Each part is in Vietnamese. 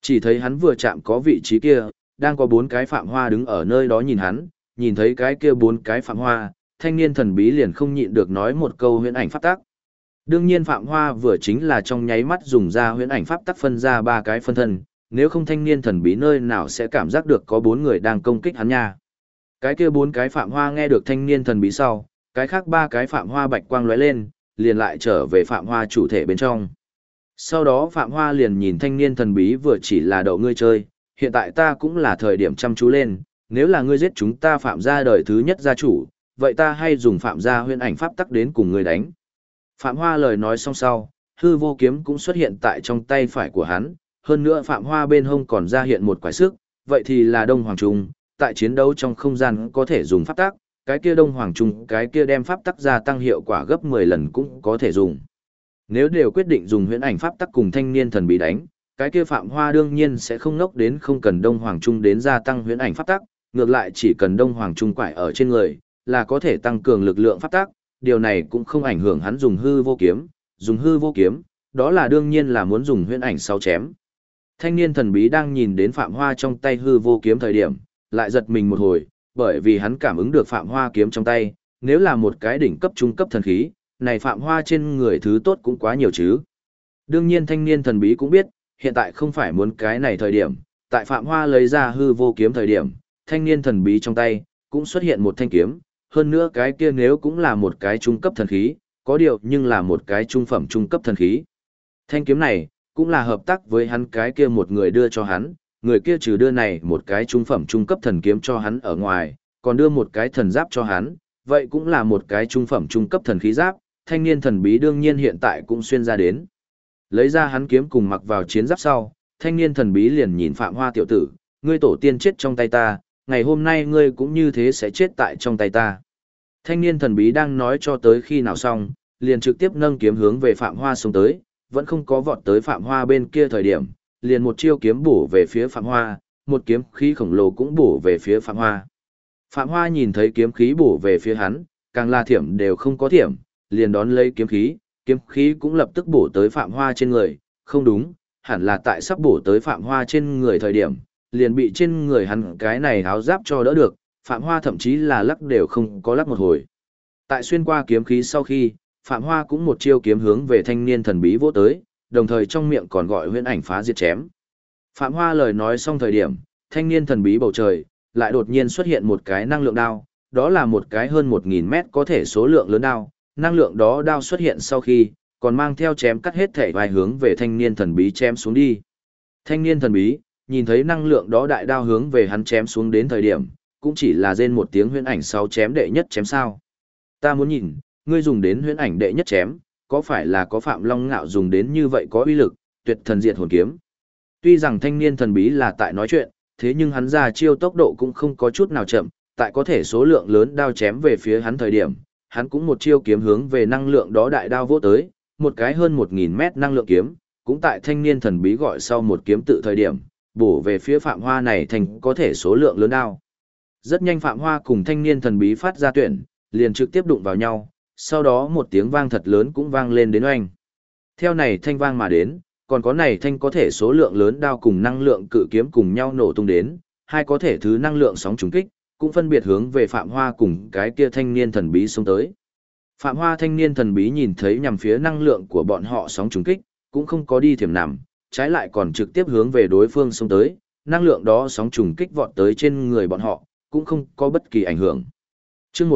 Chỉ thấy hắn vừa chạm có vị trí kia, đang có 4 cái Phạm Hoa đứng ở nơi đó nhìn hắn, nhìn thấy cái kia 4 cái Phạm Hoa, thanh niên thần bí liền không nhịn được nói một câu huyễn ảnh pháp tắc. Đương nhiên Phạm Hoa vừa chính là trong nháy mắt dùng ra huyễn ảnh pháp tắc phân ra 3 cái phân thân, nếu không thanh niên thần bí nơi nào sẽ cảm giác được có 4 người đang công kích hắn nha. Cái kia 4 cái Phạm Hoa nghe được thanh niên thần bí sau, cái khác 3 cái Phạm Hoa bạch quang lóe lên, liền lại trở về Phạm Hoa chủ thể bên trong. Sau đó Phạm Hoa liền nhìn thanh niên thần bí vừa chỉ là đậu ngươi chơi, hiện tại ta cũng là thời điểm chăm chú lên, nếu là ngươi giết chúng ta Phạm gia đời thứ nhất gia chủ, vậy ta hay dùng Phạm gia huyễn ảnh pháp tắc đến cùng ngươi đánh. Phạm Hoa lời nói xong sau, hư vô kiếm cũng xuất hiện tại trong tay phải của hắn, hơn nữa Phạm Hoa bên hông còn ra hiện một quái sức, vậy thì là Đông Hoàng Trung, tại chiến đấu trong không gian có thể dùng pháp tắc, cái kia Đông Hoàng Trung cái kia đem pháp tắc gia tăng hiệu quả gấp 10 lần cũng có thể dùng. Nếu đều quyết định dùng huyễn ảnh pháp tắc cùng thanh niên thần bí đánh, cái kia Phạm Hoa đương nhiên sẽ không ngốc đến không cần Đông Hoàng Trung đến gia tăng huyễn ảnh pháp tắc, ngược lại chỉ cần Đông Hoàng Trung quải ở trên người, là có thể tăng cường lực lượng pháp tắc, điều này cũng không ảnh hưởng hắn dùng hư vô kiếm, dùng hư vô kiếm, đó là đương nhiên là muốn dùng huyễn ảnh sau chém. Thanh niên thần bí đang nhìn đến Phạm Hoa trong tay hư vô kiếm thời điểm, lại giật mình một hồi, bởi vì hắn cảm ứng được Phạm Hoa kiếm trong tay, nếu là một cái đỉnh cấp trung cấp thần khí, này Phạm Hoa trên người thứ tốt cũng quá nhiều chứ. Đương nhiên thanh niên thần bí cũng biết, hiện tại không phải muốn cái này thời điểm, tại Phạm Hoa lấy ra hư vô kiếm thời điểm, thanh niên thần bí trong tay, cũng xuất hiện một thanh kiếm, hơn nữa cái kia nếu cũng là một cái trung cấp thần khí, có điều nhưng là một cái trung phẩm trung cấp thần khí. Thanh kiếm này, cũng là hợp tác với hắn cái kia một người đưa cho hắn, người kia trừ đưa này một cái trung phẩm trung cấp thần kiếm cho hắn ở ngoài, còn đưa một cái thần giáp cho hắn, vậy cũng là một cái trung phẩm trung cấp thần khí giáp, thanh niên thần bí đương nhiên hiện tại cũng xuyên ra đến. Lấy ra hắn kiếm cùng mặc vào chiến giáp sau, thanh niên thần bí liền nhìn Phạm Hoa tiểu tử, ngươi tổ tiên chết trong tay ta, ngày hôm nay ngươi cũng như thế sẽ chết tại trong tay ta. Thanh niên thần bí đang nói cho tới khi nào xong, liền trực tiếp nâng kiếm hướng về Phạm Hoa xuống tới, vẫn không có vọt tới Phạm Hoa bên kia thời điểm, liền một chiêu kiếm bổ về phía Phạm Hoa, một kiếm khí khổng lồ cũng bổ về phía Phạm Hoa. Phạm Hoa nhìn thấy kiếm khí bổ về phía hắn, càng là thiểm đều không có thiểm, liền đón lấy kiếm khí cũng lập tức bổ tới Phạm Hoa trên người, không đúng, hẳn là tại sắp bổ tới Phạm Hoa trên người thời điểm, liền bị trên người hắn cái này áo giáp cho đỡ được, Phạm Hoa thậm chí là lắc đều không có lắc một hồi. Tại xuyên qua kiếm khí sau khi, Phạm Hoa cũng một chiêu kiếm hướng về thanh niên thần bí vỗ tới, đồng thời trong miệng còn gọi huyễn ảnh phá diệt chém. Phạm Hoa lời nói xong thời điểm, thanh niên thần bí bầu trời, lại đột nhiên xuất hiện một cái năng lượng đao, đó là một cái hơn 1000 mét có thể số lượng lớn đao, năng lượng đó đao xuất hiện sau khi, còn mang theo chém cắt hết thể vài hướng về thanh niên thần bí chém xuống đi. Thanh niên thần bí, nhìn thấy năng lượng đó đại đao hướng về hắn chém xuống đến thời điểm, cũng chỉ là rên một tiếng huyễn ảnh sau chém đệ nhất chém sao. Ta muốn nhìn, ngươi dùng đến huyễn ảnh đệ nhất chém, có phải là có Phạm Long Ngạo dùng đến như vậy có uy lực, tuyệt thần diệt hồn kiếm. Tuy rằng thanh niên thần bí là tại nói chuyện, thế nhưng hắn ra chiêu tốc độ cũng không có chút nào chậm, tại có thể số lượng lớn đao chém về phía hắn thời điểm, hắn cũng một chiêu kiếm hướng về năng lượng đó đại đao vỗ tới, một cái hơn 1000 mét năng lượng kiếm, cũng tại thanh niên thần bí gọi sau một kiếm tự thời điểm, bổ về phía Phạm Hoa này thành có thể số lượng lớn đao. Rất nhanh Phạm Hoa cùng thanh niên thần bí phát ra tuyển, liền trực tiếp đụng vào nhau, sau đó một tiếng vang thật lớn cũng vang lên đến oanh. Theo này thanh vang mà đến, còn có này thanh có thể số lượng lớn đao cùng năng lượng cự kiếm cùng nhau nổ tung đến, hai có thể thứ năng lượng sóng trùng kích, cũng phân biệt hướng về Phạm Hoa cùng cái kia thanh niên thần bí xông tới. Phạm Hoa thanh niên thần bí nhìn thấy nhằm phía năng lượng của bọn họ sóng trùng kích, cũng không có đi thiểm nằm, trái lại còn trực tiếp hướng về đối phương xông tới, năng lượng đó sóng trùng kích vọt tới trên người bọn họ, cũng không có bất kỳ ảnh hưởng. Chương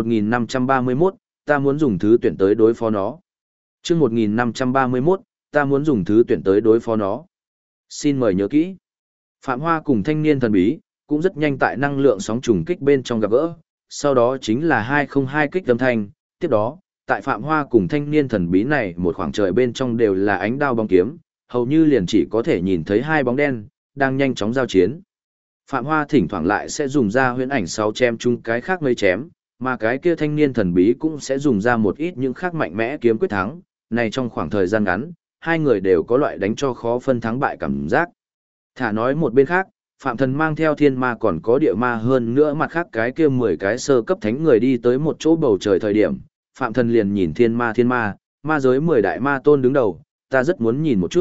1531, ta muốn dùng thứ tuyển tới đối phó nó. Chương 1531, ta muốn dùng thứ tuyển tới đối phó nó. Xin mời nhớ kỹ. Phạm Hoa cùng thanh niên thần bí, cũng rất nhanh tại năng lượng sóng trùng kích bên trong gặp gỡ, sau đó chính là 202 kích âm thanh, tiếp đó, tại Phạm Hoa cùng thanh niên thần bí này một khoảng trời bên trong đều là ánh đao bóng kiếm, hầu như liền chỉ có thể nhìn thấy hai bóng đen, đang nhanh chóng giao chiến. Phạm Hoa thỉnh thoảng lại sẽ dùng ra huyễn ảnh 6 chém chung cái khác mấy chém, mà cái kia thanh niên thần bí cũng sẽ dùng ra một ít những khác mạnh mẽ kiếm quyết thắng, này trong khoảng thời gian ngắn, hai người đều có loại đánh cho khó phân thắng bại cảm giác. Thả nói một bên khác, Phạm Thần mang theo thiên ma còn có địa ma hơn nữa mặt khác cái kia 10 cái sơ cấp thánh người đi tới một chỗ bầu trời thời điểm, Phạm Thần liền nhìn thiên ma, ma giới 10 đại ma tôn đứng đầu, ta rất muốn nhìn một chút,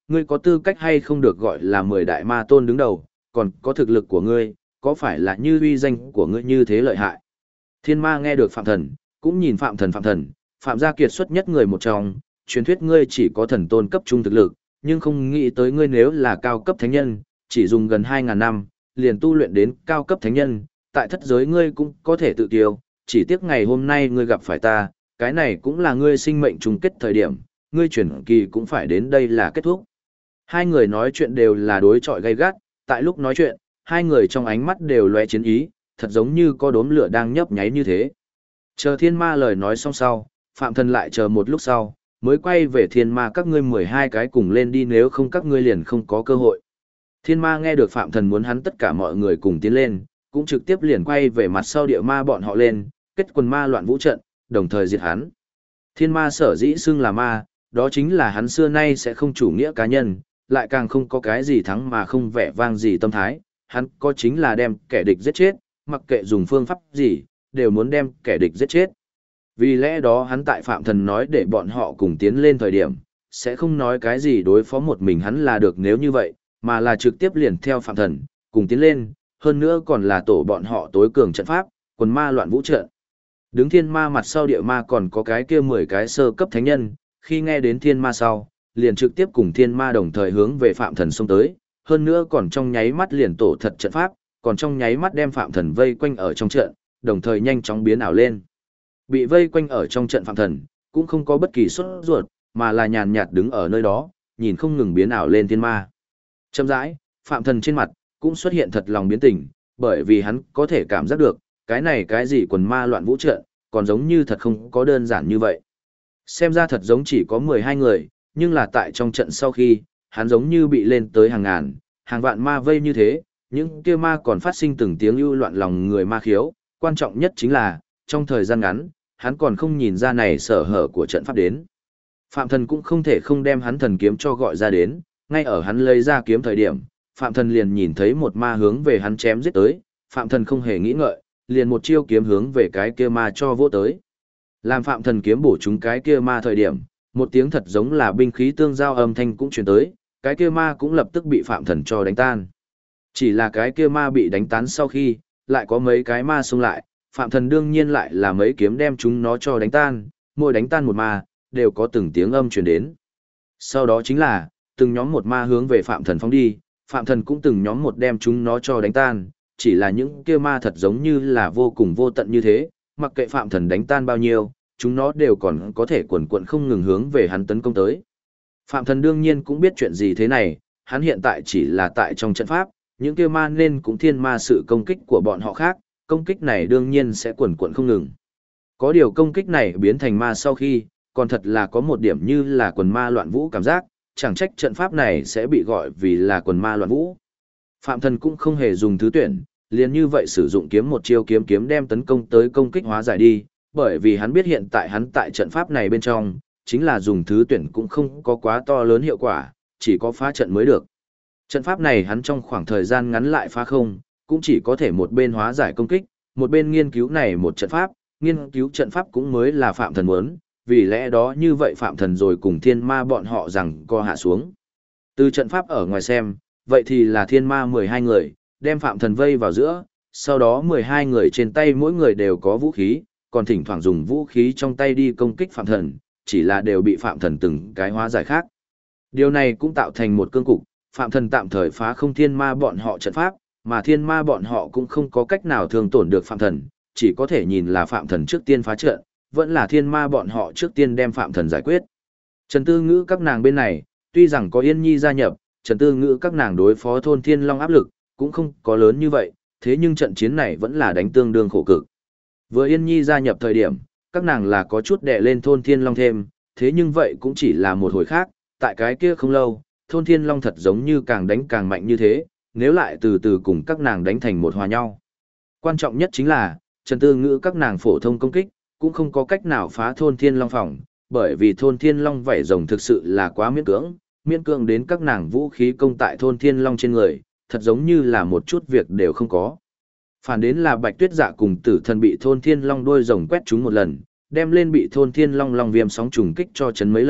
ngươi có tư cách hay không được gọi là 10 đại ma tôn đứng đầu, còn có thực lực của ngươi, có phải là như uy danh của ngươi như thế lợi hại. Thiên ma nghe được Phạm Thần, cũng nhìn Phạm Thần, Phạm gia kiệt xuất nhất người một trong, truyền thuyết ngươi chỉ có thần tôn cấp trung thực lực, nhưng không nghĩ tới ngươi nếu là cao cấp thánh nhân, chỉ dùng gần 2.000 năm, liền tu luyện đến cao cấp thánh nhân, tại thất giới ngươi cũng có thể tự tiêu, chỉ tiếc ngày hôm nay ngươi gặp phải ta, cái này cũng là ngươi sinh mệnh chung kết thời điểm, ngươi chuyển kỳ cũng phải đến đây là kết thúc. Hai người nói chuyện đều là đối chọi gay gắt, tại lúc nói chuyện, hai người trong ánh mắt đều lóe chiến ý, thật giống như có đốm lửa đang nhấp nháy như thế. Chờ thiên ma lời nói xong sau, Phạm Thần lại chờ một lúc sau, mới quay về thiên ma các ngươi 12 cái cùng lên đi, nếu không các ngươi liền không có cơ hội. Thiên ma nghe được Phạm Thần muốn hắn tất cả mọi người cùng tiến lên, cũng trực tiếp liền quay về mặt sau địa ma bọn họ lên, kết quần ma loạn vũ trận, đồng thời diệt hắn. Thiên ma sở dĩ xưng là ma, đó chính là hắn xưa nay sẽ không chủ nghĩa cá nhân, lại càng không có cái gì thắng mà không vẻ vang gì tâm thái, hắn có chính là đem kẻ địch giết chết, mặc kệ dùng phương pháp gì, đều muốn đem kẻ địch giết chết. Vì lẽ đó hắn tại Phạm Thần nói để bọn họ cùng tiến lên thời điểm, sẽ không nói cái gì đối phó một mình hắn là được nếu như vậy, mà là trực tiếp liền theo Phạm Thần, cùng tiến lên, hơn nữa còn là tổ bọn họ tối cường trận pháp, quần ma loạn vũ trận. Đứng thiên ma mặt sau địa ma còn có cái kia 10 cái sơ cấp thánh nhân, khi nghe đến thiên ma sau, liền trực tiếp cùng thiên ma đồng thời hướng về Phạm Thần xông tới, hơn nữa còn trong nháy mắt liền tổ thật trận pháp, còn trong nháy mắt đem Phạm Thần vây quanh ở trong trận, đồng thời nhanh chóng biến ảo lên. Bị vây quanh ở trong trận Phạm Thần, cũng không có bất kỳ sốt ruột, mà là nhàn nhạt đứng ở nơi đó, nhìn không ngừng biến ảo lên thiên ma. Chậm rãi, Phạm Thần trên mặt, cũng xuất hiện thật lòng biến tình, bởi vì hắn có thể cảm giác được, cái này cái gì quần ma loạn vũ trận, còn giống như thật không có đơn giản như vậy. Xem ra thật giống chỉ có 12 người, nhưng là tại trong trận sau khi, hắn giống như bị lên tới hàng ngàn, hàng vạn ma vây như thế, những kia ma còn phát sinh từng tiếng ưu loạn lòng người ma khiếu, quan trọng nhất chính là, trong thời gian ngắn, hắn còn không nhìn ra này sở hở của trận pháp đến. Phạm Thần cũng không thể không đem hắn thần kiếm cho gọi ra đến, ngay ở hắn lấy ra kiếm thời điểm, Phạm Thần liền nhìn thấy một ma hướng về hắn chém giết tới, Phạm Thần không hề nghĩ ngợi, liền một chiêu kiếm hướng về cái kia ma cho vỗ tới. Làm Phạm Thần kiếm bổ trúng cái kia ma thời điểm, một tiếng thật giống là binh khí tương giao âm thanh cũng truyền tới, cái kia ma cũng lập tức bị Phạm Thần cho đánh tan. Chỉ là cái kia ma bị đánh tán sau khi, lại có mấy cái ma xông lại, Phạm Thần đương nhiên lại là mấy kiếm đem chúng nó cho đánh tan, mỗi đánh tan một ma, đều có từng tiếng âm truyền đến. Sau đó chính là, từng nhóm một ma hướng về Phạm Thần phóng đi, Phạm Thần cũng từng nhóm một đem chúng nó cho đánh tan, chỉ là những kia ma thật giống như là vô cùng vô tận như thế, mặc kệ Phạm Thần đánh tan bao nhiêu, chúng nó đều còn có thể quần quận không ngừng hướng về hắn tấn công tới. Phạm Thần đương nhiên cũng biết chuyện gì thế này, hắn hiện tại chỉ là tại trong trận pháp, những kia ma nên cũng thiên ma sự công kích của bọn họ khác, công kích này đương nhiên sẽ quần quận không ngừng. Có điều công kích này biến thành ma sau khi, còn thật là có một điểm như là quần ma loạn vũ cảm giác, chẳng trách trận pháp này sẽ bị gọi vì là quần ma loạn vũ. Phạm Thần cũng không hề dùng thứ tuyển, liền như vậy sử dụng kiếm một chiêu kiếm đem tấn công tới công kích hóa giải đi, bởi vì hắn biết hiện tại hắn tại trận pháp này bên trong, chính là dùng thứ tuyển cũng không có quá to lớn hiệu quả, chỉ có phá trận mới được. Trận pháp này hắn trong khoảng thời gian ngắn lại phá không, cũng chỉ có thể một bên hóa giải công kích, một bên nghiên cứu này một trận pháp, nghiên cứu trận pháp cũng mới là Phạm Thần muốn, vì lẽ đó như vậy Phạm Thần rồi cùng thiên ma bọn họ rằng co hạ xuống. Từ trận pháp ở ngoài xem, vậy thì là thiên ma 12 người, đem Phạm Thần vây vào giữa, sau đó 12 người trên tay mỗi người đều có vũ khí, còn thỉnh thoảng dùng vũ khí trong tay đi công kích Phạm Thần, chỉ là đều bị Phạm Thần từng cái hóa giải khác. Điều này cũng tạo thành một cương cục, Phạm Thần tạm thời phá không thiên ma bọn họ trận pháp, mà thiên ma bọn họ cũng không có cách nào thương tổn được Phạm Thần, chỉ có thể nhìn là Phạm Thần trước tiên phá trận, vẫn là thiên ma bọn họ trước tiên đem Phạm Thần giải quyết. Trần Tư Ngữ các nàng bên này, tuy rằng có Yên Nhi gia nhập, Trần Tư Ngữ các nàng đối phó thôn Thiên Long áp lực, cũng không có lớn như vậy, thế nhưng trận chiến này vẫn là đánh tương đương khổ cực. Vừa Yên Nhi gia nhập thời điểm, các nàng là có chút đè lên thôn Thiên Long thêm, thế nhưng vậy cũng chỉ là một hồi khác, tại cái kia không lâu, thôn Thiên Long thật giống như càng đánh càng mạnh như thế, nếu lại từ từ cùng các nàng đánh thành một hòa nhau. Quan trọng nhất chính là, Trần Tư Ngữ các nàng phổ thông công kích, cũng không có cách nào phá thôn Thiên Long phòng, bởi vì thôn Thiên Long vảy rồng thực sự là quá miễn cưỡng đến các nàng vũ khí công tại thôn Thiên Long trên người, thật giống như là một chút việc đều không có. Phản đến là Bạch Tuyết Dạ cùng Tử Thần bị thôn Thiên Long đuôi rồng quét trúng một lần, đem lên bị thôn Thiên Long long viêm sóng trùng kích cho chấn mấy lần,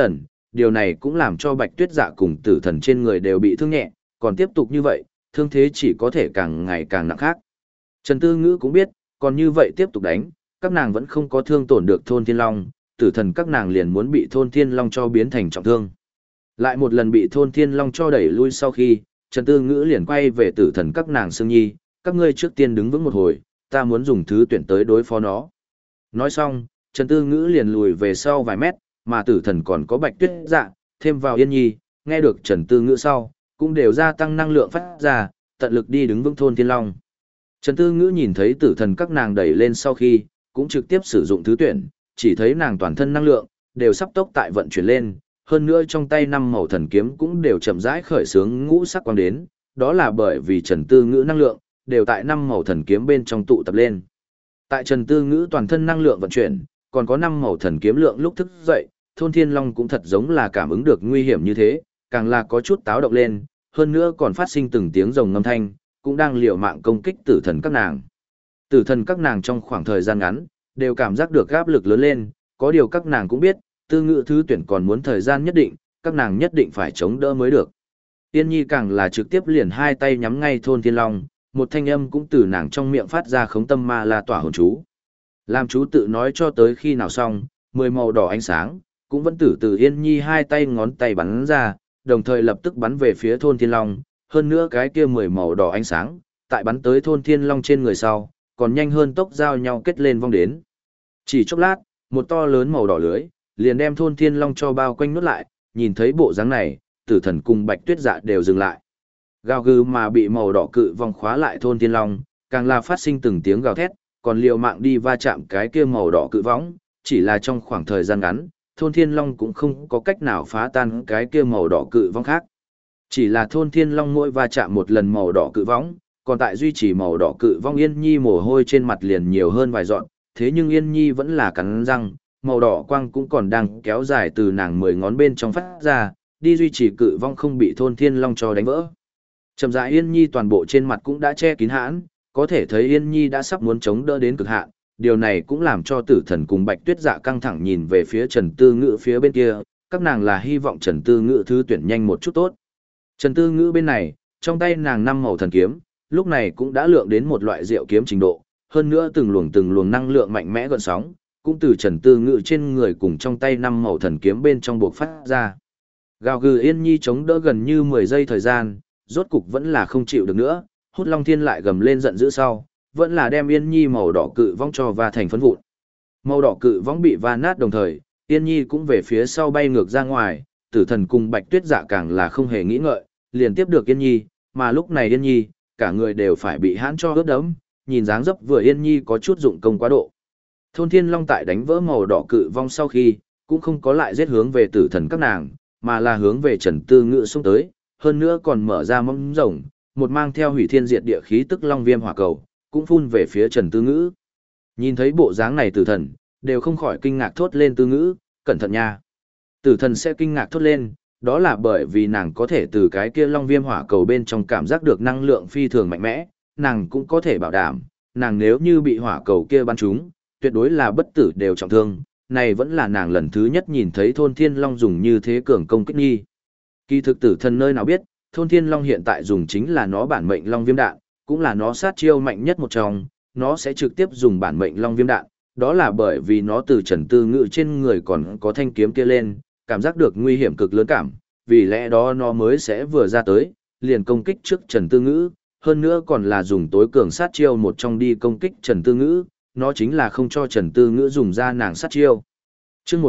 điều này cũng làm cho Bạch Tuyết Dạ cùng tử thần trên người đều bị thương nhẹ, còn tiếp tục như vậy, thương thế chỉ có thể càng ngày càng nặng khác. Trần Tư Ngữ cũng biết, còn như vậy tiếp tục đánh, các nàng vẫn không có thương tổn được Thôn Thiên Long, tử thần các nàng liền muốn bị Thôn Thiên Long cho biến thành trọng thương. Lại một lần bị Thôn Thiên Long cho đẩy lui sau khi, Trần Tư Ngữ liền quay về tử thần các nàng Sương Nhi, các ngươi trước tiên đứng vững một hồi, ta muốn dùng thứ tuyển tới đối phó nó. Nói xong, Trần Tư Ngữ liền lùi về sau vài mét, mà tử thần còn có Bạch Tuyết Dạ, thêm vào Yên Nhi, nghe được Trần Tư Ngữ sau, cũng đều gia tăng năng lượng phát ra, tận lực đi đứng vững Thôn Thiên Long. Trần Tư Ngữ nhìn thấy tử thần các nàng đẩy lên sau khi, cũng trực tiếp sử dụng thứ tuyển, chỉ thấy nàng toàn thân năng lượng, đều sắp tốc tại vận chuyển lên, hơn nữa trong tay 5 màu thần kiếm cũng đều chậm rãi khởi xướng ngũ sắc quang đến, đó là bởi vì Trần Tư Ngữ năng lượng, đều tại 5 màu thần kiếm bên trong tụ tập lên. Tại Trần Tư Ngữ toàn thân năng lượng vận chuyển, còn có 5 màu thần kiếm lượng lúc thức dậy, Thôn Thiên Long cũng thật giống là cảm ứng được nguy hiểm như thế, càng là có chút táo động lên, hơn nữa còn phát sinh từng tiếng rồng ngâm thanh, cũng đang liều mạng công kích tử thần các nàng. Tử thần các nàng trong khoảng thời gian ngắn, đều cảm giác được áp lực lớn lên, có điều các nàng cũng biết, Tư Ngữ thứ tuyển còn muốn thời gian nhất định, các nàng nhất định phải chống đỡ mới được. Tiên Nhi càng là trực tiếp liền hai tay nhắm ngay Thôn Thiên Long, một thanh âm cũng từ nàng trong miệng phát ra khống tâm ma la tỏa hồn chú. Làm chú tự nói cho tới khi nào xong, 10 màu đỏ ánh sáng, cũng vẫn từ Yên Nhi hai tay ngón tay bắn ra, đồng thời lập tức bắn về phía Thôn Thiên Long, hơn nữa cái kia 10 màu đỏ ánh sáng, tại bắn tới Thôn Thiên Long trên người sau, còn nhanh hơn tốc giao nhau kết lên vong đến. Chỉ chốc lát, một to lớn màu đỏ lưới, liền đem Thôn Thiên Long cho bao quanh nuốt lại, nhìn thấy bộ dáng này, tử thần cùng Bạch Tuyết Dạ đều dừng lại. Gào gừ mà bị màu đỏ cự vong khóa lại Thôn Thiên Long, càng là phát sinh từng tiếng gào thét, còn liều mạng đi va chạm cái kia màu đỏ cự võng, chỉ là trong khoảng thời gian ngắn, Thôn Thiên Long cũng không có cách nào phá tan cái kia màu đỏ cự võng khác. Chỉ là Thôn Thiên Long mỗi va chạm một lần màu đỏ cự võng, còn tại duy trì màu đỏ cự võng Yên Nhi mồ hôi trên mặt liền nhiều hơn vài giọt, thế nhưng Yên Nhi vẫn là cắn răng, màu đỏ quang cũng còn đang kéo dài từ nàng 10 ngón bên trong phát ra, đi duy trì cự vong không bị Thôn Thiên Long cho đánh vỡ. Chậm rãi Yên Nhi toàn bộ trên mặt cũng đã che kín hãn, có thể thấy Yên Nhi đã sắp muốn chống đỡ đến cực hạn, điều này cũng làm cho tử thần cùng Bạch Tuyết Dạ căng thẳng nhìn về phía Trần Tư Ngữ phía bên kia, các nàng là hy vọng Trần Tư Ngữ thứ tuyển nhanh một chút tốt. Trần Tư Ngữ bên này, trong tay nàng 5 màu thần kiếm, lúc này cũng đã lượng đến một loại diệu kiếm trình độ, hơn nữa từng luồng năng lượng mạnh mẽ gợn sóng, cũng từ Trần Tư Ngữ trên người cùng trong tay 5 màu thần kiếm bên trong buộc phát ra. Gào gừ Yên Nhi chống đỡ gần như 10 giây thời gian, rốt cục vẫn là không chịu được nữa, Hút Long Thiên lại gầm lên giận dữ sau, vẫn là đem Yên Nhi màu đỏ cự vong cho va thành phấn vụn. Màu đỏ cự vong bị va nát đồng thời, Yên Nhi cũng về phía sau bay ngược ra ngoài, tử thần cùng Bạch Tuyết Dạ càng là không hề nghĩ ngợi, liền tiếp được Yên Nhi, mà lúc này Yên Nhi, cả người đều phải bị hãn cho ướt đẫm, nhìn dáng dấp vừa Yên Nhi có chút dụng công quá độ. Thôn Thiên Long tại đánh vỡ màu đỏ cự vong sau khi, cũng không có lại giết hướng về tử thần các nàng, mà là hướng về Trần Tư Ngữ xông tới, hơn nữa còn mở ra móng rồng, một mang theo hủy thiên diệt địa khí tức long viêm hỏa cầu, cũng phun về phía Trần Tư Ngữ. Nhìn thấy bộ dáng này tử thần, đều không khỏi kinh ngạc thốt lên Tư Ngữ, cẩn thận nha. Tử thần sẽ kinh ngạc thốt lên, đó là bởi vì nàng có thể từ cái kia long viêm hỏa cầu bên trong cảm giác được năng lượng phi thường mạnh mẽ, nàng cũng có thể bảo đảm, nàng nếu như bị hỏa cầu kia bắn trúng, tuyệt đối là bất tử đều trọng thương, này vẫn là nàng lần thứ nhất nhìn thấy Thôn Thiên Long dùng như thế cường công kích nghi. Kỳ thực tử thần nơi nào biết, Thôn Thiên Long hiện tại dùng chính là nó bản mệnh long viêm đạn, cũng là nó sát chiêu mạnh nhất một trong, nó sẽ trực tiếp dùng bản mệnh long viêm đạn, đó là bởi vì nó từ Trần Tư Ngữ trên người còn có thanh kiếm kia lên, cảm giác được nguy hiểm cực lớn cảm, vì lẽ đó nó mới sẽ vừa ra tới, liền công kích trước Trần Tư Ngữ, hơn nữa còn là dùng tối cường sát chiêu một trong đi công kích Trần Tư Ngữ, nó chính là không cho Trần Tư Ngữ dùng ra nàng sát chiêu. Chương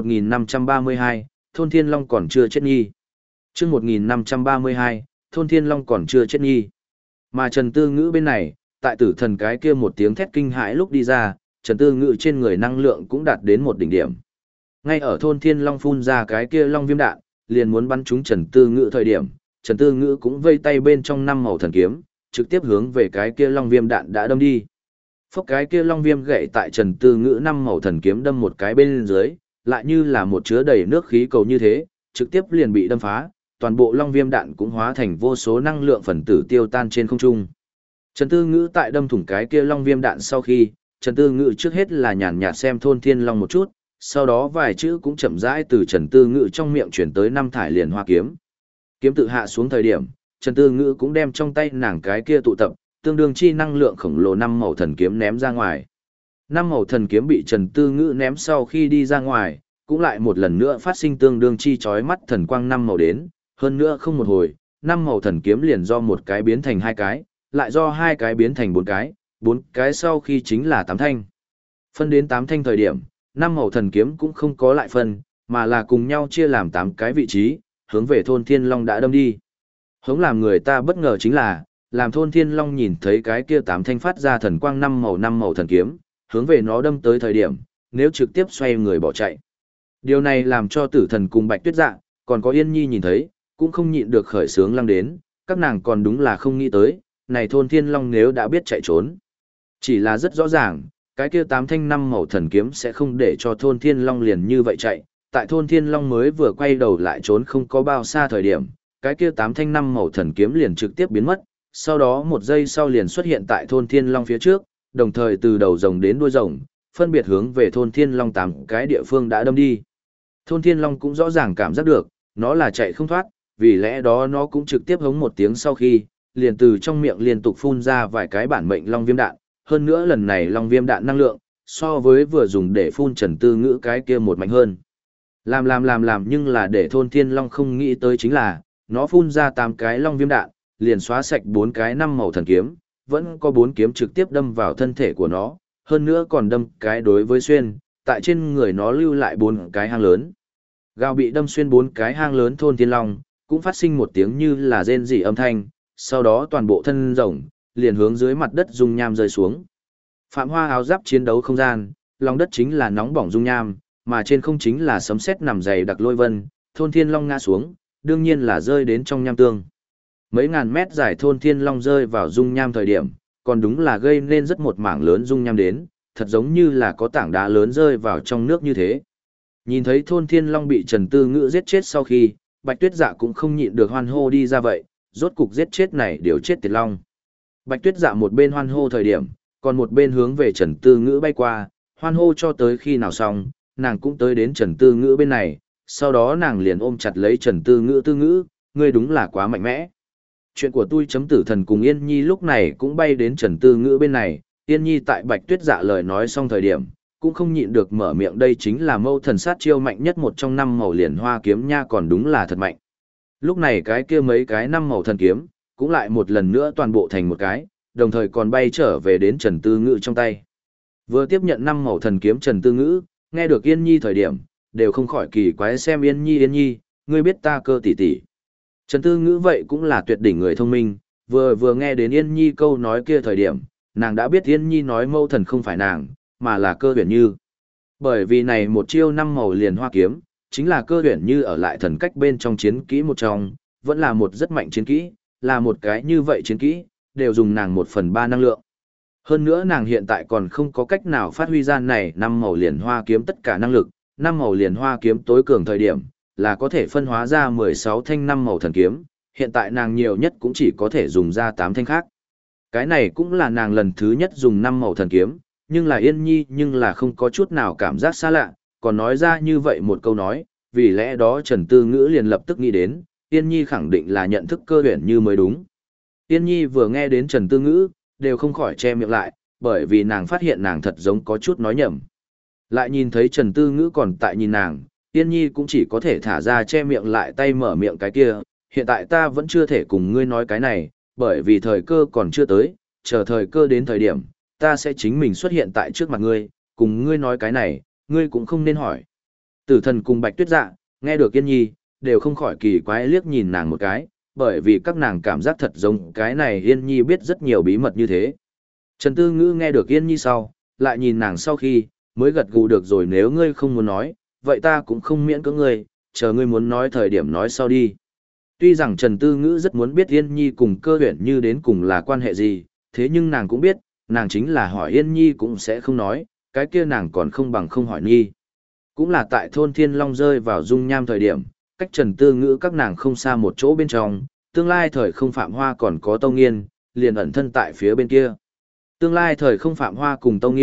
1532, Thôn Thiên Long còn chưa chết nghi. Chương 1532, Thôn Thiên Long còn chưa chết nghi. Mà Trần Tư Ngữ bên này, tại tử thần cái kia một tiếng thét kinh hãi lúc đi ra, Trần Tư Ngữ trên người năng lượng cũng đạt đến một đỉnh điểm. Ngay ở Thôn Thiên Long phun ra cái kia long viêm đạn, liền muốn bắn trúng Trần Tư Ngữ thời điểm, Trần Tư Ngữ cũng vây tay bên trong 5 màu thần kiếm, trực tiếp hướng về cái kia long viêm đạn đã đâm đi. Phốc cái kia long viêm gậy tại Trần Tư Ngữ 5 màu thần kiếm đâm một cái bên dưới, lại như là một chứa đầy nước khí cầu như thế, trực tiếp liền bị đâm phá, toàn bộ long viêm đạn cũng hóa thành vô số năng lượng phần tử tiêu tan trên không trung. Trần Tư Ngữ tại đâm thủng cái kia long viêm đạn sau khi, Trần Tư Ngữ trước hết là nhàn nhạt xem Thôn Thiên Long một chút, sau đó vài chữ cũng chậm rãi từ Trần Tư Ngữ trong miệng chuyển tới năm thải liền hoa kiếm. Kiếm tự hạ xuống thời điểm, Trần Tư Ngữ cũng đem trong tay nàng cái kia tụ tập, tương đương chi năng lượng khổng lồ năm màu thần kiếm ném ra ngoài. Năm màu thần kiếm bị Trần Tư Ngữ ném sau khi đi ra ngoài, cũng lại một lần nữa phát sinh tương đương chi chói mắt thần quang năm màu đến, hơn nữa không một hồi, năm màu thần kiếm liền do một cái biến thành hai cái, lại do hai cái biến thành bốn cái sau khi chính là tám thanh. Phân đến tám thanh thời điểm, năm màu thần kiếm cũng không có lại phân, mà là cùng nhau chia làm tám cái vị trí, hướng về thôn Thiên Long đã đâm đi. Hống làm người ta bất ngờ chính là, làm thôn Thiên Long nhìn thấy cái kia tám thanh phát ra thần quang năm màu thần kiếm, hướng về nó đâm tới thời điểm, nếu trực tiếp xoay người bỏ chạy. Điều này làm cho Tử Thần cùng Bạch Tuyết Dạ, còn có Yên Nhi nhìn thấy, cũng không nhịn được khởi sướng lăng đến, các nàng còn đúng là không nghĩ tới, này thôn Thiên Long nếu đã biết chạy trốn. Chỉ là rất rõ ràng, cái kia tám thanh năm màu thần kiếm sẽ không để cho thôn Thiên Long liền như vậy chạy, tại thôn Thiên Long mới vừa quay đầu lại trốn không có bao xa thời điểm, cái kia tám thanh năm màu thần kiếm liền trực tiếp biến mất, sau đó một giây sau liền xuất hiện tại thôn Thiên Long phía trước, đồng thời từ đầu rồng đến đuôi rồng, phân biệt hướng về thôn Thiên Long tám cái địa phương đã đâm đi. Thôn Thiên Long cũng rõ ràng cảm giác được, nó là chạy không thoát, vì lẽ đó nó cũng trực tiếp hống một tiếng sau khi, liền từ trong miệng liên tục phun ra vài cái bản mệnh long viêm đạn, hơn nữa lần này long viêm đạn năng lượng, so với vừa dùng để phun Trần Tư Ngữ cái kia một mạnh hơn. Làm nhưng là để thôn Thiên Long không nghĩ tới chính là, nó phun ra 8 cái long viêm đạn, liền xóa sạch 4 cái năm màu thần kiếm, vẫn có 4 kiếm trực tiếp đâm vào thân thể của nó, hơn nữa còn đâm cái đối với xuyên, tại trên người nó lưu lại 4 cái hang lớn. Gao bị đâm xuyên 4 cái hang lớn thôn Thiên Long, cũng phát sinh một tiếng như là rên rỉ âm thanh, sau đó toàn bộ thân rồng, liền hướng dưới mặt đất dung nham rơi xuống. Phạm Hoa áo giáp chiến đấu không gian, lòng đất chính là nóng bỏng dung nham, mà trên không chính là sấm sét nằm dày đặc lôi vân, thôn Thiên Long ngã xuống, đương nhiên là rơi đến trong nham tương. Mấy ngàn mét dài thôn Thiên Long rơi vào dung nham thời điểm, còn đúng là gây nên rất một mảng lớn dung nham đến, thật giống như là có tảng đá lớn rơi vào trong nước như thế. Nhìn thấy thôn Thiên Long bị Trần Tư Ngữ giết chết sau khi, Bạch Tuyết Dạ cũng không nhịn được hoan hô đi ra vậy, rốt cục giết chết này điều chết tiệt long. Bạch Tuyết Dạ một bên hoan hô thời điểm, còn một bên hướng về Trần Tư Ngữ bay qua, hoan hô cho tới khi nào xong, nàng cũng tới đến Trần Tư Ngữ bên này, sau đó nàng liền ôm chặt lấy Trần Tư Ngữ, Tư Ngữ, ngươi đúng là quá mạnh mẽ. Chuyện của tôi chấm Tử Thần cùng Yên Nhi lúc này cũng bay đến Trần Tư Ngữ bên này, Yên Nhi tại Bạch Tuyết Dạ lời nói xong thời điểm, cũng không nhịn được mở miệng, đây chính là mâu thần sát chiêu mạnh nhất một trong 5 màu liền hoa kiếm nha, còn đúng là thật mạnh. Lúc này cái kia mấy cái 5 màu thần kiếm, cũng lại một lần nữa toàn bộ thành một cái, đồng thời còn bay trở về đến Trần Tư Ngữ trong tay. Vừa tiếp nhận 5 màu thần kiếm Trần Tư Ngữ, nghe được Yên Nhi thời điểm, đều không khỏi kỳ quái xem Yên Nhi, ngươi biết ta cơ tỷ tỷ. Trần Tư Ngữ vậy cũng là tuyệt đỉnh người thông minh, vừa nghe đến Yên Nhi câu nói kia thời điểm, nàng đã biết Yên Nhi nói mâu thần không phải nàng, mà là Cơ Huyền Như. Bởi vì này một chiêu 5 màu liền hoa kiếm, chính là Cơ Huyền Như ở lại thần cách bên trong chiến kỹ một trong, vẫn là một rất mạnh chiến kỹ, là một cái như vậy chiến kỹ, đều dùng nàng 1/3 năng lượng. Hơn nữa nàng hiện tại còn không có cách nào phát huy ra này 5 màu liền hoa kiếm tất cả năng lực, 5 màu liền hoa kiếm tối cường thời điểm, là có thể phân hóa ra 16 thanh 5 màu thần kiếm, hiện tại nàng nhiều nhất cũng chỉ có thể dùng ra 8 thanh khác. Cái này cũng là nàng lần thứ nhất dùng 5 màu thần kiếm, nhưng là Yên Nhi nhưng là không có chút nào cảm giác xa lạ, còn nói ra như vậy một câu nói, vì lẽ đó Trần Tư Ngữ liền lập tức nghĩ đến, Yên Nhi khẳng định là nhận thức Cơ Huyền Như mới đúng. Yên Nhi vừa nghe đến Trần Tư Ngữ, đều không khỏi che miệng lại, bởi vì nàng phát hiện nàng thật giống có chút nói nhầm. Lại nhìn thấy Trần Tư Ngữ còn tại nhìn nàng, Yên Nhi cũng chỉ có thể thả ra che miệng lại tay mở miệng, cái kia, hiện tại ta vẫn chưa thể cùng ngươi nói cái này, bởi vì thời cơ còn chưa tới, chờ thời cơ đến thời điểm, ta sẽ chính mình xuất hiện tại trước mặt ngươi, cùng ngươi nói cái này, ngươi cũng không nên hỏi. Tử Thần cùng Bạch Tuyết Dạ, nghe được Yên Nhi, đều không khỏi kỳ quái liếc nhìn nàng một cái, bởi vì các nàng cảm giác thật giống cái này Yên Nhi biết rất nhiều bí mật như thế. Trần Tư Ngữ nghe được Yên Nhi sau, lại nhìn nàng sau khi, mới gật gù được rồi, nếu ngươi không muốn nói, vậy ta cũng không miễn cưỡng ngươi, chờ ngươi muốn nói thời điểm nói sau đi. Tuy rằng Trần Tư Ngữ rất muốn biết Yên Nhi cùng Cơ Huyền Như đến cùng là quan hệ gì, thế nhưng nàng cũng biết, nàng chính là hỏi Yên Nhi cũng sẽ không nói, cái kia nàng còn không bằng không hỏi Nhi. Cũng là tại thôn Thiên Long rơi vào dung nham thời điểm, cách Trần Tư Ngữ các nàng không xa một chỗ bên trong, tương lai thời không Phạm Hoa còn có Tâu Nghiên, liền ẩn thân tại phía bên kia. Tương lai thời không Phạm Hoa cùng Tâu Nghiên,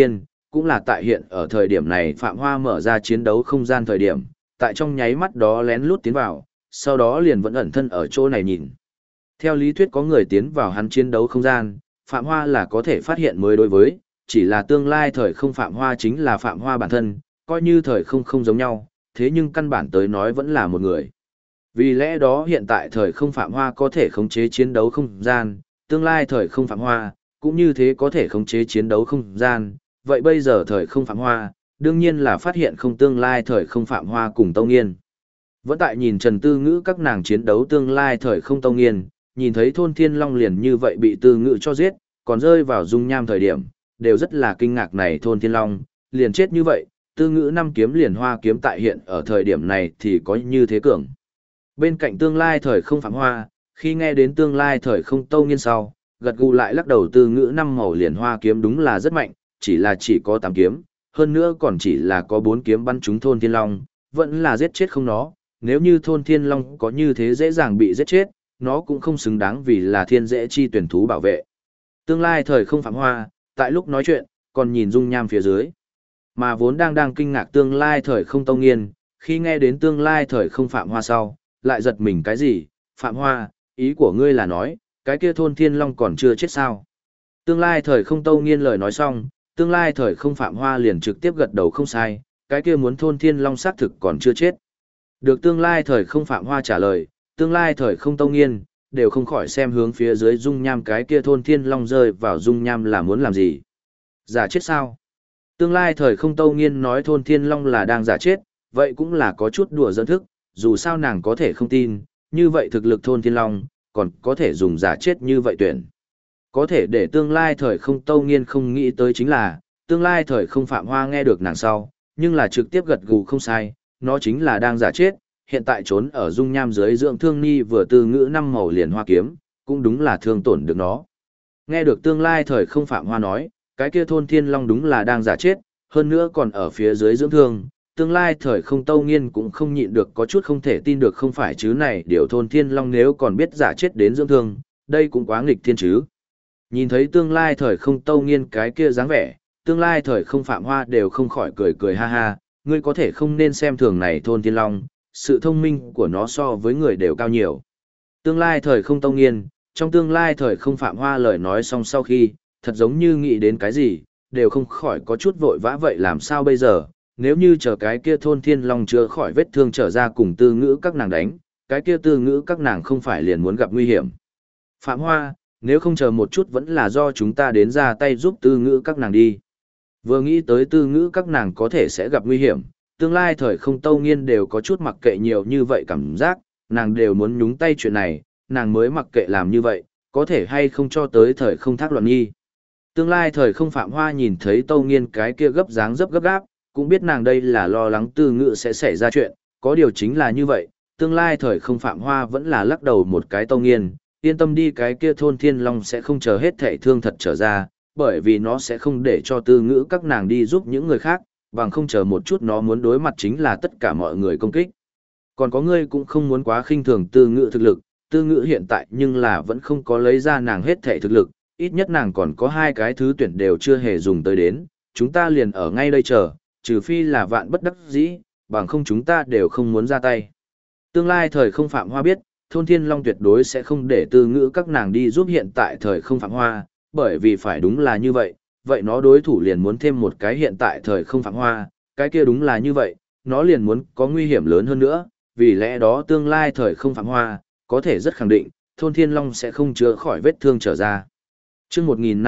cũng là tại hiện ở thời điểm này Phạm Hoa mở ra chiến đấu không gian thời điểm, tại trong nháy mắt đó lén lút tiến vào, sau đó liền vẫn ẩn thân ở chỗ này nhìn. Theo lý thuyết có người tiến vào hắn chiến đấu không gian, Phạm Hoa là có thể phát hiện mới đối với, chỉ là tương lai thời không Phạm Hoa chính là Phạm Hoa bản thân, coi như thời không không giống nhau, thế nhưng căn bản tới nói vẫn là một người. Vì lẽ đó hiện tại thời không Phạm Hoa có thể khống chế chiến đấu không gian, tương lai thời không Phạm Hoa cũng như thế có thể khống chế chiến đấu không gian, vậy bây giờ thời không Phạm Hoa, đương nhiên là phát hiện không tương lai thời không Phạm Hoa cùng Tâu Nghiên. Vẫn tại nhìn Trần Tư Ngữ các nàng chiến đấu tương lai thời không Tâu Nghiên, nhìn thấy thôn Thiên Long liền như vậy bị Tư Ngữ cho giết, còn rơi vào dung nham thời điểm, đều rất là kinh ngạc này thôn Thiên Long, liền chết như vậy, Tư Ngữ năm kiếm liền hoa kiếm tại hiện ở thời điểm này thì có như thế cường. Bên cạnh tương lai thời không Phạm Hoa, khi nghe đến tương lai thời không Tâu Nghiên sau, gật gù lại lắc đầu Tư Ngữ năm màu liền hoa kiếm đúng là rất mạnh, chỉ có 8 kiếm, hơn nữa còn chỉ là có 4 kiếm bắn trúng thôn Thiên Long, vẫn là giết chết không nó, nếu như thôn Thiên Long có như thế dễ dàng bị giết chết, nó cũng không xứng đáng vì là thiên dễ chi tuyển thú bảo vệ. Tương lai thời không Phạm Hoa, tại lúc nói chuyện, còn nhìn dung nham phía dưới. Mà vốn đang kinh ngạc tương lai thời không Tâu Nghiên, khi nghe đến tương lai thời không Phạm Hoa sau, lại giật mình cái gì, Phạm Hoa, ý của ngươi là nói, cái kia thôn Thiên Long còn chưa chết sao? Tương lai thời không Tâu Nghiên lời nói xong, tương lai thời không Phạm Hoa liền trực tiếp gật đầu không sai, cái kia muốn thôn Thiên Long xác thực còn chưa chết. Được tương lai thời không Phạm Hoa trả lời, tương lai thời không Tâu Nghiên, đều không khỏi xem hướng phía dưới dung nham cái kia thôn Thiên Long rơi vào dung nham là muốn làm gì. Giả chết sao? Tương lai thời không Tâu Nghiên nói thôn Thiên Long là đang giả chết, vậy cũng là có chút đùa giỡn thức, dù sao nàng có thể không tin, như vậy thực lực thôn Thiên Long, còn có thể dùng giả chết như vậy tuyển. Có thể để tương lai thời không Tâu Nghiên không nghĩ tới chính là, tương lai thời không Phạm Hoa nghe được nàng sau, nhưng là trực tiếp gật gù không sai, nó chính là đang giả chết, hiện tại trốn ở dung nham dưới dưỡng thương ni vừa Tư Ngữ năm màu liền hoa kiếm, cũng đúng là thương tổn được nó. Nghe được tương lai thời không Phạm Hoa nói, cái kia thôn Thiên Long đúng là đang giả chết, hơn nữa còn ở phía dưới dưỡng thương, tương lai thời không Tâu Nghiên cũng không nhịn được có chút không thể tin được không phải chứ này điều thôn Thiên Long nếu còn biết giả chết đến dưỡng thương, đây cũng quá nghịch thiên chứ. Nhìn thấy tương lai thời không Tâu Nghiên cái kia dáng vẻ, tương lai thời không Phạm Hoa đều không khỏi cười cười ha ha, ngươi có thể không nên xem thường này thôn Thiên Long, sự thông minh của nó so với người đều cao nhiều. Tương lai thời không Tâu Nghiên, trong tương lai thời không Phạm Hoa lời nói xong sau khi, thật giống như nghĩ đến cái gì, đều không khỏi có chút vội vã vậy làm sao bây giờ, nếu như chờ cái kia thôn Thiên Long chưa khỏi vết thương trở ra cùng Tư Ngữ các nàng đánh, cái kia Tư Ngữ các nàng không phải liền muốn gặp nguy hiểm. Phạm Hoa, nếu không chờ một chút vẫn là do chúng ta đến ra tay giúp Tư Ngữ các nàng đi. Vừa nghĩ tới Tư Ngữ các nàng có thể sẽ gặp nguy hiểm, tương lai thời không Tâu Nghiên đều có chút mặc kệ nhiều như vậy cảm giác, nàng đều muốn nhúng tay chuyện này, nàng mới mặc kệ làm như vậy, có thể hay không cho tới thời không Thác Loạn Nhi. Tương lai thời không Phạm Hoa nhìn thấy Tâu Nghiên cái kia gấp dáng dấp gấp gáp, cũng biết nàng đây là lo lắng Tư Ngữ sẽ xảy ra chuyện, có điều chính là như vậy, tương lai thời không Phạm Hoa vẫn là lắc đầu một cái Tâu Nghiên, yên tâm đi cái kia thôn Thiên Long sẽ không chờ hết thảy thương thật trở ra, bởi vì nó sẽ không để cho Tư Ngữ các nàng đi giúp những người khác, bằng không chờ một chút nó muốn đối mặt chính là tất cả mọi người công kích. Còn có ngươi cũng không muốn quá khinh thường Tư Ngữ thực lực, Tư Ngữ hiện tại nhưng là vẫn không có lấy ra nàng hết thảy thực lực, ít nhất nàng còn có 2 cái thứ tuyển đều chưa hề dùng tới đến, chúng ta liền ở ngay đây chờ, trừ phi là vạn bất đắc dĩ, bằng không chúng ta đều không muốn ra tay. Tương lai thời không Phạm Hoa biết, thôn Thiên Long tuyệt đối sẽ không để Tư Ngữ các nàng đi giúp hiện tại thời không Phạm Hoa, bởi vì phải đúng là như vậy, vậy nó đối thủ liền muốn thêm một cái hiện tại thời không Phạm Hoa, cái kia đúng là như vậy, nó liền muốn có nguy hiểm lớn hơn nữa, vì lẽ đó tương lai thời không Phạm Hoa, có thể rất khẳng định, thôn Thiên Long sẽ không chữa khỏi vết thương trở ra. Trước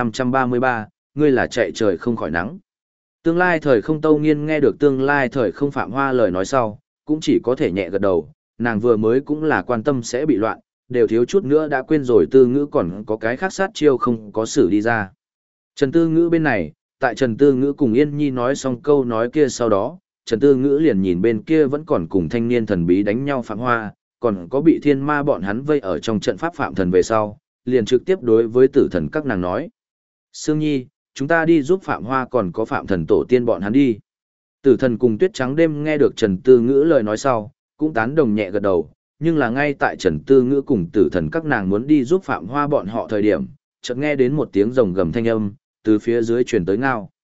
1533, ngươi là chạy trời không khỏi nắng. Tương lai thời không Tâu Nghiên nghe được tương lai thời không Phạm Hoa lời nói sau, cũng chỉ có thể nhẹ gật đầu, nàng vừa mới cũng là quan tâm sẽ bị loạn, đều thiếu chút nữa đã quên rồi Tư Ngữ còn có cái khác sát chiêu không có xử đi ra. Trần Tư Ngữ bên này, tại Trần Tư Ngữ cùng Yên Nhi nói xong câu nói kia sau đó, Trần Tư Ngữ liền nhìn bên kia vẫn còn cùng thanh niên thần bí đánh nhau Phạm Hoa, còn có bị thiên ma bọn hắn vây ở trong trận pháp Phạm Thần về sau, liền trực tiếp đối với tử thần các nàng nói. Sương Nhi, chúng ta đi giúp Phạm Hoa còn có Phạm Thần tổ tiên bọn hắn đi. Tử thần cùng Tuyết Trắng đêm nghe được Trần Tư Ngữ lời nói sau, cũng tán đồng nhẹ gật đầu, nhưng là ngay tại Trần Tư Ngữ cùng tử thần các nàng muốn đi giúp Phạm Hoa bọn họ thời điểm, chợt nghe đến một tiếng rồng gầm thanh âm, từ phía dưới truyền tới ngao.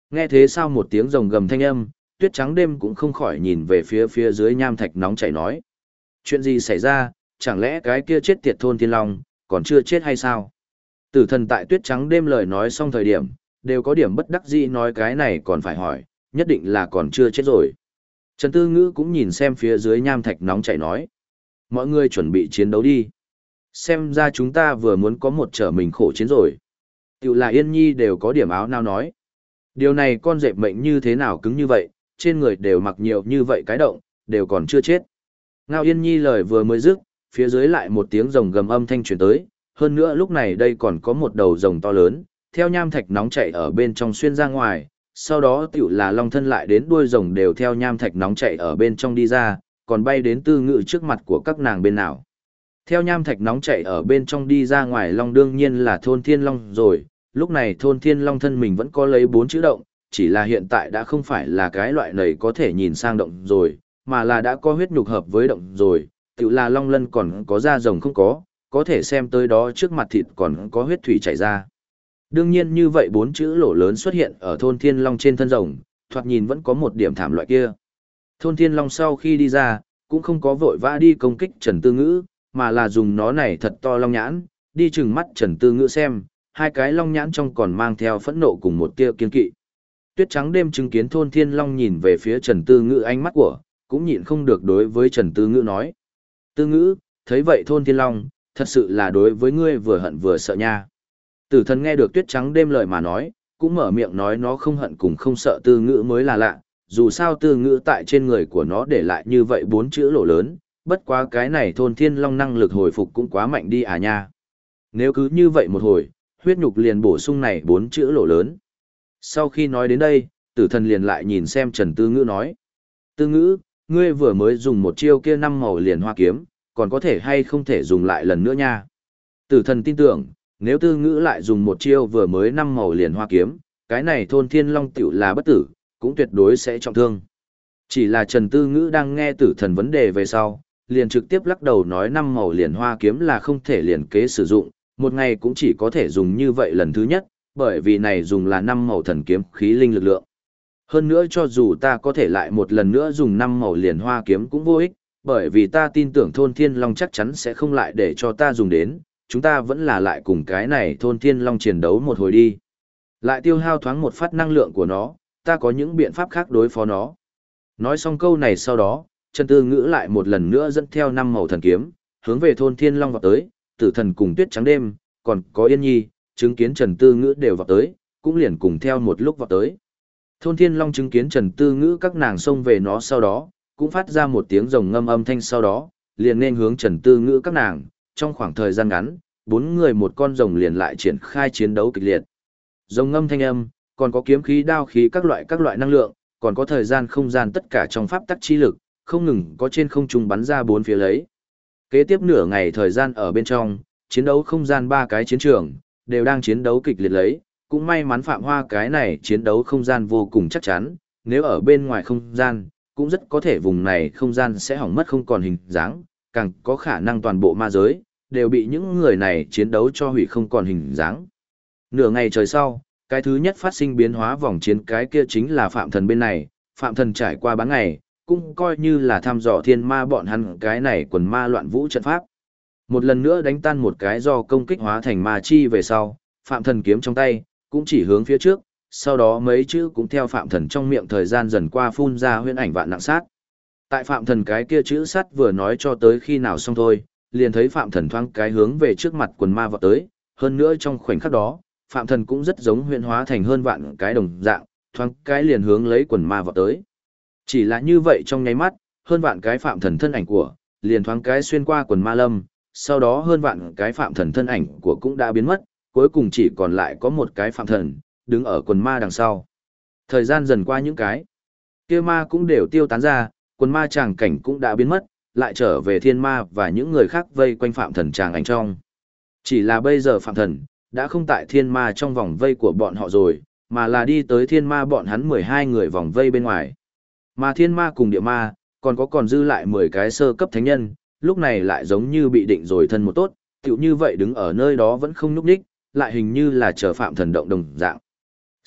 Nghe thế sao một tiếng rồng gầm thanh âm, Tuyết Trắng Đêm cũng không khỏi nhìn về phía dưới nham thạch nóng chảy nói. Chuyện gì xảy ra, chẳng lẽ cái kia chết tiệt thôn Thiên Long, còn chưa chết hay sao? Tử thần tại Tuyết Trắng Đêm lời nói xong thời điểm, đều có điểm bất đắc dĩ nói cái này còn phải hỏi, nhất định là còn chưa chết rồi. Trần Tư Ngữ cũng nhìn xem phía dưới nham thạch nóng chảy nói. Mọi người chuẩn bị chiến đấu đi. Xem ra chúng ta vừa muốn có một trở mình khổ chiến rồi. Tiểu là Yên Nhi đều có điểm áo nào nói. Điều này con dẹp mệnh như thế nào cứng như vậy, trên người đều mặc nhiều như vậy cái động, đều còn chưa chết. Ngao Yên Nhi lời vừa mới dứt, phía dưới lại một tiếng rồng gầm âm thanh truyền tới, hơn nữa lúc này đây còn có một đầu rồng to lớn, theo nham thạch nóng chảy ở bên trong xuyên ra ngoài, sau đó tiểu là long thân lại đến đuôi rồng đều theo nham thạch nóng chảy ở bên trong đi ra, còn bay đến Tư Ngữ trước mặt của các nàng bên nào. Theo nham thạch nóng chảy ở bên trong đi ra ngoài long đương nhiên là thôn Thiên Long rồi, lúc này thôn Thiên Long thân mình vẫn có lấy 4 chữ động, chỉ là hiện tại đã không phải là cái loại này có thể nhìn sang động rồi, mà là đã có huyết nhục hợp với động rồi, tự là long lân còn có da rồng không có thể xem tới đó trước mặt thịt còn có huyết thủy chảy ra. Đương nhiên như vậy 4 chữ lỗ lớn xuất hiện ở thôn Thiên Long trên thân rồng, thoạt nhìn vẫn có một điểm thảm loại kia. Thôn Thiên Long sau khi đi ra, cũng không có vội vã đi công kích Trần Tư Ngữ, mà là dùng nó này thật to long nhãn, đi chừng mắt Trần Tư Ngữ xem, hai cái long nhãn trong còn mang theo phẫn nộ cùng một tia kiên kỵ. Tuyết Trắng Đêm chứng kiến thôn Thiên Long nhìn về phía Trần Tư Ngữ ánh mắt của, cũng nhịn không được đối với Trần Tư Ngữ nói. Tư Ngữ, thấy vậy thôn Thiên Long, thật sự là đối với ngươi vừa hận vừa sợ nha. Tử thần nghe được Tuyết Trắng Đêm lời mà nói, cũng mở miệng nói nó không hận cùng không sợ Tư Ngữ mới là lạ, dù sao Tư Ngữ tại trên người của nó để lại như vậy 4 chữ lỗ lớn, bất quá cái này thôn Thiên Long năng lực hồi phục cũng quá mạnh đi à nha. Nếu cứ như vậy một hồi, huyết nhục liền bổ sung này 4 chữ lỗ lớn. Sau khi nói đến đây, tử thần liền lại nhìn xem Trần Tư Ngữ nói. Tư Ngữ, ngươi vừa mới dùng một chiêu kia 5 màu liền hoa kiếm, còn có thể hay không thể dùng lại lần nữa nha. Tử thần tin tưởng, nếu Tư Ngữ lại dùng một chiêu vừa mới 5 màu liền hoa kiếm, cái này thôn Thiên Long tiểu là bất tử, cũng tuyệt đối sẽ trọng thương. Chỉ là Trần Tư Ngữ đang nghe tử thần vấn đề về sau, liền trực tiếp lắc đầu nói 5 màu liền hoa kiếm là không thể liền kế sử dụng, một ngày cũng chỉ có thể dùng như vậy lần thứ nhất, bởi vì này dùng là 5 màu thần kiếm khí linh lực lượng. Hơn nữa cho dù ta có thể lại một lần nữa dùng 5 màu liền hoa kiếm cũng vô ích, bởi vì ta tin tưởng thôn Thiên Long chắc chắn sẽ không lại để cho ta dùng đến, chúng ta vẫn là lại cùng cái này thôn Thiên Long chiến đấu một hồi đi. Lại tiêu hao thoáng một phát năng lượng của nó, ta có những biện pháp khác đối phó nó. Nói xong câu này sau đó, Trần Tư Ngữ lại một lần nữa dẫn theo 5 màu thần kiếm, hướng về thôn Thiên Long vọt tới, tử thần cùng Tuyết Trắng Đêm, còn có Yên Nhi, chứng kiến Trần Tư Ngữ đều vọt tới, cũng liền cùng theo một lúc vọt tới. Thôn Thiên Long chứng kiến Trần Tư Ngữ các nàng xông về nó sau đó, cũng phát ra một tiếng rồng ngâm âm thanh sau đó, liền nên hướng Trần Tư Ngữ các nàng, trong khoảng thời gian ngắn, 4 người một con rồng liền lại triển khai chiến đấu kịch liệt. Rồng ngâm thanh âm, còn có kiếm khí đao khí các loại năng lượng, còn có thời gian không gian tất cả trong pháp tắc chi lực, không ngừng có trên không trung bắn ra bốn phía lấy. Kế tiếp nửa ngày thời gian ở bên trong, chiến đấu không gian 3 cái chiến trường, đều đang chiến đấu kịch liệt lấy, cũng may mắn Phạm Hoa cái này chiến đấu không gian vô cùng chắc chắn, nếu ở bên ngoài không gian, cũng rất có thể vùng này không gian sẽ hỏng mất không còn hình dáng, càng có khả năng toàn bộ ma giới, đều bị những người này chiến đấu cho hủy không còn hình dáng. Nửa ngày trời sau, cái thứ nhất phát sinh biến hóa vòng chiến cái kia chính là Phạm Thần bên này, Phạm Thần trải qua bán ngày, cũng coi như là thăm dò thiên ma bọn hắn cái này quần ma loạn vũ trận pháp. Một lần nữa đánh tan một cái do công kích hóa thành ma chi về sau, Phạm Thần kiếm trong tay, cũng chỉ hướng phía trước, sau đó mấy chữ cũng theo Phạm Thần trong miệng thời gian dần qua phun ra huyễn ảnh vạn nặng sát. Tại Phạm Thần cái kia chữ sát vừa nói cho tới khi nào xong thôi, liền thấy Phạm Thần thoáng cái hướng về trước mặt quần ma vọt tới, hơn nữa trong khoảnh khắc đó, Phạm Thần cũng rất giống huyễn hóa thành hơn vạn cái đồng dạng, thoáng cái liền hướng lấy quần ma vọt tới. Chỉ là như vậy trong nháy mắt, hơn vạn cái Phạm Thần thân ảnh của, liền thoáng cái xuyên qua quần ma lâm, sau đó hơn vạn cái Phạm Thần thân ảnh của cũng đã biến mất, cuối cùng chỉ còn lại có một cái Phạm Thần, đứng ở quần ma đằng sau. Thời gian dần qua những cái kia ma cũng đều tiêu tán ra, quần ma tràng cảnh cũng đã biến mất, lại trở về thiên ma và những người khác vây quanh Phạm Thần tràng ảnh trong. Chỉ là bây giờ Phạm Thần đã không tại thiên ma trong vòng vây của bọn họ rồi, mà là đi tới thiên ma bọn hắn 12 người vòng vây bên ngoài. Mà thiên ma cùng địa ma, còn dư lại 10 cái sơ cấp thánh nhân, lúc này lại giống như bị định rồi thân một tốt, tựu như vậy đứng ở nơi đó vẫn không nhúc nhích, lại hình như là chờ Phạm Thần động đồng dạng.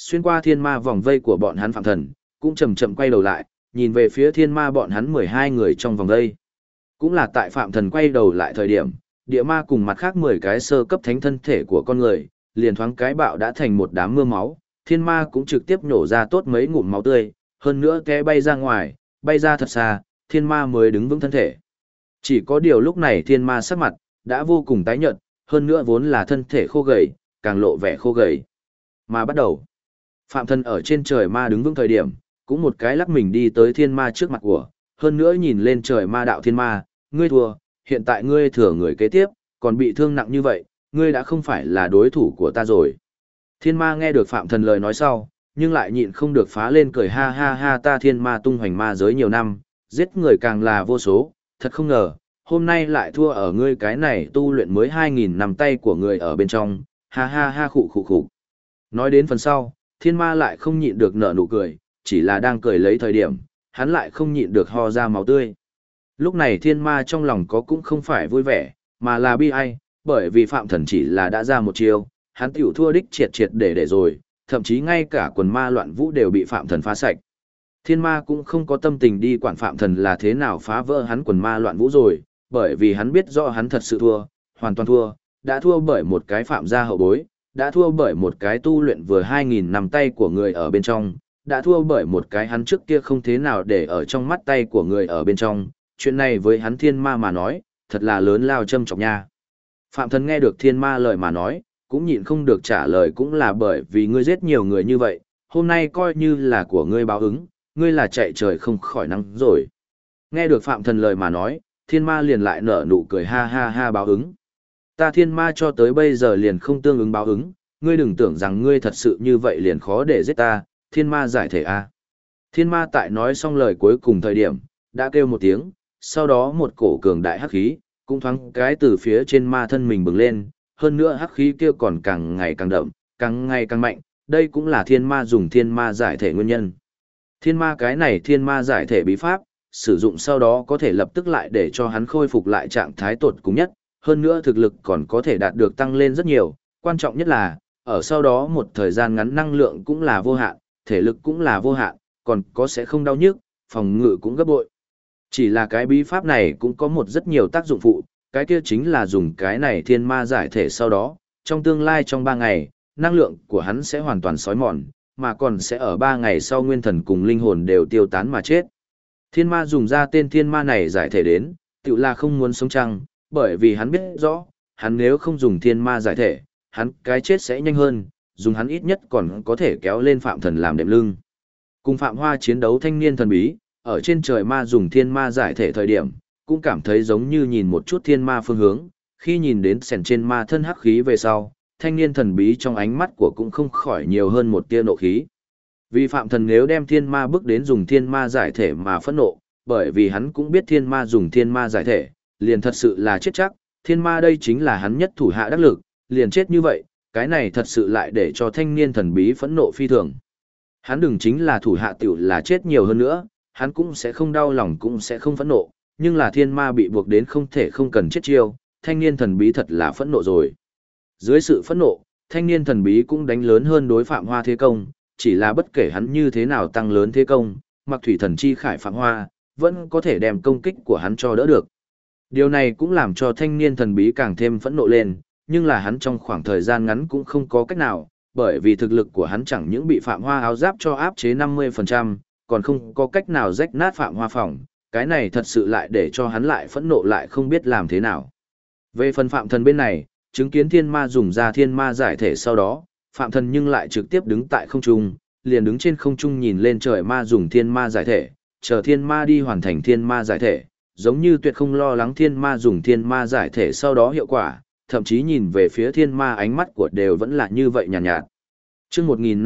Xuyên qua thiên ma vòng vây của bọn hắn phạm thần, cũng chậm chậm quay đầu lại, nhìn về phía thiên ma bọn hắn 12 người trong vòng vây. Cũng là tại phạm thần quay đầu lại thời điểm, địa ma cùng mặt khác 10 cái sơ cấp thánh thân thể của con người, liền thoáng cái bạo đã thành một đám mưa máu, thiên ma cũng trực tiếp nhổ ra tốt mấy ngụm máu tươi, hơn nữa té bay ra ngoài, bay ra thật xa, thiên ma mới đứng vững thân thể. Chỉ có điều lúc này thiên ma sắc mặt, đã vô cùng tái nhợt, hơn nữa vốn là thân thể khô gầy, càng lộ vẻ khô gầy. Mà bắt đầu, phạm thần ở trên trời ma đứng vững thời điểm, cũng một cái lắc mình đi tới thiên ma trước mặt của, hơn nữa nhìn lên trời ma đạo thiên ma, ngươi thua, hiện tại ngươi thừa người kế tiếp, còn bị thương nặng như vậy, ngươi đã không phải là đối thủ của ta rồi. Thiên ma nghe được phạm thần lời nói sau, nhưng lại nhịn không được phá lên cười ha ha ha, ta thiên ma tung hoành ma giới nhiều năm, giết người càng là vô số, thật không ngờ, hôm nay lại thua ở ngươi cái này tu luyện mới 2.000 năm tay của ngươi ở bên trong, ha ha ha khụ khụ khụ. Nói đến phần sau, thiên ma lại không nhịn được nở nụ cười, chỉ là đang cười lấy thời điểm, hắn lại không nhịn được ho ra máu tươi. Lúc này thiên ma trong lòng có cũng không phải vui vẻ, mà là bi ai, bởi vì phạm thần chỉ là đã ra một chiêu, hắn tiểu thua đích triệt triệt để rồi, thậm chí ngay cả quần ma loạn vũ đều bị phạm thần phá sạch. Thiên ma cũng không có tâm tình đi quản phạm thần là thế nào phá vỡ hắn quần ma loạn vũ rồi, bởi vì hắn biết rõ hắn thật sự thua, hoàn toàn thua, đã thua bởi một cái phạm gia hậu bối, đã thua bởi một cái tu luyện vừa 2.000 năm tay của người ở bên trong, đã thua bởi một cái hắn trước kia không thế nào để ở trong mắt tay của người ở bên trong, chuyện này với hắn thiên ma mà nói, thật là lớn lao châm chọc nha. Phạm thần nghe được thiên ma lời mà nói, cũng nhịn không được trả lời, cũng là bởi vì ngươi giết nhiều người như vậy, hôm nay coi như là của ngươi báo ứng, ngươi là chạy trời không khỏi nắng rồi. Nghe được phạm thần lời mà nói, thiên ma liền lại nở nụ cười ha ha ha, báo ứng. Ta thiên ma cho tới bây giờ liền không tương ứng báo ứng, ngươi đừng tưởng rằng ngươi thật sự như vậy liền khó để giết ta, thiên ma giải thể a. Thiên ma tại nói xong lời cuối cùng thời điểm, đã kêu một tiếng, sau đó một cổ cường đại hắc khí, cũng thoáng cái từ phía trên ma thân mình bừng lên, hơn nữa hắc khí kia còn càng ngày càng đậm, càng ngày càng mạnh, đây cũng là thiên ma dùng thiên ma giải thể nguyên nhân. Thiên ma cái này thiên ma giải thể bí pháp, sử dụng sau đó có thể lập tức lại để cho hắn khôi phục lại trạng thái tột cùng nhất, hơn nữa thực lực còn có thể đạt được tăng lên rất nhiều, quan trọng nhất là, ở sau đó một thời gian ngắn năng lượng cũng là vô hạn, thể lực cũng là vô hạn, còn có sẽ không đau nhức, phòng ngự cũng gấp bội. Chỉ là cái bí pháp này cũng có một rất nhiều tác dụng phụ, cái kia chính là dùng cái này thiên ma giải thể sau đó, trong tương lai trong 3 ngày, năng lượng của hắn sẽ hoàn toàn xói mòn, mà còn sẽ ở 3 ngày sau nguyên thần cùng linh hồn đều tiêu tán mà chết. Thiên ma dùng ra tên thiên ma này giải thể đến, tự là không muốn sống chăng, bởi vì hắn biết rõ, hắn nếu không dùng thiên ma giải thể, hắn cái chết sẽ nhanh hơn, dùng hắn ít nhất còn có thể kéo lên phạm thần làm đệm lưng. Cùng phạm hoa chiến đấu thanh niên thần bí, ở trên trời ma dùng thiên ma giải thể thời điểm, cũng cảm thấy giống như nhìn một chút thiên ma phương hướng, khi nhìn đến sèn trên ma thân hắc khí về sau, thanh niên thần bí trong ánh mắt của cũng không khỏi nhiều hơn một tia nộ khí. Vì phạm thần nếu đem thiên ma bước đến dùng thiên ma giải thể mà phẫn nộ, bởi vì hắn cũng biết thiên ma dùng thiên ma giải thể, liền thật sự là chết chắc, thiên ma đây chính là hắn nhất thủ hạ đắc lực, liền chết như vậy, cái này thật sự lại để cho thanh niên thần bí phẫn nộ phi thường. Hắn đừng chính là thủ hạ tiểu là chết nhiều hơn nữa, hắn cũng sẽ không đau lòng cũng sẽ không phẫn nộ, nhưng là thiên ma bị buộc đến không thể không cần chết chiêu, thanh niên thần bí thật là phẫn nộ rồi. Dưới sự phẫn nộ, thanh niên thần bí cũng đánh lớn hơn đối Phạm Hoa thế công, chỉ là bất kể hắn như thế nào tăng lớn thế công, mặc thủy thần chi khải Phạm Hoa, vẫn có thể đem công kích của hắn cho đỡ được. Điều này cũng làm cho thanh niên thần bí càng thêm phẫn nộ lên, nhưng là hắn trong khoảng thời gian ngắn cũng không có cách nào, bởi vì thực lực của hắn chẳng những bị Phạm Hoa áo giáp cho áp chế 50%, còn không có cách nào rách nát Phạm Hoa phòng, cái này thật sự lại để cho hắn lại phẫn nộ lại không biết làm thế nào. Về phần Phạm Thần bên này, chứng kiến thiên ma dùng ra thiên ma giải thể sau đó, Phạm Thần nhưng lại trực tiếp đứng tại không trung, liền đứng trên không trung nhìn lên trời ma dùng thiên ma giải thể, chờ thiên ma đi hoàn thành thiên ma giải thể, giống như tuyệt không lo lắng thiên ma dùng thiên ma giải thể sau đó hiệu quả, thậm chí nhìn về phía thiên ma ánh mắt của đều vẫn là như vậy nhàn nhạt. Chương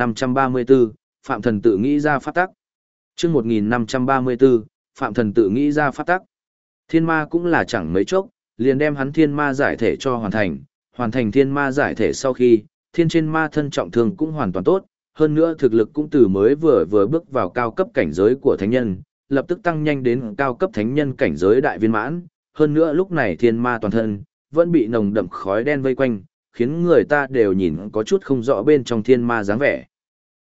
1534, Phạm Thần tự nghĩ ra pháp tắc. Chương 1534, Phạm Thần tự nghĩ ra pháp tắc. Thiên ma cũng là chẳng mấy chốc, liền đem hắn thiên ma giải thể cho hoàn thành thiên ma giải thể sau khi, thiên trên ma thân trọng thương cũng hoàn toàn tốt, hơn nữa thực lực cũng từ mới vừa bước vào cao cấp cảnh giới của thánh nhân, lập tức tăng nhanh đến cao cấp thánh nhân cảnh giới đại viên mãn, hơn nữa lúc này thiên ma toàn thân, vẫn bị nồng đậm khói đen vây quanh, khiến người ta đều nhìn có chút không rõ bên trong thiên ma dáng vẻ.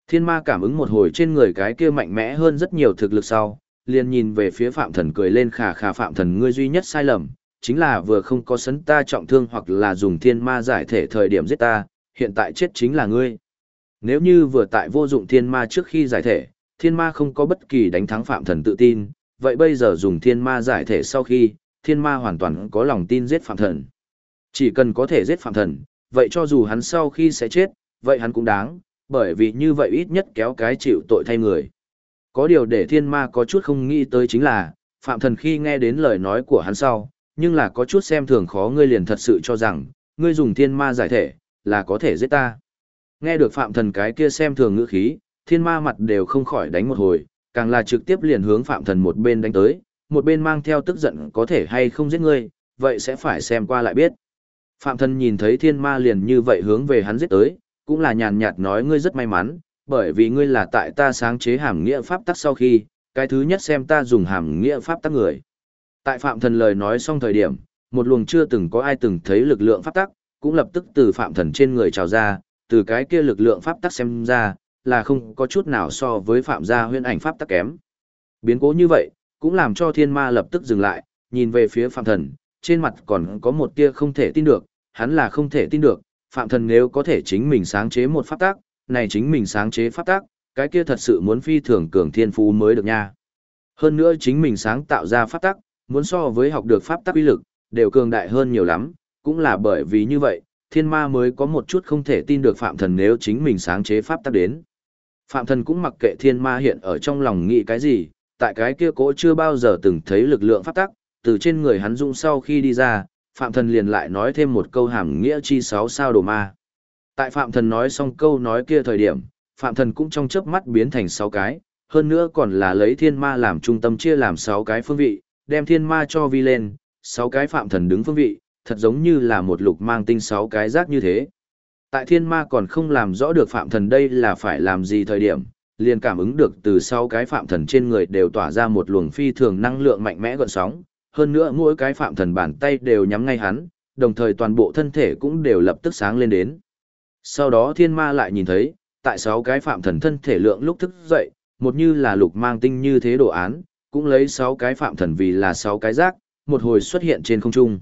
Thiên ma cảm ứng một hồi trên người cái kia mạnh mẽ hơn rất nhiều thực lực sau, liền nhìn về phía Phạm Thần cười lên khà khà. Phạm Thần, ngươi duy nhất sai lầm, chính là vừa không có sấn ta trọng thương hoặc là dùng thiên ma giải thể thời điểm giết ta, hiện tại chết chính là ngươi. Nếu như vừa tại vô dụng thiên ma trước khi giải thể, thiên ma không có bất kỳ đánh thắng Phạm Thần tự tin, vậy bây giờ dùng thiên ma giải thể sau khi, thiên ma hoàn toàn có lòng tin giết Phạm Thần. Chỉ cần có thể giết Phạm Thần, vậy cho dù hắn sau khi sẽ chết, vậy hắn cũng đáng, bởi vì như vậy ít nhất kéo cái chịu tội thay người. Có điều để thiên ma có chút không nghĩ tới chính là, Phạm Thần khi nghe đến lời nói của hắn sau, nhưng là có chút xem thường khó, ngươi liền thật sự cho rằng, ngươi dùng thiên ma giải thể, là có thể giết ta. Nghe được Phạm Thần cái kia xem thường ngữ khí, thiên ma mặt đều không khỏi đánh một hồi, càng là trực tiếp liền hướng Phạm Thần một bên đánh tới, một bên mang theo tức giận, có thể hay không giết ngươi, vậy sẽ phải xem qua lại biết. Phạm Thần nhìn thấy thiên ma liền như vậy hướng về hắn giết tới, cũng là nhàn nhạt nói, ngươi rất may mắn, bởi vì ngươi là tại ta sáng chế hàm nghĩa pháp tắc sau khi, cái thứ nhất xem ta dùng hàm nghĩa pháp tắc người. Tại Phạm Thần lời nói xong thời điểm, một luồng chưa từng có ai từng thấy lực lượng pháp tắc, cũng lập tức từ Phạm Thần trên người trào ra, từ cái kia lực lượng pháp tắc xem ra, là không có chút nào so với Phạm gia huyễn ảnh pháp tắc kém. Biến cố như vậy, cũng làm cho thiên ma lập tức dừng lại, nhìn về phía Phạm Thần, trên mặt còn có một tia không thể tin được, hắn là không thể tin được, Phạm Thần nếu có thể chính mình sáng chế một pháp tắc, này chính mình sáng chế pháp tắc, cái kia thật sự muốn phi thường cường thiên phú mới được nha. Hơn nữa chính mình sáng tạo ra pháp tắc, muốn so với học được pháp tắc uy lực, đều cường đại hơn nhiều lắm, cũng là bởi vì như vậy, thiên ma mới có một chút không thể tin được Phạm Thần nếu chính mình sáng chế pháp tắc đến. Phạm Thần cũng mặc kệ thiên ma hiện ở trong lòng nghĩ cái gì, tại cái kia cỗ chưa bao giờ từng thấy lực lượng pháp tắc, từ trên người hắn dũng sau khi đi ra, Phạm Thần liền lại nói thêm một câu hàm nghĩa chi 6 sao đồ ma. Tại Phạm Thần nói xong câu nói kia thời điểm, Phạm Thần cũng trong chớp mắt biến thành 6 cái, hơn nữa còn là lấy thiên ma làm trung tâm chia làm 6 cái phương vị, đem thiên ma cho vi lên, 6 cái Phạm Thần đứng phương vị, thật giống như là một lục mang tinh 6 cái rác như thế. Tại thiên ma còn không làm rõ được Phạm Thần đây là phải làm gì thời điểm, liền cảm ứng được từ 6 cái Phạm Thần trên người đều tỏa ra một luồng phi thường năng lượng mạnh mẽ gợn sóng, hơn nữa mỗi cái Phạm Thần bàn tay đều nhắm ngay hắn, đồng thời toàn bộ thân thể cũng đều lập tức sáng lên đến. Sau đó thiên ma lại nhìn thấy, tại 6 cái Phạm Thần thân thể lượng lúc thức dậy, một như là lục mang tinh như thế đồ án, cũng lấy 6 cái Phạm Thần vì là 6 cái rác, một hồi xuất hiện trên không trung.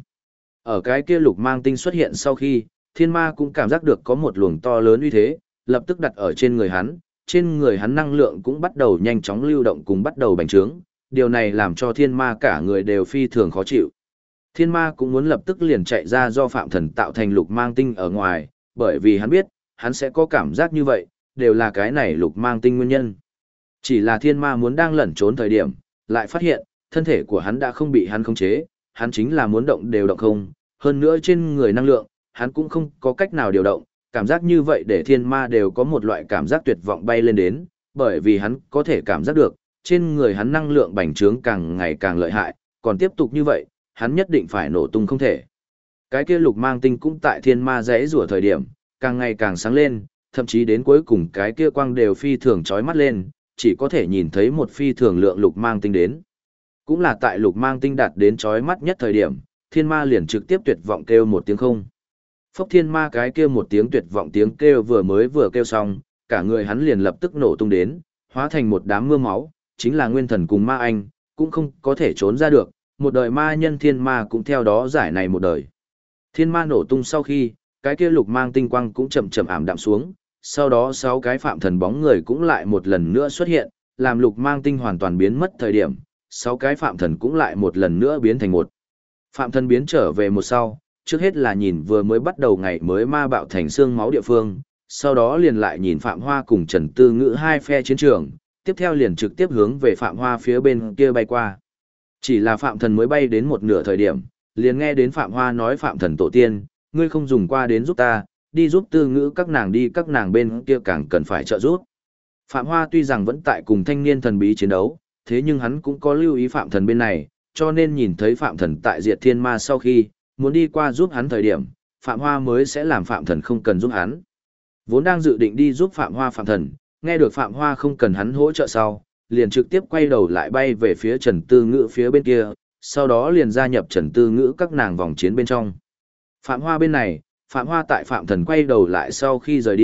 Ở cái kia lục mang tinh xuất hiện sau khi, thiên ma cũng cảm giác được có một luồng to lớn uy thế, lập tức đặt ở trên người hắn năng lượng cũng bắt đầu nhanh chóng lưu động cùng bắt đầu bành trướng, điều này làm cho thiên ma cả người đều phi thường khó chịu. Thiên ma cũng muốn lập tức liền chạy ra do Phạm Thần tạo thành lục mang tinh ở ngoài, bởi vì hắn biết, hắn sẽ có cảm giác như vậy, đều là cái này lục mang tinh nguyên nhân. Chỉ là thiên ma muốn đang lẩn trốn thời điểm, lại phát hiện, thân thể của hắn đã không bị hắn khống chế, hắn chính là muốn động đều động không, hơn nữa trên người năng lượng, hắn cũng không có cách nào điều động, cảm giác như vậy để thiên ma đều có một loại cảm giác tuyệt vọng bay lên đến, bởi vì hắn có thể cảm giác được, trên người hắn năng lượng bành trướng càng ngày càng lợi hại, còn tiếp tục như vậy, hắn nhất định phải nổ tung không thể. Cái kia lục mang tinh cũng tại thiên ma rẽ rủa thời điểm, càng ngày càng sáng lên, thậm chí đến cuối cùng cái kia quang đều phi thường chói mắt lên, chỉ có thể nhìn thấy một phi thường lượng lục mang tinh đến. Cũng là tại lục mang tinh đạt đến chói mắt nhất thời điểm, thiên ma liền trực tiếp tuyệt vọng kêu một tiếng không. Phốc thiên ma cái kia một tiếng tuyệt vọng tiếng kêu vừa kêu xong, cả người hắn liền lập tức nổ tung đến, hóa thành một đám mưa máu, chính là nguyên thần cùng ma anh, cũng không có thể trốn ra được, một đời ma nhân thiên ma cũng theo đó giải này một đời. Thiên ma nổ tung sau khi, cái kia lục mang tinh quang cũng chậm chậm ảm đạm xuống, sau đó 6 cái Phạm Thần bóng người cũng lại một lần nữa xuất hiện, làm lục mang tinh hoàn toàn biến mất thời điểm, 6 cái Phạm Thần cũng lại một lần nữa biến thành một. Phạm Thần biến trở về một sau, trước hết là nhìn vừa mới bắt đầu ngày mới ma bạo thành xương máu địa phương, sau đó liền lại nhìn Phạm Hoa cùng Trần Tư Ngữ hai phe chiến trường, tiếp theo liền trực tiếp hướng về Phạm Hoa phía bên kia bay qua. Chỉ là Phạm Thần mới bay đến một nửa thời điểm, liền nghe đến Phạm Hoa nói Phạm Thần tổ tiên, ngươi không dùng qua đến giúp ta, đi giúp Tư Ngữ các nàng đi, các nàng bên kia càng cần phải trợ giúp. Phạm Hoa tuy rằng vẫn tại cùng thanh niên thần bí chiến đấu, thế nhưng hắn cũng có lưu ý Phạm Thần bên này, cho nên nhìn thấy Phạm Thần tại diệt thiên ma sau khi, muốn đi qua giúp hắn thời điểm, Phạm Hoa mới sẽ làm Phạm Thần không cần giúp hắn. Vốn đang dự định đi giúp Phạm Hoa Phạm Thần, nghe được Phạm Hoa không cần hắn hỗ trợ sau, liền trực tiếp quay đầu lại bay về phía Trần Tư Ngữ phía bên kia, sau đó liền gia nhập Trần Tư Ngữ các nàng vòng chiến bên trong. Phạm Hoa bên này, Phạm Hoa tại Phạm Thần quay đầu lại sau khi rời đi,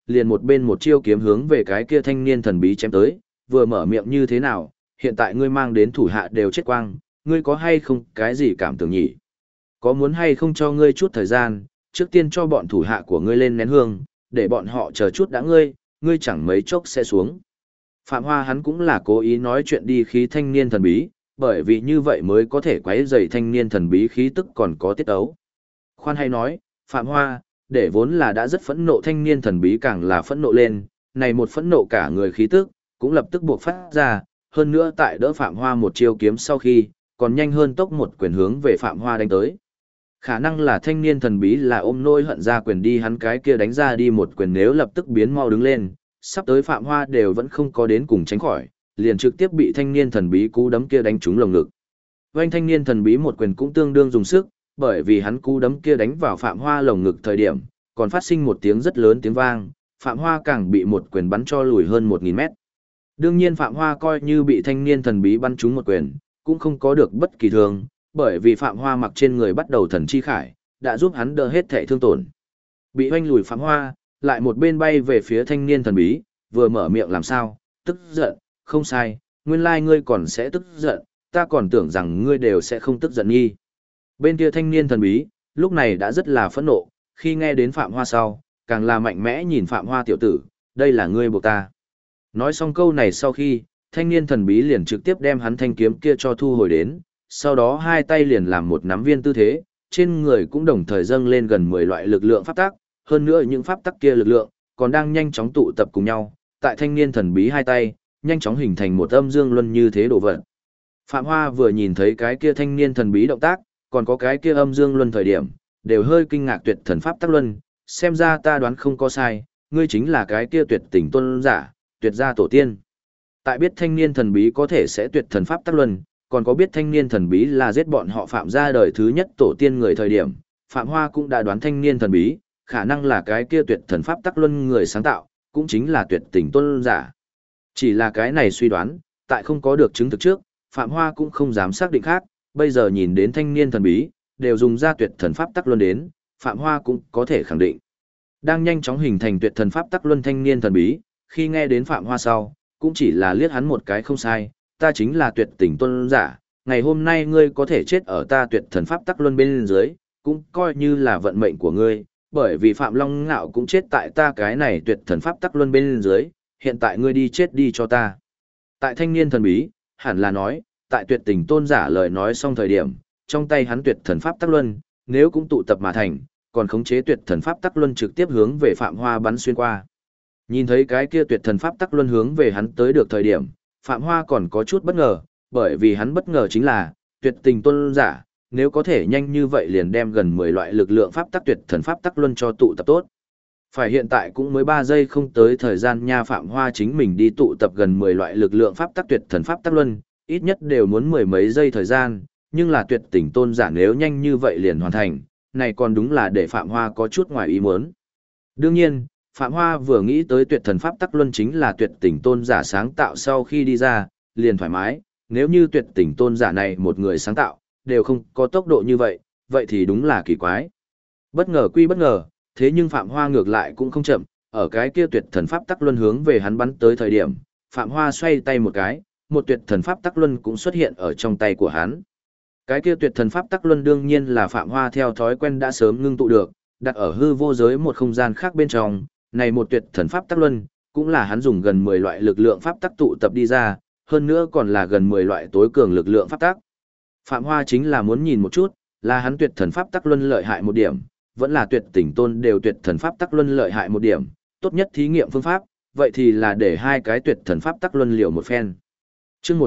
liền một bên một chiêu kiếm hướng về cái kia thanh niên thần bí chém tới, vừa mở miệng như thế nào, hiện tại ngươi mang đến thủ hạ đều chết quang, ngươi có hay không cái gì cảm tưởng nhỉ? Có muốn hay không cho ngươi chút thời gian, trước tiên cho bọn thủ hạ của ngươi lên nén hương, để bọn họ chờ chút đã ngươi chẳng mấy chốc sẽ xuống. Phạm Hoa hắn cũng là cố ý nói chuyện đi khí thanh niên thần bí, bởi vì như vậy mới có thể quấy rầy thanh niên thần bí khí tức còn có tiết ấu. Khoan hay nói, Phạm Hoa, để vốn là đã rất phẫn nộ thanh niên thần bí càng là phẫn nộ lên, này một phẫn nộ cả người khí tức, cũng lập tức buộc phát ra, hơn nữa tại đỡ Phạm Hoa một chiêu kiếm sau khi, còn nhanh hơn tốc một quyền hướng về Phạm Hoa đánh tới. Khả năng là thanh niên thần bí là ôm nỗi hận ra quyền đi hắn cái kia đánh ra đi một quyền nếu lập tức biến mau đứng lên, sắp tới Phạm Hoa đều vẫn không có đến cùng tránh khỏi, liền trực tiếp bị thanh niên thần bí cú đấm kia đánh trúng lồng ngực. Vành thanh niên thần bí một quyền cũng tương đương dùng sức, bởi vì hắn cú đấm kia đánh vào Phạm Hoa lồng ngực thời điểm, còn phát sinh một tiếng rất lớn tiếng vang, Phạm Hoa càng bị một quyền bắn cho lùi hơn 1000 mét. Đương nhiên Phạm Hoa coi như bị thanh niên thần bí bắn trúng một quyền, cũng không có được bất kỳ thương, bởi vì Phạm Hoa mặc trên người bắt đầu thần chi khải, đã giúp hắn đỡ hết thể thương tổn. Bị hoanh lùi Phạm Hoa, lại một bên bay về phía thanh niên thần bí, vừa mở miệng làm sao, tức giận, không sai, nguyên lai ngươi còn sẽ tức giận, ta còn tưởng rằng ngươi đều sẽ không tức giận nghi. Bên kia thanh niên thần bí, lúc này đã rất là phẫn nộ, khi nghe đến Phạm Hoa sau, càng là mạnh mẽ nhìn Phạm Hoa tiểu tử, đây là ngươi buộc ta. Nói xong câu này sau khi, thanh niên thần bí liền trực tiếp đem hắn thanh kiếm kia cho thu hồi đến, sau đó hai tay liền làm một nắm viên tư thế, trên người cũng đồng thời dâng lên gần 10 loại lực lượng pháp tắc, hơn nữa những pháp tắc kia lực lượng còn đang nhanh chóng tụ tập cùng nhau, tại thanh niên thần bí hai tay, nhanh chóng hình thành một âm dương luân như thế đổ vật. Phạm Hoa vừa nhìn thấy cái kia thanh niên thần bí động tác, còn có cái kia âm dương luân thời điểm, đều hơi kinh ngạc tuyệt thần pháp tắc luân, xem ra ta đoán không có sai, ngươi chính là cái kia tuyệt tình tôn giả, tuyệt gia tổ tiên. Tại biết thanh niên thần bí có thể sẽ tuyệt thần pháp tắc luân, còn có biết thanh niên thần bí là giết bọn họ Phạm gia đời thứ nhất tổ tiên người thời điểm, Phạm Hoa cũng đã đoán thanh niên thần bí, khả năng là cái kia tuyệt thần pháp tắc luân người sáng tạo, cũng chính là tuyệt tình tôn giả. Chỉ là cái này suy đoán, tại không có được chứng thực trước, Phạm Hoa cũng không dám xác định khác, bây giờ nhìn đến thanh niên thần bí, đều dùng ra tuyệt thần pháp tắc luân đến, Phạm Hoa cũng có thể khẳng định. Đang nhanh chóng hình thành tuyệt thần pháp tắc luân thanh niên thần bí, khi nghe đến Phạm Hoa sau, cũng chỉ là liếc hắn một cái không sai, ta chính là tuyệt tình tôn giả, ngày hôm nay ngươi có thể chết ở ta tuyệt thần pháp tắc luân bên dưới, cũng coi như là vận mệnh của ngươi, bởi vì Phạm Long Ngạo cũng chết tại ta cái này tuyệt thần pháp tắc luân bên dưới, hiện tại ngươi đi chết đi cho ta. Tại thanh niên thần bí, hẳn là nói, tại tuyệt tình tôn giả lời nói xong thời điểm, trong tay hắn tuyệt thần pháp tắc luân, nếu cũng tụ tập mà thành, còn khống chế tuyệt thần pháp tắc luân trực tiếp hướng về Phạm Hoa bắn xuyên qua. Nhìn thấy cái kia tuyệt thần pháp tắc luân hướng về hắn tới được thời điểm, Phạm Hoa còn có chút bất ngờ, bởi vì hắn bất ngờ chính là, tuyệt tình tôn giả, nếu có thể nhanh như vậy liền đem gần 10 loại lực lượng pháp tắc tuyệt thần pháp tắc luân cho tụ tập tốt. Phải hiện tại cũng mới 3 giây không tới thời gian nha, Phạm Hoa chính mình đi tụ tập gần 10 loại lực lượng pháp tắc tuyệt thần pháp tắc luân, ít nhất đều muốn mười mấy giây thời gian, nhưng là tuyệt tình tôn giả nếu nhanh như vậy liền hoàn thành, này còn đúng là để Phạm Hoa có chút ngoài ý muốn. Đương nhiên, Phạm Hoa vừa nghĩ tới tuyệt thần pháp tắc luân chính là tuyệt tình tôn giả sáng tạo sau khi đi ra, liền thoải mái, nếu như tuyệt tình tôn giả này một người sáng tạo, đều không có tốc độ như vậy, vậy thì đúng là kỳ quái. Bất ngờ quy bất ngờ, thế nhưng Phạm Hoa ngược lại cũng không chậm, ở cái kia tuyệt thần pháp tắc luân hướng về hắn bắn tới thời điểm, Phạm Hoa xoay tay một cái, một tuyệt thần pháp tắc luân cũng xuất hiện ở trong tay của hắn. Cái kia tuyệt thần pháp tắc luân đương nhiên là Phạm Hoa theo thói quen đã sớm ngưng tụ được, đặt ở hư vô giới một không gian khác bên trong, này một tuyệt thần pháp tắc luân, cũng là hắn dùng gần 10 loại lực lượng pháp tắc tụ tập đi ra, hơn nữa còn là gần 10 loại tối cường lực lượng pháp tắc. Phạm Hoa chính là muốn nhìn một chút, là hắn tuyệt thần pháp tắc luân lợi hại một điểm, vẫn là tuyệt tình tôn đều tuyệt thần pháp tắc luân lợi hại một điểm, tốt nhất thí nghiệm phương pháp, vậy thì là để hai cái tuyệt thần pháp tắc luân liều một phen. Chương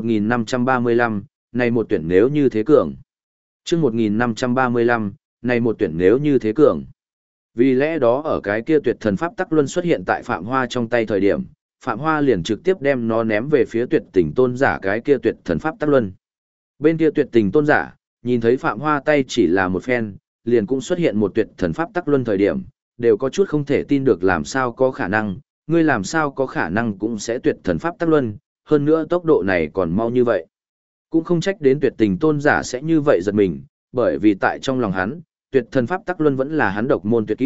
1535, này một tuyển nếu như thế cường. Chương 1535, này một tuyển nếu như thế cường. Vì lẽ đó ở cái kia tuyệt thần pháp tắc luân xuất hiện tại Phạm Hoa trong tay thời điểm, Phạm Hoa liền trực tiếp đem nó ném về phía tuyệt tình tôn giả cái kia tuyệt thần pháp tắc luân. Bên kia tuyệt tình tôn giả, nhìn thấy Phạm Hoa tay chỉ là một phen, liền cũng xuất hiện một tuyệt thần pháp tắc luân thời điểm, đều có chút không thể tin được làm sao có khả năng, ngươi làm sao có khả năng cũng sẽ tuyệt thần pháp tắc luân, hơn nữa tốc độ này còn mau như vậy. Cũng không trách đến tuyệt tình tôn giả sẽ như vậy giật mình, bởi vì tại trong lòng hắn, tuyệt thần pháp tắc luân vẫn là hắn độc môn tuyệt kỹ,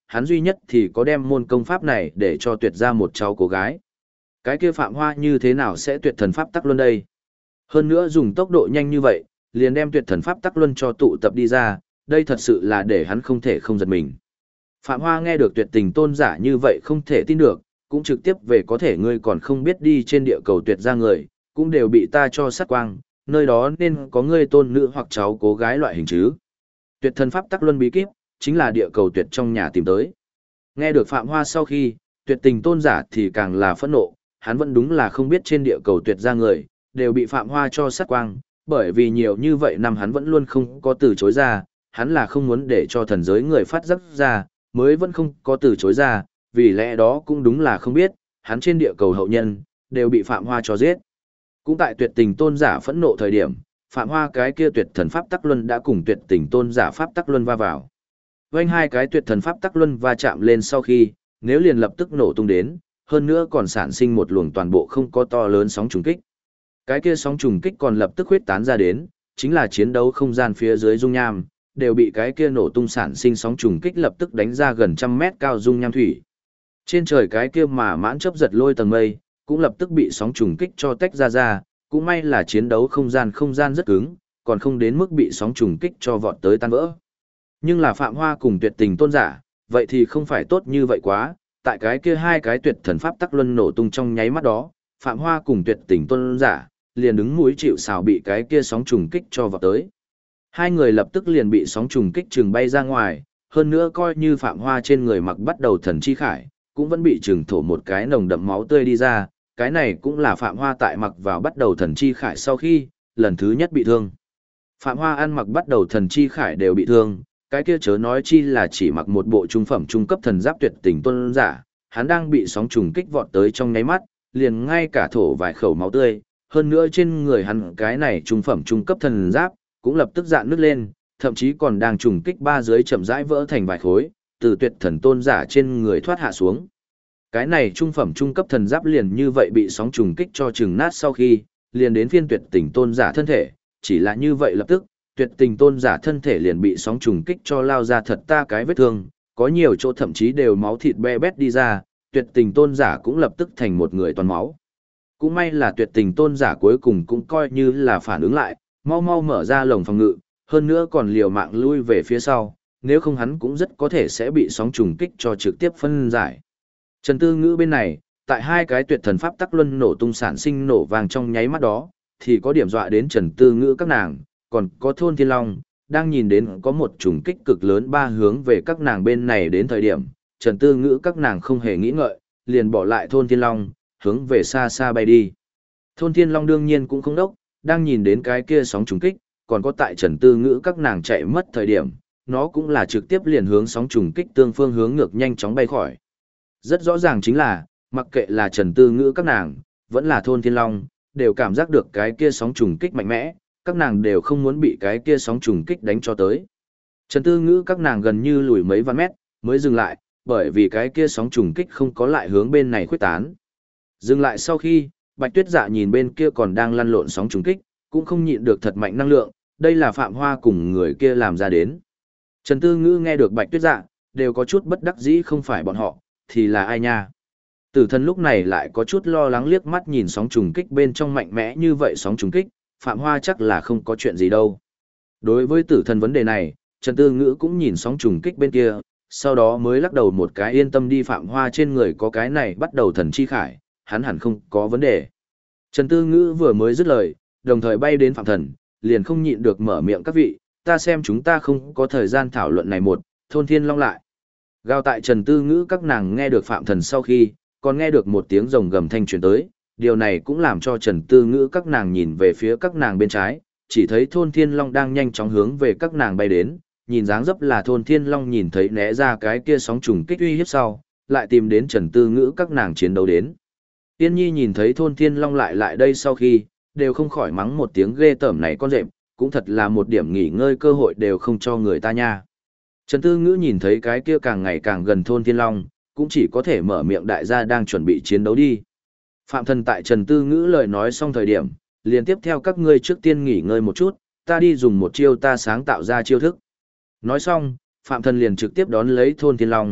hắn duy nhất thì có đem môn công pháp này để cho tuyệt ra một cháu cô gái. Cái kia Phạm Hoa như thế nào sẽ tuyệt thần pháp tắc luân đây? Hơn nữa dùng tốc độ nhanh như vậy, liền đem tuyệt thần pháp tắc luân cho tụ tập đi ra, đây thật sự là để hắn không thể không giật mình. Phạm Hoa nghe được tuyệt tình tôn giả như vậy không thể tin được, cũng trực tiếp về có thể ngươi còn không biết đi trên địa cầu tuyệt ra người, cũng đều bị ta cho sát quang, nơi đó nên có ngươi tôn nữ hoặc cháu cố gái loại hình chứ. Tuyệt thần pháp tắc luân bí kíp, chính là địa cầu tuyệt trong nhà tìm tới. Nghe được Phạm Hoa sau khi, tuyệt tình tôn giả thì càng là phẫn nộ, hắn vẫn đúng là không biết trên địa cầu tuyệt ra người, đều bị Phạm Hoa cho sát quang, bởi vì nhiều như vậy năm hắn vẫn luôn không có từ chối ra, hắn là không muốn để cho thần giới người phát giác ra, mới vẫn không có từ chối ra, vì lẽ đó cũng đúng là không biết, hắn trên địa cầu hậu nhân, đều bị Phạm Hoa cho giết. Cũng tại tuyệt tình tôn giả phẫn nộ thời điểm, Phạm Hoa cái kia tuyệt thần pháp tắc luân đã cùng tuyệt tình tôn giả pháp tắc luân va vào. Vành hai cái tuyệt thần pháp tắc luân va chạm lên sau khi, nếu liền lập tức nổ tung đến, hơn nữa còn sản sinh một luồng toàn bộ không có to lớn sóng trùng kích. Cái kia sóng trùng kích còn lập tức huyết tán ra đến, chính là chiến đấu không gian phía dưới dung nham, đều bị cái kia nổ tung sản sinh sóng trùng kích lập tức đánh ra gần trăm mét cao dung nham thủy. Trên trời cái kia mà mãn chớp giật lôi tầng mây, cũng lập tức bị sóng trùng kích cho tách ra, cũng may là chiến đấu không gian rất cứng, còn không đến mức bị sóng trùng kích cho vọt tới tan vỡ. Nhưng là Phạm Hoa cùng tuyệt tình tôn giả, vậy thì không phải tốt như vậy quá, tại cái kia hai cái tuyệt thần pháp tắc luân nổ tung trong nháy mắt đó, Phạm Hoa cùng tuyệt tình tôn giả, liền đứng mũi chịu sào bị cái kia sóng trùng kích cho vọt tới. Hai người lập tức liền bị sóng trùng kích trừng bay ra ngoài, hơn nữa coi như Phạm Hoa trên người mặc bắt đầu thần chi khải, cũng vẫn bị trừng thổ một cái nồng đậm máu tươi đi ra, cái này cũng là Phạm Hoa tại mặc vào bắt đầu thần chi khải sau khi, lần thứ nhất bị thương. Phạm Hoa ăn mặc bắt đầu thần chi khải đều bị thương, cái kia chớ nói chi là chỉ mặc một bộ trung phẩm trung cấp thần giáp tuyệt tình tôn giả, hắn đang bị sóng trùng kích vọt tới trong nháy mắt, liền ngay cả thổ vài khẩu máu tươi, hơn nữa trên người hắn cái này trung phẩm trung cấp thần giáp, cũng lập tức dạn nước lên, thậm chí còn đang trùng kích ba dưới chậm rãi vỡ thành vài khối, từ tuyệt thần tôn giả trên người thoát hạ xuống. Cái này trung phẩm trung cấp thần giáp liền như vậy bị sóng trùng kích cho trừng nát sau khi, liền đến phiên tuyệt tình tôn giả thân thể, chỉ là như vậy lập tức, tuyệt tình tôn giả thân thể liền bị sóng trùng kích cho lao ra thật ta cái vết thương, có nhiều chỗ thậm chí đều máu thịt be bét đi ra, tuyệt tình tôn giả cũng lập tức thành một người toàn máu. Cũng may là tuyệt tình tôn giả cuối cùng cũng coi như là phản ứng lại, mau mau mở ra lồng phòng ngự, hơn nữa còn liều mạng lui về phía sau, nếu không hắn cũng rất có thể sẽ bị sóng trùng kích cho trực tiếp phân giải. Trần Tư Ngữ bên này, tại hai cái tuyệt thần pháp tắc luân nổ tung sản sinh nổ vàng trong nháy mắt đó, thì có điểm dọa đến Trần Tư Ngữ các nàng, còn có thôn Thiên Long, đang nhìn đến có một trùng kích cực lớn ba hướng về các nàng bên này đến thời điểm, Trần Tư Ngữ các nàng không hề nghĩ ngợi, liền bỏ lại thôn Thiên Long, hướng về xa xa bay đi. Thôn Thiên Long đương nhiên cũng không đốc, đang nhìn đến cái kia sóng trùng kích, còn có tại Trần Tư Ngữ các nàng chạy mất thời điểm, nó cũng là trực tiếp liền hướng sóng trùng kích tương phương hướng ngược nhanh chóng bay khỏi. Rất rõ ràng chính là, mặc kệ là Trần Tư Ngữ các nàng, vẫn là thôn Thiên Long, đều cảm giác được cái kia sóng trùng kích mạnh mẽ, các nàng đều không muốn bị cái kia sóng trùng kích đánh cho tới. Trần Tư Ngữ các nàng gần như lùi mấy vạn mét, mới dừng lại, bởi vì cái kia sóng trùng kích không có lại hướng bên này khuếch tán. Dừng lại sau khi, Bạch Tuyết Dạ nhìn bên kia còn đang lăn lộn sóng trùng kích, cũng không nhịn được thật mạnh năng lượng, đây là Phạm Hoa cùng người kia làm ra đến. Trần Tư Ngữ nghe được Bạch Tuyết Dạ, đều có chút bất đắc dĩ không phải bọn họ, thì là ai nha. Tử thần lúc này lại có chút lo lắng liếc mắt nhìn sóng trùng kích bên trong mạnh mẽ như vậy sóng trùng kích, Phạm Hoa chắc là không có chuyện gì đâu. Đối với tử thần vấn đề này, Trần Tư Ngữ cũng nhìn sóng trùng kích bên kia, sau đó mới lắc đầu một cái yên tâm đi Phạm Hoa trên người có cái này bắt đầu thần chi khải, hắn hẳn không có vấn đề. Trần Tư Ngữ vừa mới dứt lời, đồng thời bay đến Phạm Thần, liền không nhịn được mở miệng các vị, ta xem chúng ta không có thời gian thảo luận này một, thôn Thiên Long lại. Gào tại Trần Tư Ngữ các nàng nghe được Phạm Thần sau khi, còn nghe được một tiếng rồng gầm thanh truyền tới, điều này cũng làm cho Trần Tư Ngữ các nàng nhìn về phía các nàng bên trái, chỉ thấy thôn Thiên Long đang nhanh chóng hướng về các nàng bay đến, nhìn dáng dấp là thôn Thiên Long nhìn thấy né ra cái kia sóng trùng kích uy hiếp sau, lại tìm đến Trần Tư Ngữ các nàng chiến đấu đến. Tiên Nhi nhìn thấy thôn Thiên Long lại đây sau khi, đều không khỏi mắng một tiếng ghê tởm này con rệp, cũng thật là một điểm nghỉ ngơi cơ hội đều không cho người ta nha. Trần Tư Ngữ nhìn thấy cái kia càng ngày càng gần thôn Thiên Long, cũng chỉ có thể mở miệng đại gia đang chuẩn bị chiến đấu đi. Phạm Thần tại Trần Tư Ngữ lời nói xong thời điểm, liền tiếp theo các ngươi trước tiên nghỉ ngơi một chút, ta đi dùng một chiêu ta sáng tạo ra chiêu thức. Nói xong, Phạm Thần liền trực tiếp đón lấy thôn Thiên Long,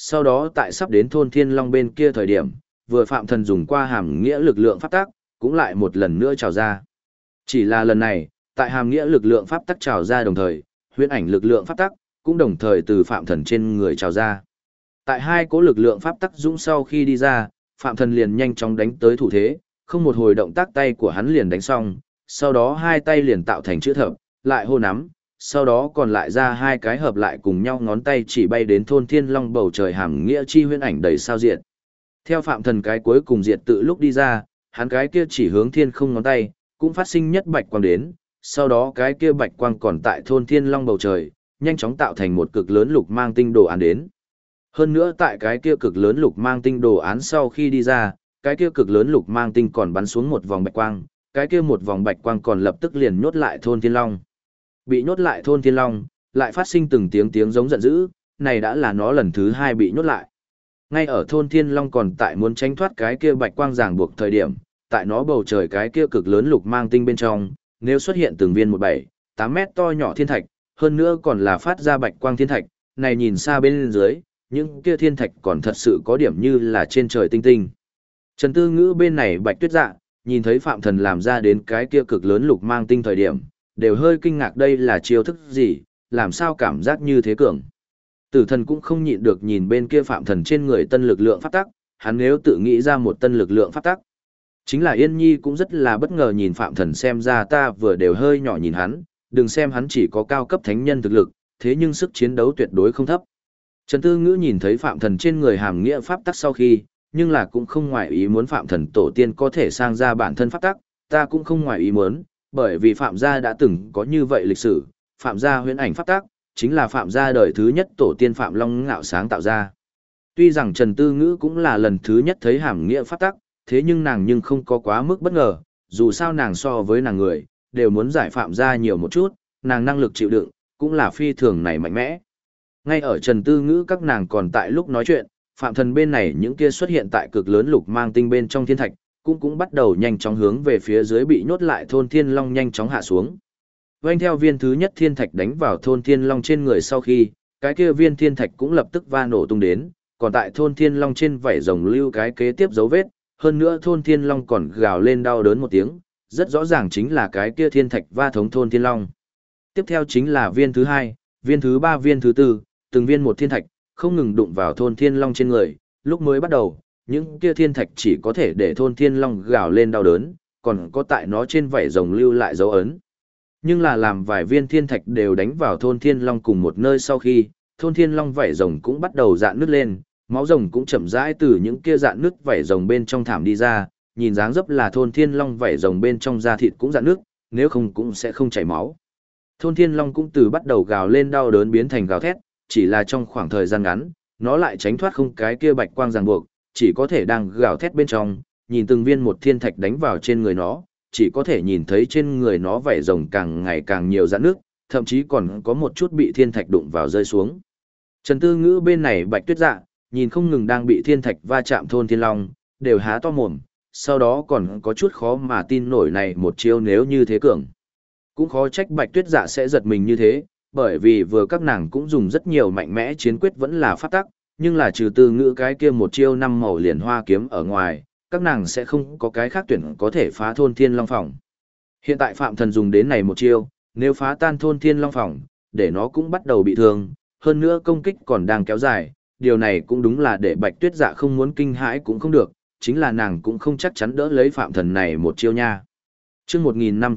Sau đó tại sắp đến thôn Thiên Long bên kia thời điểm, vừa Phạm Thần dùng qua hàm nghĩa lực lượng pháp tắc, cũng lại một lần nữa trào ra. Chỉ là lần này, tại hàm nghĩa lực lượng pháp tắc trào ra đồng thời, huyễn ảnh lực lượng pháp tắc cũng đồng thời từ Phạm Thần trên người trào ra. Tại hai cỗ lực lượng pháp tắc dũng sau khi đi ra, Phạm Thần liền nhanh chóng đánh tới thủ thế, không một hồi động tác tay của hắn liền đánh xong, sau đó hai tay liền tạo thành chữ thập, lại hô nắm, sau đó còn lại ra hai cái hợp lại cùng nhau ngón tay chỉ bay đến thôn Thiên Long bầu trời hàm nghĩa chi huyễn ảnh đầy sao diệt. Theo Phạm Thần cái cuối cùng diệt tự lúc đi ra, hắn cái kia chỉ hướng thiên không ngón tay, cũng phát sinh nhất bạch quang đến, sau đó cái kia bạch quang còn tại thôn Thiên Long bầu trời, nhanh chóng tạo thành một cực lớn lục mang tinh đồ án đến. Hơn nữa tại cái kia cực lớn lục mang tinh đồ án sau khi đi ra, cái kia cực lớn lục mang tinh còn bắn xuống một vòng bạch quang, cái kia một vòng bạch quang còn lập tức liền nhốt lại thôn Thiên Long. Bị nhốt lại thôn Thiên Long, lại phát sinh từng tiếng tiếng giống giận dữ, này đã là nó lần thứ hai bị nhốt lại. Ngay ở thôn Thiên Long còn tại muốn tránh thoát cái kia bạch quang ràng buộc thời điểm, tại nó bầu trời cái kia cực lớn lục mang tinh bên trong, nếu xuất hiện từng viên 8 mét to nhỏ thiên thạch, hơn nữa còn là phát ra bạch quang thiên thạch, này nhìn xa bên dưới, những kia thiên thạch còn thật sự có điểm như là trên trời tinh tinh. Trần Tư Ngữ bên này Bạch Tuyết Dạ, nhìn thấy Phạm Thần làm ra đến cái kia cực lớn lục mang tinh thời điểm, đều hơi kinh ngạc đây là chiêu thức gì, làm sao cảm giác như thế cường. Tử Thần cũng không nhịn được nhìn bên kia Phạm Thần trên người tân lực lượng pháp tắc, hắn nếu tự nghĩ ra một tân lực lượng pháp tắc. Chính là Yên Nhi cũng rất là bất ngờ nhìn Phạm Thần xem ra ta vừa đều hơi nhỏ nhìn hắn, đừng xem hắn chỉ có cao cấp thánh nhân thực lực, thế nhưng sức chiến đấu tuyệt đối không thấp. Trần Tư Ngữ nhìn thấy Phạm Thần trên người hàm nghĩa pháp tắc sau khi, nhưng là cũng không ngoại ý muốn Phạm Thần tổ tiên có thể sang ra bản thân pháp tắc, ta cũng không ngoại ý muốn, bởi vì Phạm gia đã từng có như vậy lịch sử, Phạm gia huyễn ảnh pháp tắc, chính là Phạm gia đời thứ nhất tổ tiên Phạm Long Ngạo sáng tạo ra. Tuy rằng Trần Tư Ngữ cũng là lần thứ nhất thấy hàm nghĩa pháp tắc, thế nhưng nàng nhưng không có quá mức bất ngờ, dù sao nàng so với nàng người, đều muốn giải Phạm gia nhiều một chút, nàng năng lực chịu đựng, cũng là phi thường này mạnh mẽ. Ngay ở Trần Tư Ngữ các nàng còn tại lúc nói chuyện, Phạm Thần bên này những kia xuất hiện tại cực lớn lục mang tinh bên trong thiên thạch, cũng bắt đầu nhanh chóng hướng về phía dưới bị nhốt lại thôn Thiên Long nhanh chóng hạ xuống. Vành theo viên thứ nhất thiên thạch đánh vào thôn Thiên Long trên người sau khi, cái kia viên thiên thạch cũng lập tức va nổ tung đến, còn tại thôn Thiên Long trên vảy rồng lưu cái kế tiếp dấu vết, hơn nữa thôn Thiên Long còn gào lên đau đớn một tiếng, rất rõ ràng chính là cái kia thiên thạch va thống thôn Thiên Long. Tiếp theo chính là viên thứ hai, viên thứ ba, viên thứ tư, từng viên một thiên thạch, không ngừng đụng vào thôn Thiên Long trên người, lúc mới bắt đầu, những kia thiên thạch chỉ có thể để thôn Thiên Long gào lên đau đớn, còn có tại nó trên vảy rồng lưu lại dấu ấn. Nhưng là làm vài viên thiên thạch đều đánh vào thôn Thiên Long cùng một nơi sau khi, thôn Thiên Long vảy rồng cũng bắt đầu rạn nứt lên, máu rồng cũng chậm rãi từ những kia rạn nứt vảy rồng bên trong thảm đi ra, nhìn dáng dấp là thôn Thiên Long vảy rồng bên trong da thịt cũng rạn nứt, nếu không cũng sẽ không chảy máu. Thôn Thiên Long cũng từ bắt đầu gào lên đau đớn biến thành gào thét, chỉ là trong khoảng thời gian ngắn, nó lại tránh thoát không cái kia bạch quang ràng buộc, chỉ có thể đang gào thét bên trong, nhìn từng viên một thiên thạch đánh vào trên người nó, chỉ có thể nhìn thấy trên người nó vảy rồng càng ngày càng nhiều rạn nước, thậm chí còn có một chút bị thiên thạch đụng vào rơi xuống. Trần Tư Ngữ bên này Bạch Tuyết Dạ, nhìn không ngừng đang bị thiên thạch va chạm thôn Thiên Long, đều há to mồm, sau đó còn có chút khó mà tin nổi này một chiêu nếu như thế cường. Cũng khó trách Bạch Tuyết Dạ sẽ giật mình như thế, bởi vì vừa các nàng cũng dùng rất nhiều mạnh mẽ chiến quyết vẫn là pháp tắc, nhưng là trừ Tư Ngữ cái kia một chiêu năm màu liền hoa kiếm ở ngoài, các nàng sẽ không có cái khác tuyển có thể phá thôn Thiên Long phòng. Hiện tại Phạm Thần dùng đến này một chiêu, nếu phá tan thôn Thiên Long phòng, để nó cũng bắt đầu bị thương, hơn nữa công kích còn đang kéo dài, điều này cũng đúng là để Bạch Tuyết Dạ không muốn kinh hãi cũng không được, chính là nàng cũng không chắc chắn đỡ lấy Phạm Thần này một chiêu nha. Chương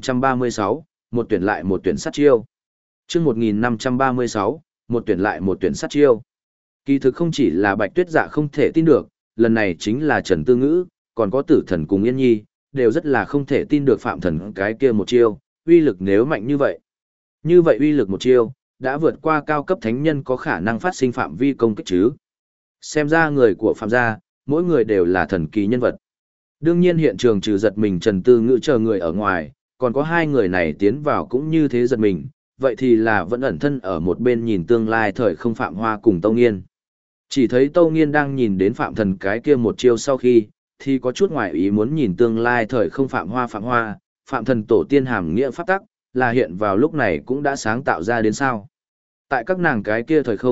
1536, một tuyển lại một tuyển sát chiêu. Chương 1536, một tuyển lại một tuyển sát chiêu. Kỳ thực không chỉ là Bạch Tuyết Dạ không thể tin được, lần này chính là Trần Tư Ngữ, còn có Tử Thần cùng Yên Nhi, đều rất là không thể tin được Phạm Thần cái kia một chiêu, uy lực nếu mạnh như vậy. Như vậy uy lực một chiêu, đã vượt qua cao cấp thánh nhân có khả năng phát sinh phạm vi công kích chứ. Xem ra người của Phạm gia, mỗi người đều là thần kỳ nhân vật. Đương nhiên hiện trường trừ giật mình Trần Tư Ngữ chờ người ở ngoài, còn có hai người này tiến vào cũng như thế giật mình, vậy thì là vẫn ẩn thân ở một bên nhìn tương lai thời không Phạm Hoa cùng Tâu Nghiên. Chỉ thấy Tâu Nghiên đang nhìn đến Phạm Thần cái kia một chiêu sau khi, thì có chút ngoài ý muốn nhìn tương lai thời không Phạm Hoa, Phạm Thần tổ tiên hàm nghĩa pháp tắc, là hiện vào lúc này cũng đã sáng tạo ra đến sao. Tại các nàng cái kia thời không,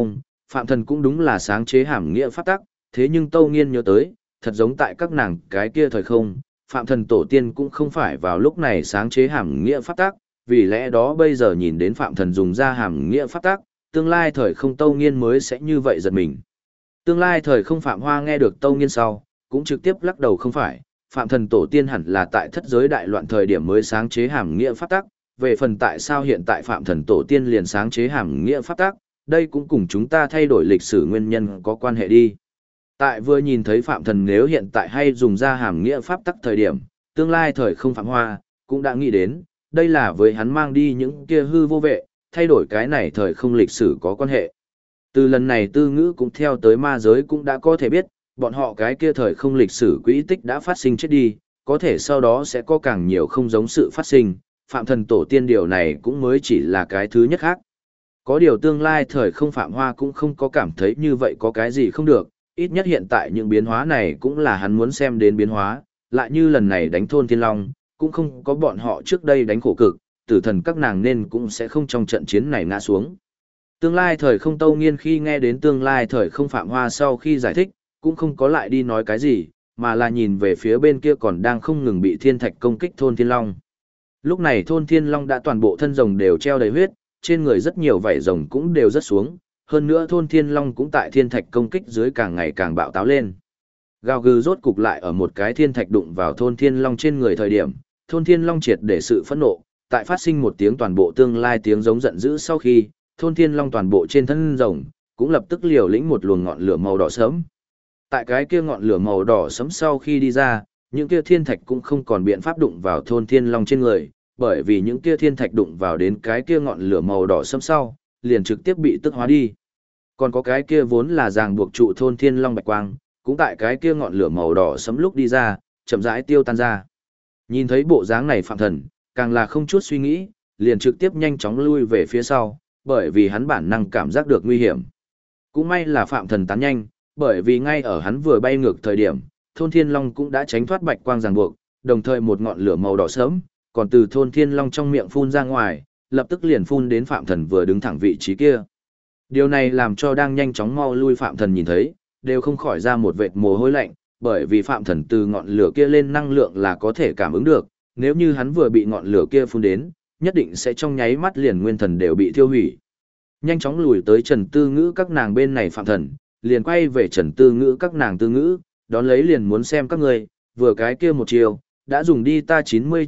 Phạm Thần cũng đúng là sáng chế hàm nghĩa pháp tắc, thế nhưng Tâu Nghiên nhớ tới, thật giống tại các nàng cái kia thời không, Phạm Thần tổ tiên cũng không phải vào lúc này sáng chế hàm nghĩa pháp tắc, vì lẽ đó bây giờ nhìn đến Phạm Thần dùng ra hàm nghĩa pháp tắc, tương lai thời không Tâu Nghiên mới sẽ như vậy giật mình. Tương lai thời không Phạm Hoa nghe được Tâu Nghiên sau, cũng trực tiếp lắc đầu không phải, Phạm Thần tổ tiên hẳn là tại thất giới đại loạn thời điểm mới sáng chế hàm nghĩa pháp tắc, về phần tại sao hiện tại Phạm Thần tổ tiên liền sáng chế hàm nghĩa pháp tắc, đây cũng cùng chúng ta thay đổi lịch sử nguyên nhân có quan hệ đi. Tại vừa nhìn thấy Phạm Thần nếu hiện tại hay dùng ra hàm nghĩa pháp tắc thời điểm, tương lai thời không Phạm Hoa, cũng đã nghĩ đến, đây là với hắn mang đi những kia hư vô vệ, thay đổi cái này thời không lịch sử có quan hệ. Từ lần này Tư Ngữ cũng theo tới ma giới cũng đã có thể biết, bọn họ cái kia thời không lịch sử quỹ tích đã phát sinh chết đi, có thể sau đó sẽ có càng nhiều không giống sự phát sinh, Phạm Thần tổ tiên điều này cũng mới chỉ là cái thứ nhất khác. Có điều tương lai thời không Phạm Hoa cũng không có cảm thấy như vậy có cái gì không được, ít nhất hiện tại những biến hóa này cũng là hắn muốn xem đến biến hóa, lại như lần này đánh thôn Thiên Long, cũng không có bọn họ trước đây đánh khổ cực, tử thần các nàng nên cũng sẽ không trong trận chiến này ngã xuống. Tương lai thời không Tâu Nghiên khi nghe đến tương lai thời không Phạm Hoa sau khi giải thích, cũng không có lại đi nói cái gì, mà là nhìn về phía bên kia còn đang không ngừng bị thiên thạch công kích thôn Thiên Long. Lúc này thôn Thiên Long đã toàn bộ thân rồng đều treo đầy huyết, trên người rất nhiều vảy rồng cũng đều rớt xuống, hơn nữa thôn Thiên Long cũng tại thiên thạch công kích dưới càng ngày càng bạo táo lên. Gào gừ rốt cục lại ở một cái thiên thạch đụng vào thôn Thiên Long trên người thời điểm, thôn Thiên Long triệt để sự phẫn nộ, tại phát sinh một tiếng toàn bộ tương lai tiếng giống giận dữ sau khi, thôn Thiên Long toàn bộ trên thân rồng cũng lập tức liều lĩnh một luồng ngọn lửa màu đỏ sẫm. Tại cái kia ngọn lửa màu đỏ sẫm sau khi đi ra, những kia thiên thạch cũng không còn biện pháp đụng vào thôn Thiên Long trên người, bởi vì những kia thiên thạch đụng vào đến cái kia ngọn lửa màu đỏ sẫm sau, liền trực tiếp bị tức hóa đi. Còn có cái kia vốn là ràng buộc trụ thôn Thiên Long bạch quang, cũng tại cái kia ngọn lửa màu đỏ sẫm lúc đi ra, chậm rãi tiêu tan ra. Nhìn thấy bộ dáng này Phạm Thần, càng là không chút suy nghĩ, liền trực tiếp nhanh chóng lui về phía sau, bởi vì hắn bản năng cảm giác được nguy hiểm. Cũng may là Phạm Thần tán nhanh, bởi vì ngay ở hắn vừa bay ngược thời điểm, thôn Thiên Long cũng đã tránh thoát bạch quang ràng buộc, đồng thời một ngọn lửa màu đỏ sẫm, còn từ thôn Thiên Long trong miệng phun ra ngoài, lập tức liền phun đến Phạm Thần vừa đứng thẳng vị trí kia. Điều này làm cho đang nhanh chóng mau lui Phạm Thần nhìn thấy, đều không khỏi ra một vệt mồ hôi lạnh, bởi vì Phạm Thần từ ngọn lửa kia lên năng lượng là có thể cảm ứng được, nếu như hắn vừa bị ngọn lửa kia phun đến, nhất định sẽ trong nháy mắt liền nguyên thần đều bị thiêu hủy. Nhanh chóng lùi tới Trần Tư Ngữ các nàng bên này Phạm Thần, liền quay về Trần Tư Ngữ các nàng Tư Ngữ, đón lấy liền muốn xem các người, vừa cái kia một chiều, đã dùng đi ta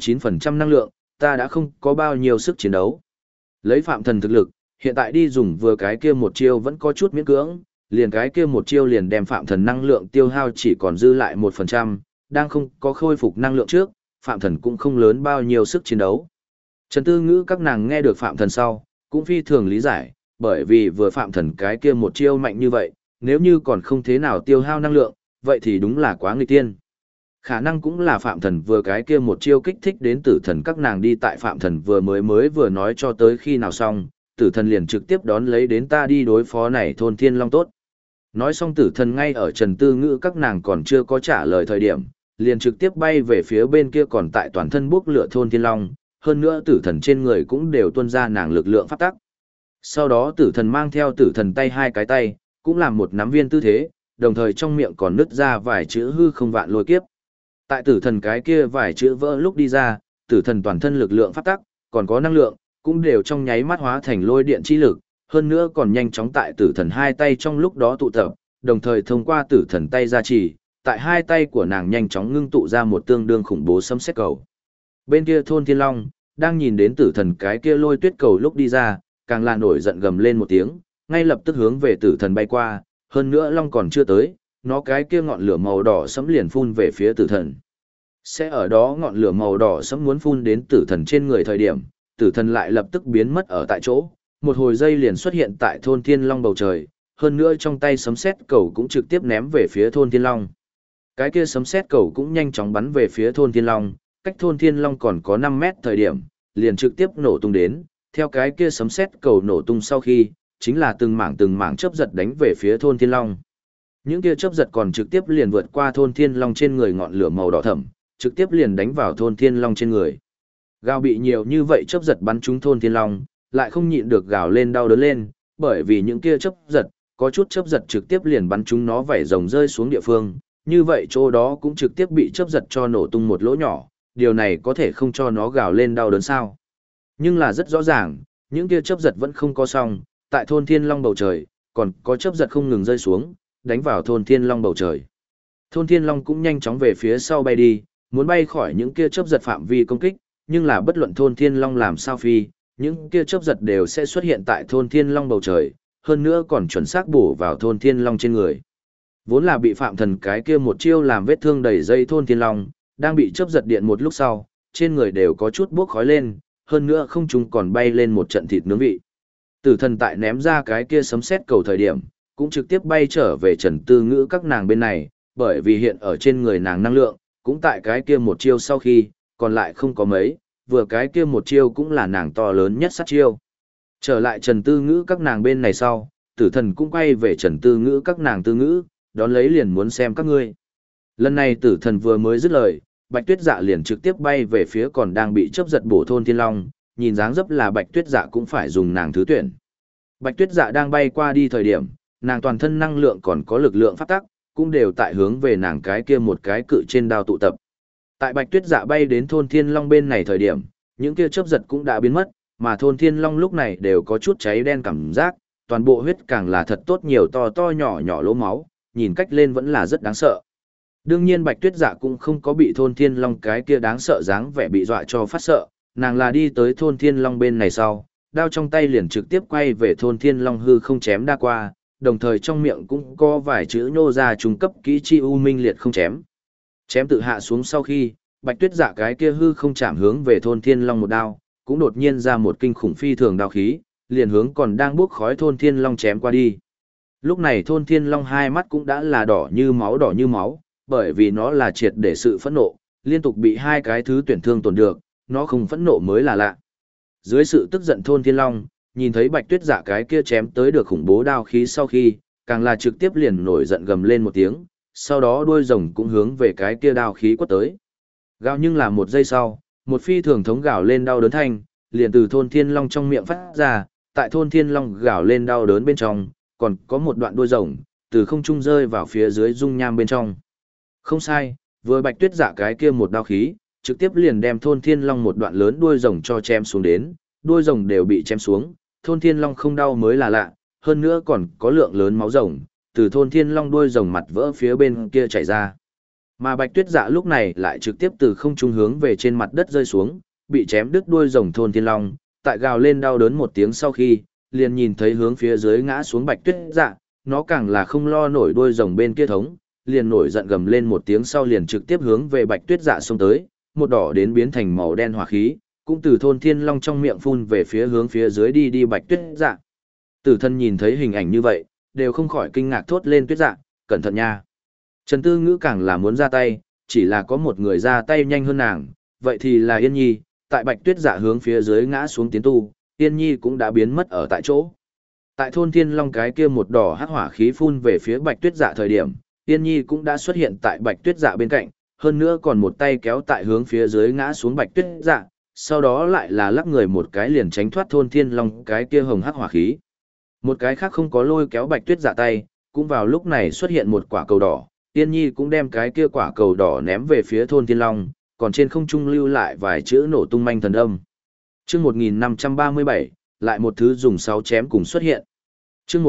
99% năng lượng, ta đã không có bao nhiêu sức chiến đấu. Lấy Phạm Thần thực lực, hiện tại đi dùng vừa cái kia một chiêu vẫn có chút miễn cưỡng, liền cái kia một chiêu liền đem Phạm Thần năng lượng tiêu hao chỉ còn dư lại 1%, đang không có khôi phục năng lượng trước, Phạm Thần cũng không lớn bao nhiêu sức chiến đấu. Trần Tư Ngữ các nàng nghe được Phạm Thần sau, cũng phi thường lý giải, bởi vì vừa Phạm Thần cái kia một chiêu mạnh như vậy, nếu như còn không thế nào tiêu hao năng lượng, vậy thì đúng là quá nghịch tiên. Khả năng cũng là Phạm Thần vừa cái kia một chiêu kích thích đến tử thần các nàng đi tại Phạm Thần vừa vừa nói cho tới khi nào xong, tử thần liền trực tiếp đón lấy đến ta đi đối phó này thôn Thiên Long tốt. Nói xong tử thần ngay ở Trần Tư Ngữ các nàng còn chưa có trả lời thời điểm, liền trực tiếp bay về phía bên kia còn tại toàn thân bốc lửa thôn Thiên Long, hơn nữa tử thần trên người cũng đều tuôn ra nàng lực lượng pháp tắc. Sau đó tử thần mang theo tử thần tay hai cái tay, cũng làm một nắm viên tư thế, đồng thời trong miệng còn nứt ra vài chữ hư không vạn lôi kiếp. Tại tử thần cái kia vài chữ vỡ lúc đi ra, tử thần toàn thân lực lượng pháp tắc, còn có năng lượng, cũng đều trong nháy mắt hóa thành lôi điện chi lực, hơn nữa còn nhanh chóng tại tử thần hai tay trong lúc đó tụ tập, đồng thời thông qua tử thần tay gia trì, tại hai tay của nàng nhanh chóng ngưng tụ ra một tương đương khủng bố sấm sét cầu. Bên kia thôn Thiên Long, đang nhìn đến tử thần cái kia lôi tuyết cầu lúc đi ra, càng là nổi giận gầm lên một tiếng, ngay lập tức hướng về tử thần bay qua, hơn nữa Long còn chưa tới, nó cái kia ngọn lửa màu đỏ sẫm liền phun về phía tử thần. Sẽ ở đó ngọn lửa màu đỏ sẫm muốn phun đến tử thần trên người thời điểm, tử thần lại lập tức biến mất ở tại chỗ, một hồi dây liền xuất hiện tại thôn Thiên Long bầu trời, hơn nữa trong tay sấm sét cầu cũng trực tiếp ném về phía thôn Thiên Long. Cái kia sấm sét cầu cũng nhanh chóng bắn về phía thôn Thiên Long, cách thôn Thiên Long còn có 5 mét thời điểm, liền trực tiếp nổ tung đến, theo cái kia sấm sét cầu nổ tung sau khi, chính là từng mảng chớp giật đánh về phía thôn Thiên Long. Những kia chớp giật còn trực tiếp liền vượt qua thôn Thiên Long trên người ngọn lửa màu đỏ thẫm, trực tiếp liền đánh vào thôn Thiên Long trên người. Gào bị nhiều như vậy chớp giật bắn trúng thôn Thiên Long, lại không nhịn được gào lên đau đớn lên, bởi vì những kia chớp giật có chút chớp giật trực tiếp liền bắn chúng nó vảy rồng rơi xuống địa phương, như vậy chỗ đó cũng trực tiếp bị chớp giật cho nổ tung một lỗ nhỏ, điều này có thể không cho nó gào lên đau đớn sao. Nhưng là rất rõ ràng, những kia chớp giật vẫn không có xong, tại thôn Thiên Long bầu trời, còn có chớp giật không ngừng rơi xuống, đánh vào thôn Thiên Long bầu trời. Thôn Thiên Long cũng nhanh chóng về phía sau bay đi, muốn bay khỏi những kia chớp giật phạm vi công kích, nhưng là bất luận thôn Thiên Long làm sao phi, những kia chớp giật đều sẽ xuất hiện tại thôn Thiên Long bầu trời, hơn nữa còn chuẩn xác bổ vào thôn Thiên Long trên người. Vốn là bị Phạm Thần cái kia một chiêu làm vết thương đầy dây thôn Thiên Long, đang bị chớp giật điện một lúc sau, trên người đều có chút bốc khói lên, hơn nữa không trung còn bay lên một trận thịt nướng vị. Tử Thần tại ném ra cái kia sấm sét cầu thời điểm, cũng trực tiếp bay trở về Trần Tư Ngữ các nàng bên này, bởi vì hiện ở trên người nàng năng lượng, cũng tại cái kia một chiêu sau khi, còn lại không có mấy, vừa cái kia một chiêu cũng là nàng to lớn nhất sát chiêu. Trở lại Trần Tư Ngữ các nàng bên này sau, Tử Thần cũng quay về Trần Tư Ngữ các nàng Tư Ngữ, đón lấy liền muốn xem các ngươi. Lần này Tử Thần vừa mới dứt lời, Bạch Tuyết Dạ liền trực tiếp bay về phía còn đang bị chớp giật bổ thôn Thiên Long, nhìn dáng dấp là Bạch Tuyết Dạ cũng phải dùng nàng thứ tuyển. Bạch Tuyết Dạ đang bay qua đi thời điểm, nàng toàn thân năng lượng còn có lực lượng pháp tắc, cũng đều tại hướng về nàng cái kia một cái cự trên đao tụ tập. Tại Bạch Tuyết Dạ bay đến thôn Thiên Long bên này thời điểm, những kia chớp giật cũng đã biến mất, mà thôn Thiên Long lúc này đều có chút cháy đen cảm giác, toàn bộ huyết càng là thật tốt nhiều to to nhỏ nhỏ lỗ máu, nhìn cách lên vẫn là rất đáng sợ. Đương nhiên Bạch Tuyết Dạ cũng không có bị thôn Thiên Long cái kia đáng sợ dáng vẻ bị dọa cho phát sợ, nàng là đi tới thôn Thiên Long bên này sau, đao trong tay liền trực tiếp quay về thôn Thiên Long hư không chém đa qua, đồng thời trong miệng cũng có vài chữ nhô ra trung cấp kỹ chi u minh liệt không chém. Chém tự hạ xuống sau khi, Bạch Tuyết Dạ cái kia hư không chạm hướng về thôn Thiên Long một đao, cũng đột nhiên ra một kinh khủng phi thường đao khí, liền hướng còn đang bốc khói thôn Thiên Long chém qua đi. Lúc này thôn Thiên Long hai mắt cũng đã là đỏ như máu, bởi vì nó là triệt để sự phẫn nộ, liên tục bị hai cái thứ tuyển thương tổn được, nó không phẫn nộ mới là lạ. Dưới sự tức giận thôn Thiên Long, nhìn thấy Bạch Tuyết Dạ cái kia chém tới được khủng bố đao khí sau khi, càng là trực tiếp liền nổi giận gầm lên một tiếng, sau đó đuôi rồng cũng hướng về cái kia đao khí quất tới. Gào nhưng là một giây sau, một phi thường thống gào lên đau đớn thanh, liền từ thôn Thiên Long trong miệng phát ra, tại thôn Thiên Long gào lên đau đớn bên trong, còn có một đoạn đuôi rồng, từ không trung rơi vào phía dưới dung nham bên trong. Không sai, vừa Bạch Tuyết Dạ cái kia một đao khí, trực tiếp liền đem thôn Thiên Long một đoạn lớn đuôi rồng cho chém xuống đến, đuôi rồng đều bị chém xuống, thôn Thiên Long không đau mới là lạ, hơn nữa còn có lượng lớn máu rồng, từ thôn Thiên Long đuôi rồng mặt vỡ phía bên kia chảy ra. Mà Bạch Tuyết Dạ lúc này lại trực tiếp từ không trung hướng về trên mặt đất rơi xuống, bị chém đứt đuôi rồng thôn Thiên Long, tại gào lên đau đớn một tiếng sau khi, liền nhìn thấy hướng phía dưới ngã xuống Bạch Tuyết Dạ, nó càng là không lo nổi đuôi rồng bên kia thống, liền nổi giận gầm lên một tiếng sau liền trực tiếp hướng về Bạch Tuyết Dạ xông tới, một đỏ đến biến thành màu đen hỏa khí, cũng từ thôn Thiên Long trong miệng phun về phía hướng phía dưới đi Bạch Tuyết Dạ. Tử Thần nhìn thấy hình ảnh như vậy, đều không khỏi kinh ngạc thốt lên Tuyết Dạ, cẩn thận nha. Trần Tư Ngữ càng là muốn ra tay, chỉ là có một người ra tay nhanh hơn nàng, vậy thì là Yên Nhi, tại Bạch Tuyết Dạ hướng phía dưới ngã xuống tiến tu, Yên Nhi cũng đã biến mất ở tại chỗ. Tại thôn Thiên Long cái kia một đỏ hắc hỏa khí phun về phía Bạch Tuyết Dạ thời điểm, Yên Nhi cũng đã xuất hiện tại Bạch Tuyết Dạ bên cạnh, hơn nữa còn một tay kéo tại hướng phía dưới ngã xuống Bạch Tuyết Dạ, sau đó lại là lắc người một cái liền tránh thoát thôn Thiên Long cái kia hồng hắc hỏa khí. Một cái khác không có lôi kéo Bạch Tuyết Dạ tay, cũng vào lúc này xuất hiện một quả cầu đỏ, Yên Nhi cũng đem cái kia quả cầu đỏ ném về phía thôn Thiên Long, còn trên không trung lưu lại vài chữ nổ tung manh thần âm. Chương 1537, lại một thứ dùng 6 chém cùng xuất hiện. Chương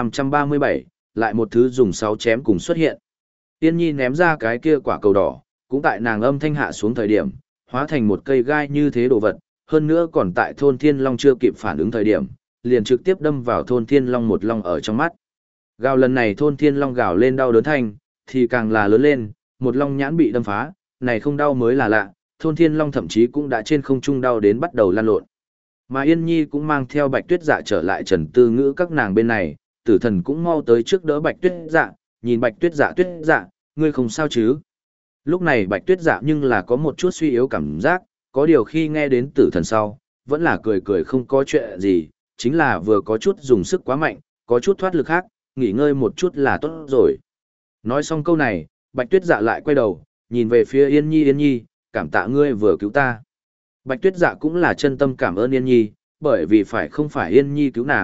1537, lại một thứ dùng 6 chém cùng xuất hiện. Yên Nhi ném ra cái kia quả cầu đỏ, cũng tại nàng âm thanh hạ xuống thời điểm, hóa thành một cây gai như thế đồ vật, hơn nữa còn tại thôn Thiên Long chưa kịp phản ứng thời điểm, liền trực tiếp đâm vào thôn Thiên Long một long ở trong mắt. Gào lần này thôn Thiên Long gào lên đau đớn thanh, thì càng là lớn lên, một long nhãn bị đâm phá, này không đau mới là lạ, thôn Thiên Long thậm chí cũng đã trên không trung đau đến bắt đầu lăn lộn. Mà Yên Nhi cũng mang theo Bạch Tuyết Dạ trở lại Trần Tư Ngữ các nàng bên này, Tử Thần cũng mau tới trước đỡ Bạch Tuyết Dạ, nhìn Bạch Tuyết Dạ, ngươi không sao chứ? Lúc này Bạch Tuyết Dạ nhưng là có một chút suy yếu cảm giác, có điều khi nghe đến Tử Thần sau, vẫn là cười cười không có chuyện gì, chính là vừa có chút dùng sức quá mạnh, có chút thoát lực khác, nghỉ ngơi một chút là tốt rồi. Nói xong câu này, Bạch Tuyết Dạ lại quay đầu, nhìn về phía Yên Nhi, cảm tạ ngươi vừa cứu ta. Bạch Tuyết Dạ cũng là chân tâm cảm ơn Yên Nhi, bởi vì không phải Yên Nhi cứu nàng,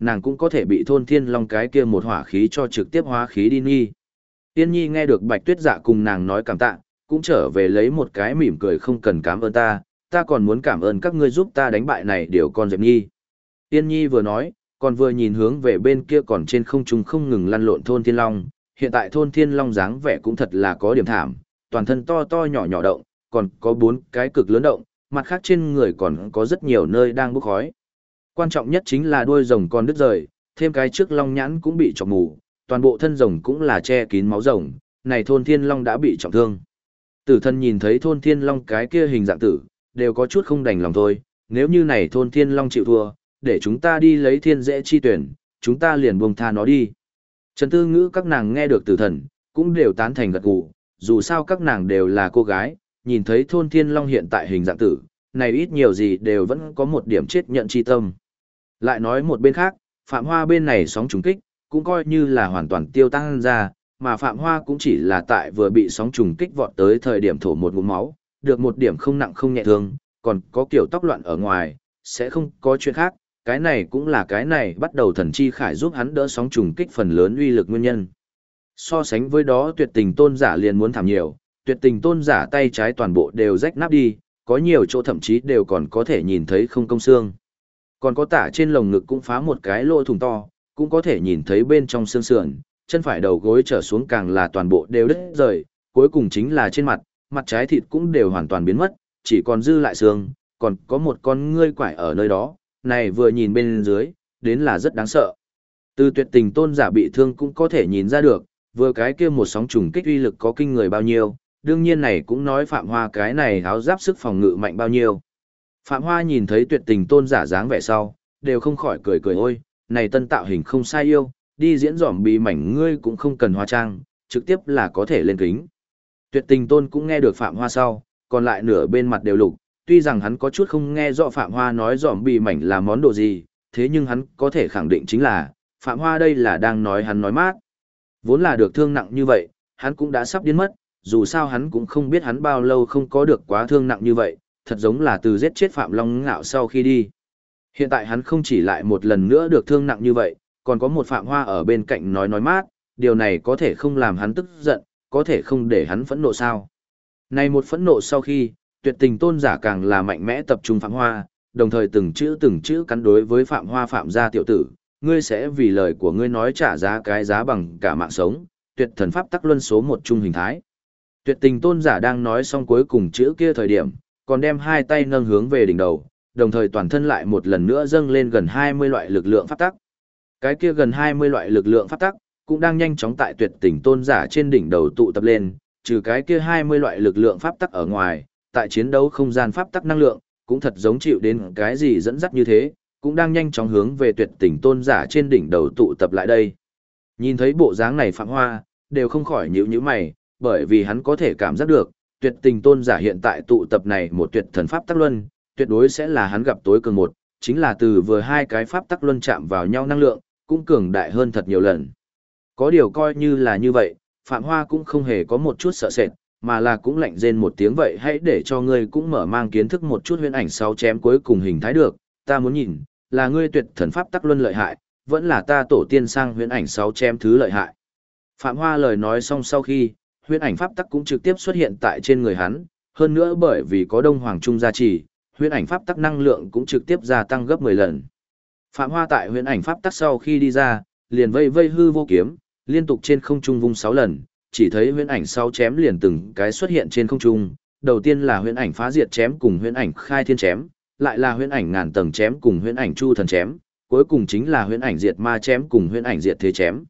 nàng cũng có thể bị thôn thiên long cái kia một hỏa khí cho trực tiếp hóa khí đi nghi. Tiên nhi nghe được Bạch Tuyết Dạ cùng nàng nói cảm tạ, cũng trở về lấy một cái mỉm cười không cần cảm ơn ta còn muốn cảm ơn các ngươi giúp ta đánh bại này điều con dẹp nhi. Tiên nhi vừa nói, còn vừa nhìn hướng về bên kia còn trên không trung không ngừng lăn lộn thôn thiên long, hiện tại thôn thiên long dáng vẻ cũng thật là có điểm thảm, toàn thân to to nhỏ nhỏ động, còn có 4 cái cực lớn động, mặt khác trên người còn có rất nhiều nơi đang bốc khói. Quan trọng nhất chính là đuôi rồng còn đứt rời, thêm cái trước long nhãn cũng bị chọc mù, toàn bộ thân rồng cũng là che kín máu rồng, này thôn thiên long đã bị trọng thương. Tử Thần nhìn thấy thôn thiên long cái kia hình dạng tử, đều có chút không đành lòng thôi, nếu như này thôn thiên long chịu thua, để chúng ta đi lấy thiên dễ chi tuyển, chúng ta liền buông tha nó đi. Trần Tư Ngữ các nàng nghe được Tử Thần, cũng đều tán thành gật gù, dù sao các nàng đều là cô gái, nhìn thấy thôn thiên long hiện tại hình dạng tử, này ít nhiều gì đều vẫn có một điểm chết nhận chi tâm. Lại nói một bên khác, Phạm Hoa bên này sóng trùng kích, cũng coi như là hoàn toàn tiêu tăng ra, mà Phạm Hoa cũng chỉ là tại vừa bị sóng trùng kích vọt tới thời điểm thổ một ngụm máu, được một điểm không nặng không nhẹ thương, còn có kiểu tóc loạn ở ngoài, sẽ không có chuyện khác, cái này cũng là cái này bắt đầu thần chi khải giúp hắn đỡ sóng trùng kích phần lớn uy lực nguyên nhân. So sánh với đó tuyệt tình tôn giả liền muốn thảm nhiều, tuyệt tình tôn giả tay trái toàn bộ đều rách nát đi, có nhiều chỗ thậm chí đều còn có thể nhìn thấy không công xương. Còn có tả trên lồng ngực cũng phá một cái lỗ thủng to, cũng có thể nhìn thấy bên trong xương sườn, chân phải đầu gối trở xuống càng là toàn bộ đều đứt rời, cuối cùng chính là trên mặt, mặt trái thịt cũng đều hoàn toàn biến mất, chỉ còn dư lại xương, còn có một con ngươi quải ở nơi đó, này vừa nhìn bên dưới, đến là rất đáng sợ. Từ tuyệt tình tôn giả bị thương cũng có thể nhìn ra được, vừa cái kia một sóng trùng kích uy lực có kinh người bao nhiêu, đương nhiên này cũng nói Phạm Hoa cái này áo giáp sức phòng ngự mạnh bao nhiêu. Phạm Hoa nhìn thấy tuyệt tình tôn giả dáng vẻ sau, đều không khỏi cười cười ôi, này tân tạo hình không sai yêu, đi diễn dỏm bị mảnh ngươi cũng không cần hóa trang, trực tiếp là có thể lên kính. Tuyệt tình tôn cũng nghe được Phạm Hoa sau, còn lại nửa bên mặt đều lục, tuy rằng hắn có chút không nghe rõ Phạm Hoa nói dỏm bị mảnh là món đồ gì, thế nhưng hắn có thể khẳng định chính là, Phạm Hoa đây là đang nói hắn nói mát. Vốn là được thương nặng như vậy, hắn cũng đã sắp điên mất, dù sao hắn cũng không biết hắn bao lâu không có được quá thương nặng như vậy, thật giống là từ giết chết Phạm Long Ngạo sau khi đi. Hiện tại hắn không chỉ lại một lần nữa được thương nặng như vậy, còn có một Phạm Hoa ở bên cạnh nói mát, điều này có thể không làm hắn tức giận, có thể không để hắn phẫn nộ sao. Này một phẫn nộ sau khi, tuyệt tình tôn giả càng là mạnh mẽ tập trung Phạm Hoa, đồng thời từng chữ cắn đối với Phạm Hoa Phạm gia tiểu tử, ngươi sẽ vì lời của ngươi nói trả giá cái giá bằng cả mạng sống, tuyệt thần pháp tắc luân số một chung hình thái. Tuyệt tình tôn giả đang nói xong cuối cùng chữ kia thời điểm, còn đem hai tay nâng hướng về đỉnh đầu, đồng thời toàn thân lại một lần nữa dâng lên gần 20 loại lực lượng pháp tắc. Cái kia gần 20 loại lực lượng pháp tắc, cũng đang nhanh chóng tại tuyệt tình tôn giả trên đỉnh đầu tụ tập lên, trừ cái kia 20 loại lực lượng pháp tắc ở ngoài, tại chiến đấu không gian pháp tắc năng lượng, cũng thật giống chịu đến cái gì dẫn dắt như thế, cũng đang nhanh chóng hướng về tuyệt tình tôn giả trên đỉnh đầu tụ tập lại đây. Nhìn thấy bộ dáng này Phạm Hoa, đều không khỏi nhíu mày, bởi vì hắn có thể cảm giác được, tuyệt tình tôn giả hiện tại tụ tập này một tuyệt thần pháp tắc luân, tuyệt đối sẽ là hắn gặp tối cường một, chính là từ vừa hai cái pháp tắc luân chạm vào nhau năng lượng, cũng cường đại hơn thật nhiều lần. Có điều coi như là như vậy, Phạm Hoa cũng không hề có một chút sợ sệt, mà là cũng lạnh rên một tiếng vậy hãy để cho ngươi cũng mở mang kiến thức một chút huyễn ảnh 6 chém cuối cùng hình thái được, ta muốn nhìn, là ngươi tuyệt thần pháp tắc luân lợi hại, vẫn là ta tổ tiên sang huyễn ảnh 6 chém thứ lợi hại. Phạm Hoa lời nói xong sau khi, huyễn ảnh pháp tắc cũng trực tiếp xuất hiện tại trên người hắn, hơn nữa bởi vì có Đông Hoàng Trung gia trì, huyễn ảnh pháp tắc năng lượng cũng trực tiếp gia tăng gấp 10 lần. Phạm Hoa tại huyễn ảnh pháp tắc sau khi đi ra, liền vây hư vô kiếm, liên tục trên không trung vung 6 lần, chỉ thấy huyễn ảnh 6 chém liền từng cái xuất hiện trên không trung, đầu tiên là huyễn ảnh phá diệt chém cùng huyễn ảnh khai thiên chém, lại là huyễn ảnh ngàn tầng chém cùng huyễn ảnh chu thần chém, cuối cùng chính là huyễn ảnh diệt ma chém cùng huyễn ảnh diệt thế chém.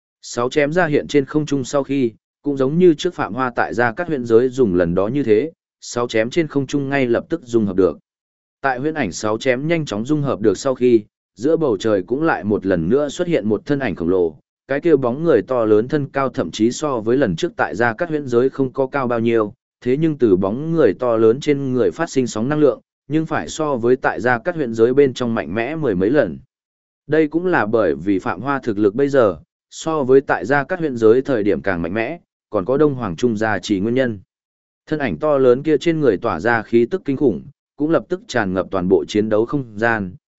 6 chém ra hiện trên không trung sau khi, cũng giống như trước Phạm Hoa tại gia các huyễn giới dùng lần đó như thế, 6 chém trên không trung ngay lập tức dung hợp được. Tại huyễn ảnh 6 chém nhanh chóng dung hợp được sau khi, giữa bầu trời cũng lại một lần nữa xuất hiện một thân ảnh khổng lồ, cái kia bóng người to lớn thân cao thậm chí so với lần trước tại gia các huyễn giới không có cao bao nhiêu, thế nhưng từ bóng người to lớn trên người phát sinh sóng năng lượng, nhưng phải so với tại gia các huyễn giới bên trong mạnh mẽ mười mấy lần. Đây cũng là bởi vì Phạm Hoa thực lực bây giờ, so với tại gia các huyễn giới thời điểm càng mạnh mẽ, còn có Đông Hoàng Trung gia chỉ nguyên nhân. Thân ảnh to lớn kia trên người tỏa ra khí tức kinh khủng, cũng lập tức tràn ngập toàn bộ chiến đấu không gian,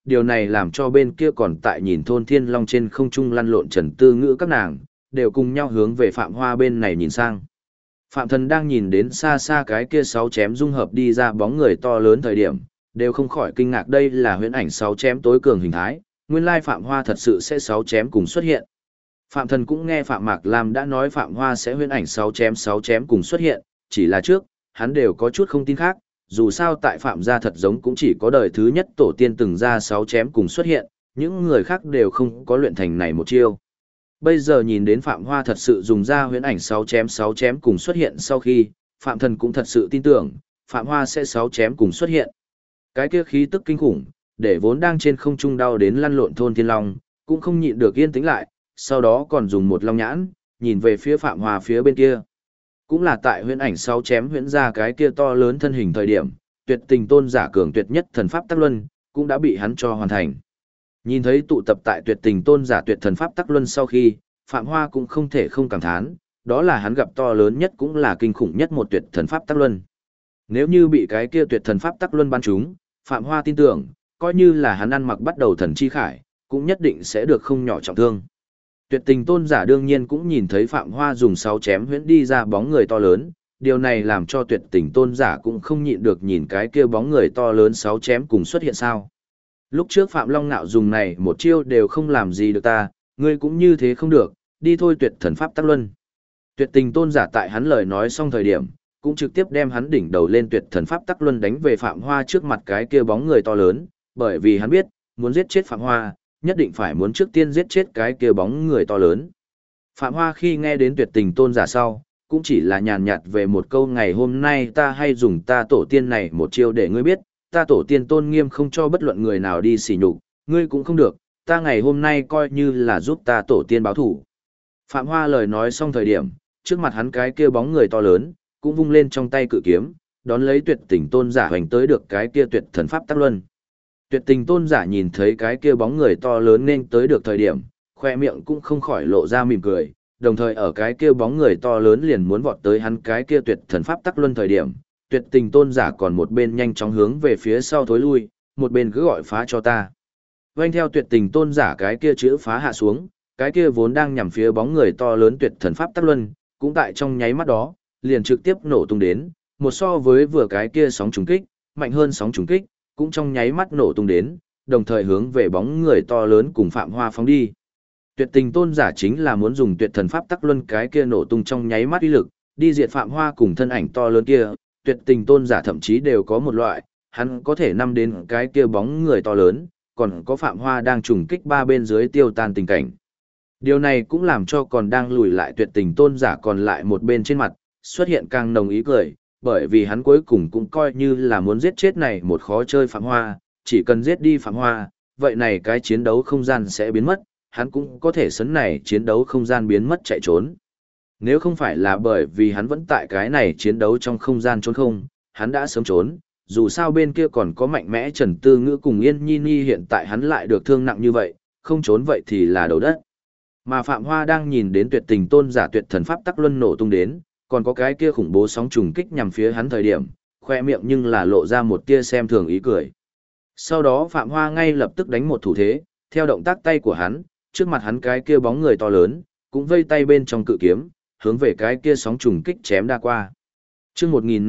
điều này làm cho bên kia còn tại nhìn thôn thiên long trên không trung lăn lộn Trần Tư Ngữ các nàng, đều cùng nhau hướng về Phạm Hoa bên này nhìn sang. Phạm Thần đang nhìn đến xa xa cái kia sáu chém dung hợp đi ra bóng người to lớn thời điểm, đều không khỏi kinh ngạc đây là huyễn ảnh sáu chém tối cường hình thái, nguyên lai Phạm Hoa thật sự sẽ sáu chém cùng xuất hiện. Phạm Thần cũng nghe Phạm Mạc Lam đã nói Phạm Hoa sẽ huyễn ảnh sáu chém cùng xuất hiện, chỉ là trước, hắn đều có chút không tin khác, dù sao tại Phạm gia thật giống cũng chỉ có đời thứ nhất tổ tiên từng ra sáu chém cùng xuất hiện, những người khác đều không có luyện thành này một chiêu. Bây giờ nhìn đến Phạm Hoa thật sự dùng ra huyễn ảnh sáu chém cùng xuất hiện sau khi, Phạm Thần cũng thật sự tin tưởng, Phạm Hoa sẽ sáu chém cùng xuất hiện. Cái kia khí tức kinh khủng, để vốn đang trên không trung đau đến lăn lộn thôn thiên long, cũng không nhịn được yên tĩnh lại, sau đó còn dùng một long nhãn, nhìn về phía Phạm Hoa phía bên kia. Cũng là tại huyễn ảnh sáu chém huyễn ra cái kia to lớn thân hình thời điểm, tuyệt tình tôn giả cường tuyệt nhất thần pháp tắc luân, cũng đã bị hắn cho hoàn thành. Nhìn thấy tụ tập tại tuyệt tình tôn giả tuyệt thần pháp tắc luân sau khi, Phạm Hoa cũng không thể không cảm thán, đó là hắn gặp to lớn nhất cũng là kinh khủng nhất một tuyệt thần pháp tắc luân. Nếu như bị cái kia tuyệt thần pháp tắc luân bắn trúng, Phạm Hoa tin tưởng, coi như là hắn ăn mặc bắt đầu thần chi khải, cũng nhất định sẽ được không nhỏ trọng thương. Tuyệt tình tôn giả đương nhiên cũng nhìn thấy Phạm Hoa dùng sáu chém huyễn đi ra bóng người to lớn, điều này làm cho tuyệt tình tôn giả cũng không nhịn được nhìn cái kia bóng người to lớn sáu chém cùng xuất hiện sao. Lúc trước Phạm Long Nạo dùng này một chiêu đều không làm gì được ta, ngươi cũng như thế không được, đi thôi tuyệt thần pháp tắc luân. Tuyệt tình tôn giả tại hắn lời nói xong thời điểm, cũng trực tiếp đem hắn đỉnh đầu lên tuyệt thần pháp tắc luân đánh về Phạm Hoa trước mặt cái kia bóng người to lớn, bởi vì hắn biết, muốn giết chết Phạm Hoa, nhất định phải muốn trước tiên giết chết cái kia bóng người to lớn. Phạm Hoa khi nghe đến tuyệt tình tôn giả sau, cũng chỉ là nhàn nhạt về một câu ngày hôm nay ta hay dùng ta tổ tiên này một chiêu để ngươi biết, ta tổ tiên tôn nghiêm không cho bất luận người nào đi xỉ nhục, ngươi cũng không được, ta ngày hôm nay coi như là giúp ta tổ tiên báo thủ. Phạm Hoa lời nói xong thời điểm, trước mặt hắn cái kia bóng người to lớn, cũng vung lên trong tay cự kiếm, đón lấy tuyệt tình tôn giả hoành tới được cái kia tuyệt thần pháp tắc luân. Tuyệt tình tôn giả nhìn thấy cái kia bóng người to lớn nên tới được thời điểm, khoe miệng cũng không khỏi lộ ra mỉm cười, đồng thời ở cái kia bóng người to lớn liền muốn vọt tới hắn cái kia tuyệt thần pháp tắc luân thời điểm, tuyệt tình tôn giả còn một bên nhanh chóng hướng về phía sau thối lui, một bên cứ gọi phá cho ta. Vâng theo tuyệt tình tôn giả cái kia chữ phá hạ xuống, cái kia vốn đang nhằm phía bóng người to lớn tuyệt thần pháp tắc luân, cũng tại trong nháy mắt đó, liền trực tiếp nổ tung đến, một so với vừa cái kia sóng trùng kích, mạnh hơn sóng trùng kích, cũng trong nháy mắt nổ tung đến, đồng thời hướng về bóng người to lớn cùng Phạm Hoa phóng đi. Tuyệt tình tôn giả chính là muốn dùng tuyệt thần pháp tắc luân cái kia nổ tung trong nháy mắt uy lực, đi diệt Phạm Hoa cùng thân ảnh to lớn kia, tuyệt tình tôn giả thậm chí đều có một loại, hắn có thể nắm đến cái kia bóng người to lớn, còn có Phạm Hoa đang trùng kích ba bên dưới tiêu tan tình cảnh. Điều này cũng làm cho còn đang lùi lại tuyệt tình tôn giả còn lại một bên trên mặt, xuất hiện càng nồng ý cười, bởi vì hắn cuối cùng cũng coi như là muốn giết chết này một khó chơi Phạm Hoa, chỉ cần giết đi Phạm Hoa, vậy này cái chiến đấu không gian sẽ biến mất, hắn cũng có thể sấn này chiến đấu không gian biến mất chạy trốn. Nếu không phải là bởi vì hắn vẫn tại cái này chiến đấu trong không gian trốn không, hắn đã sớm trốn, dù sao bên kia còn có mạnh mẽ Trần Tư Ngữ cùng Yên Nhi Nhi hiện tại hắn lại được thương nặng như vậy, không trốn vậy thì là đầu đất. Mà Phạm Hoa đang nhìn đến tuyệt tình tôn giả tuyệt thần pháp tắc luân nổ tung đến, còn có cái kia khủng bố sóng trùng kích nhằm phía hắn thời điểm, khoe miệng nhưng là lộ ra một tia xem thường ý cười. Sau đó Phạm Hoa ngay lập tức đánh một thủ thế, theo động tác tay của hắn, trước mặt hắn cái kia bóng người to lớn, cũng vây tay bên trong cự kiếm, hướng về cái kia sóng trùng kích chém đa qua. Chương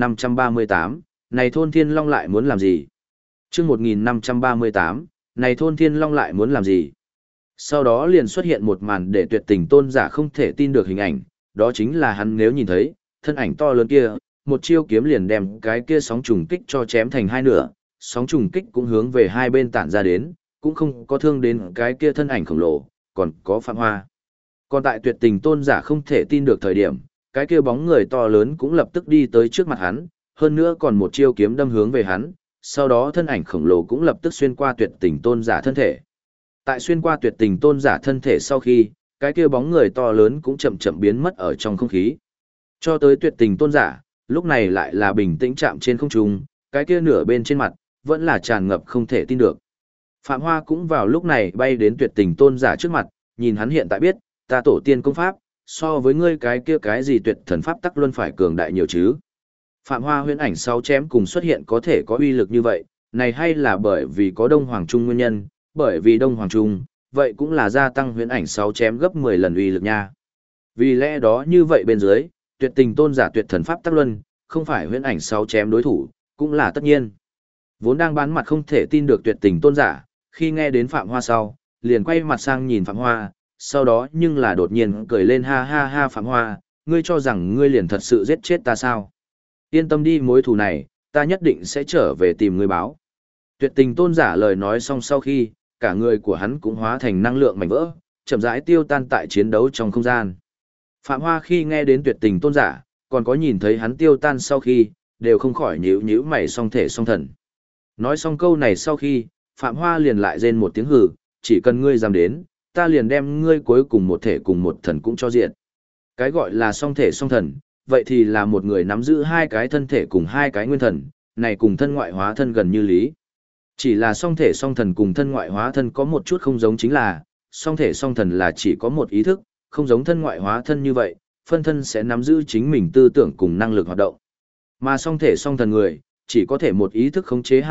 1538, này thôn Thiên Long lại muốn làm gì? Chương 1538, này thôn Thiên Long lại muốn làm gì? Sau đó liền xuất hiện một màn để tuyệt tình tôn giả không thể tin được hình ảnh, đó chính là hắn nếu nhìn thấy, thân ảnh to lớn kia, một chiêu kiếm liền đem cái kia sóng trùng kích cho chém thành hai nửa, sóng trùng kích cũng hướng về hai bên tản ra đến, cũng không có thương đến cái kia thân ảnh khổng lồ, còn có Phạm Hoa. Còn tại tuyệt tình tôn giả không thể tin được thời điểm, cái kia bóng người to lớn cũng lập tức đi tới trước mặt hắn, hơn nữa còn một chiêu kiếm đâm hướng về hắn, sau đó thân ảnh khổng lồ cũng lập tức xuyên qua tuyệt tình tôn giả thân thể. Tại xuyên qua tuyệt tình tôn giả thân thể sau khi, cái kia bóng người to lớn cũng chậm chậm biến mất ở trong không khí. Cho tới tuyệt tình tôn giả, lúc này lại là bình tĩnh chạm trên không trung, cái kia nửa bên trên mặt, vẫn là tràn ngập không thể tin được. Phạm Hoa cũng vào lúc này bay đến tuyệt tình tôn giả trước mặt, nhìn hắn hiện tại biết, ta tổ tiên công pháp, so với ngươi cái kia cái gì tuyệt thần pháp tắc luân phải cường đại nhiều chứ. Phạm Hoa huyễn ảnh sáu chém cùng xuất hiện có thể có uy lực như vậy, này hay là bởi vì có Đông Hoàng Trung nguyên nhân, bởi vì Đông Hoàng Trung, vậy cũng là gia tăng huyễn ảnh 6 chém gấp 10 lần uy lực nha. Vì lẽ đó như vậy bên dưới, tuyệt tình tôn giả tuyệt thần pháp tắc luân, không phải huyễn ảnh 6 chém đối thủ, cũng là tất nhiên. Vốn đang bán mặt không thể tin được tuyệt tình tôn giả, khi nghe đến Phạm Hoa sau, liền quay mặt sang nhìn Phạm Hoa, sau đó nhưng là đột nhiên cười lên ha ha ha Phạm Hoa, ngươi cho rằng ngươi liền thật sự giết chết ta sao? Yên tâm đi mối thù này, ta nhất định sẽ trở về tìm ngươi báo. Tuyệt tình tôn giả lời nói xong sau khi, cả người của hắn cũng hóa thành năng lượng mảnh vỡ, chậm rãi tiêu tan tại chiến đấu trong không gian. Phạm Hoa khi nghe đến tuyệt tình tôn giả, còn có nhìn thấy hắn tiêu tan sau khi, đều không khỏi nhíu nhíu mày song thể song thần. Nói xong câu này sau khi, Phạm Hoa liền lại rên một tiếng hừ, chỉ cần ngươi dám đến, ta liền đem ngươi cuối cùng một thể cùng một thần cũng cho diện. Cái gọi là song thể song thần, vậy thì là một người nắm giữ hai cái thân thể cùng hai cái nguyên thần, này cùng thân ngoại hóa thân gần như lý. Chỉ là song thể song thần cùng thân ngoại hóa thân có một chút không giống chính là, song thể song thần là chỉ có một ý thức, không giống thân ngoại hóa thân như vậy, phân thân sẽ nắm giữ chính mình tư tưởng cùng năng lực hoạt động. Mà song thể song thần người, chỉ có thể một ý thức khống chế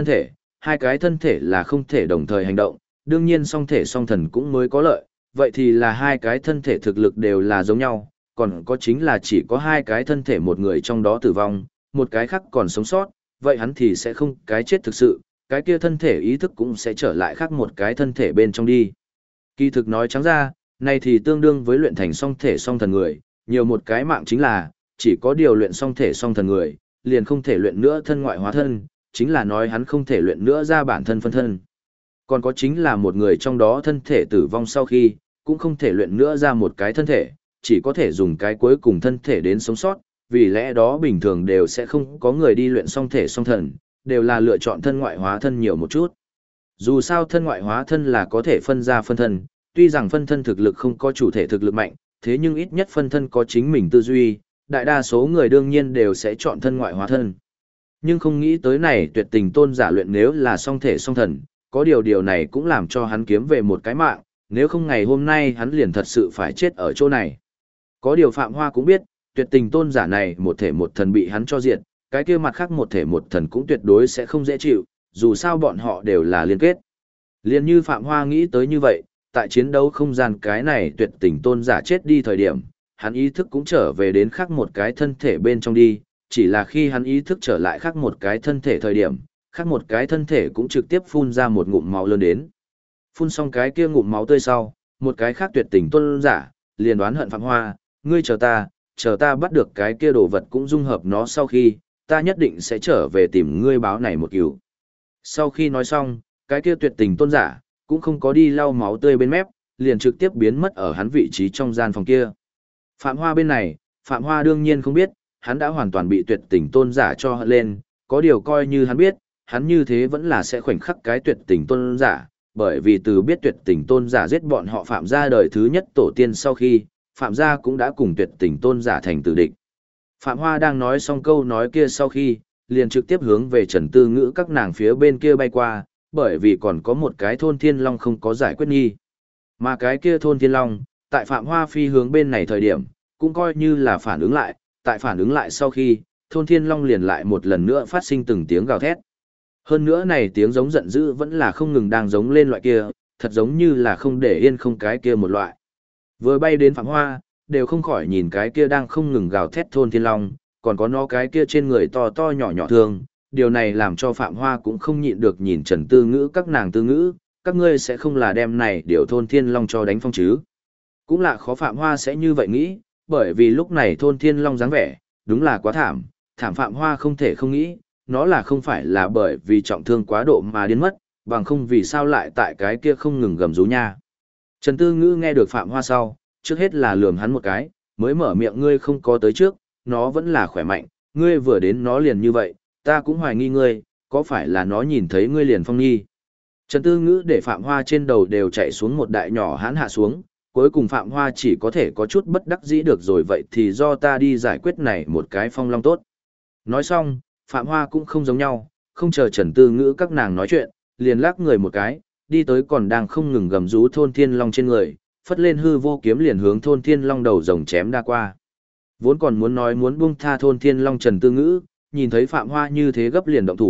hai cái thân thể là không thể đồng thời hành động, đương nhiên song thể song thần cũng mới có lợi, vậy thì là hai cái thân thể thực lực đều là giống nhau, còn có chính là chỉ có hai cái thân thể một người trong đó tử vong, một cái khác còn sống sót, vậy hắn thì sẽ không cái chết thực sự, cái kia thân thể ý thức cũng sẽ trở lại khác một cái thân thể bên trong đi. Kỳ thực nói trắng ra, này thì tương đương với luyện thành song thể song thần người, nhiều một cái mạng chính là, chỉ có điều luyện song thể song thần người, liền không thể luyện nữa thân ngoại hóa thân, chính là nói hắn không thể luyện nữa ra bản thân phân thân. Còn có chính là một người trong đó thân thể tử vong sau khi, cũng không thể luyện nữa ra một cái thân thể, chỉ có thể dùng cái cuối cùng thân thể đến sống sót, vì lẽ đó bình thường đều sẽ không có người đi luyện song thể song thần, đều là lựa chọn thân ngoại hóa thân nhiều một chút. Dù sao thân ngoại hóa thân là có thể phân ra phân thân, tuy rằng phân thân thực lực không có chủ thể thực lực mạnh, thế nhưng ít nhất phân thân có chính mình tư duy, đại đa số người đương nhiên đều sẽ chọn thân ngoại hóa thân. Nhưng không nghĩ tới này tuyệt tình tôn giả luyện nếu là song thể song thần, có điều này cũng làm cho hắn kiếm về một cái mạng, nếu không ngày hôm nay hắn liền thật sự phải chết ở chỗ này. Có điều Phạm Hoa cũng biết, tuyệt tình tôn giả này một thể một thần bị hắn cho diệt, cái kia mặt khác một thể một thần cũng tuyệt đối sẽ không dễ chịu, dù sao bọn họ đều là liên kết. Liên như Phạm Hoa nghĩ tới như vậy, tại chiến đấu không gian cái này tuyệt tình tôn giả chết đi thời điểm, hắn ý thức cũng trở về đến khác một cái thân thể bên trong đi, chỉ là khi hắn ý thức trở lại khác một cái thân thể thời điểm, khác một cái thân thể cũng trực tiếp phun ra một ngụm máu lớn đến. Phun xong cái kia ngụm máu tươi sau, một cái khác tuyệt tình tôn giả, liền đoán hận Phạm Hoa, ngươi chờ ta bắt được cái kia đồ vật cũng dung hợp nó sau khi, ta nhất định sẽ trở về tìm ngươi báo này một cứu. Sau khi nói xong, cái kia tuyệt tình tôn giả, cũng không có đi lau máu tươi bên mép, liền trực tiếp biến mất ở hắn vị trí trong gian phòng kia. Phạm Hoa bên này, Phạm Hoa đương nhiên không biết, hắn đã hoàn toàn bị tuyệt tình tôn giả cho hận lên, có điều coi như hắn biết, hắn như thế vẫn là sẽ khoảnh khắc cái tuyệt tình tôn giả, bởi vì từ biết tuyệt tình tôn giả giết bọn họ Phạm gia đời thứ nhất tổ tiên sau khi, Phạm gia cũng đã cùng tuyệt tình tôn giả thành tử địch. Phạm Hoa đang nói xong câu nói kia sau khi, liền trực tiếp hướng về Trần Tư Ngữ các nàng phía bên kia bay qua, bởi vì còn có một cái thôn thiên long không có giải quyết nghi. Mà cái kia thôn thiên long, tại Phạm Hoa phi hướng bên này thời điểm, cũng coi như là phản ứng lại, tại phản ứng lại sau khi, thôn thiên long liền lại một lần nữa phát sinh từng tiếng gào thét. Hơn nữa này tiếng giống giận dữ vẫn là không ngừng đang giống lên loại kia, thật giống như là không để yên không cái kia một loại. Vừa bay đến Phạm Hoa, đều không khỏi nhìn cái kia đang không ngừng gào thét thôn thiên long, còn có nó cái kia trên người to to nhỏ nhỏ thương, điều này làm cho Phạm Hoa cũng không nhịn được nhìn Trần Tư Ngữ các nàng Tư Ngữ, các ngươi sẽ không là đem này điều thôn thiên long cho đánh phong chứ. Cũng là khó Phạm Hoa sẽ như vậy nghĩ, bởi vì lúc này thôn thiên long dáng vẻ, đúng là quá thảm, thảm Phạm Hoa không thể không nghĩ, nó là không phải là bởi vì trọng thương quá độ mà điên mất, bằng không vì sao lại tại cái kia không ngừng gầm rú nha. Trần Tư Ngữ nghe được Phạm Hoa sau, trước hết là lườm hắn một cái, mới mở miệng ngươi không có tới trước, nó vẫn là khỏe mạnh, ngươi vừa đến nó liền như vậy, ta cũng hoài nghi ngươi, có phải là nó nhìn thấy ngươi liền phong nghi. Trần Tư Ngữ để Phạm Hoa trên đầu đều chạy xuống một đại nhỏ hãn hạ xuống, cuối cùng Phạm Hoa chỉ có thể có chút bất đắc dĩ được rồi vậy thì do ta đi giải quyết này một cái phong long tốt. Nói xong, Phạm Hoa cũng không giống nhau, không chờ Trần Tư Ngữ các nàng nói chuyện, liền lắc người một cái, đi tới còn đang không ngừng gầm rú thôn thiên long trên người, phất lên hư vô kiếm liền hướng thôn thiên long đầu rồng chém đa qua. Vốn còn muốn nói muốn buông tha thôn thiên long Trần Tư Ngữ, nhìn thấy Phạm Hoa như thế gấp liền động thủ,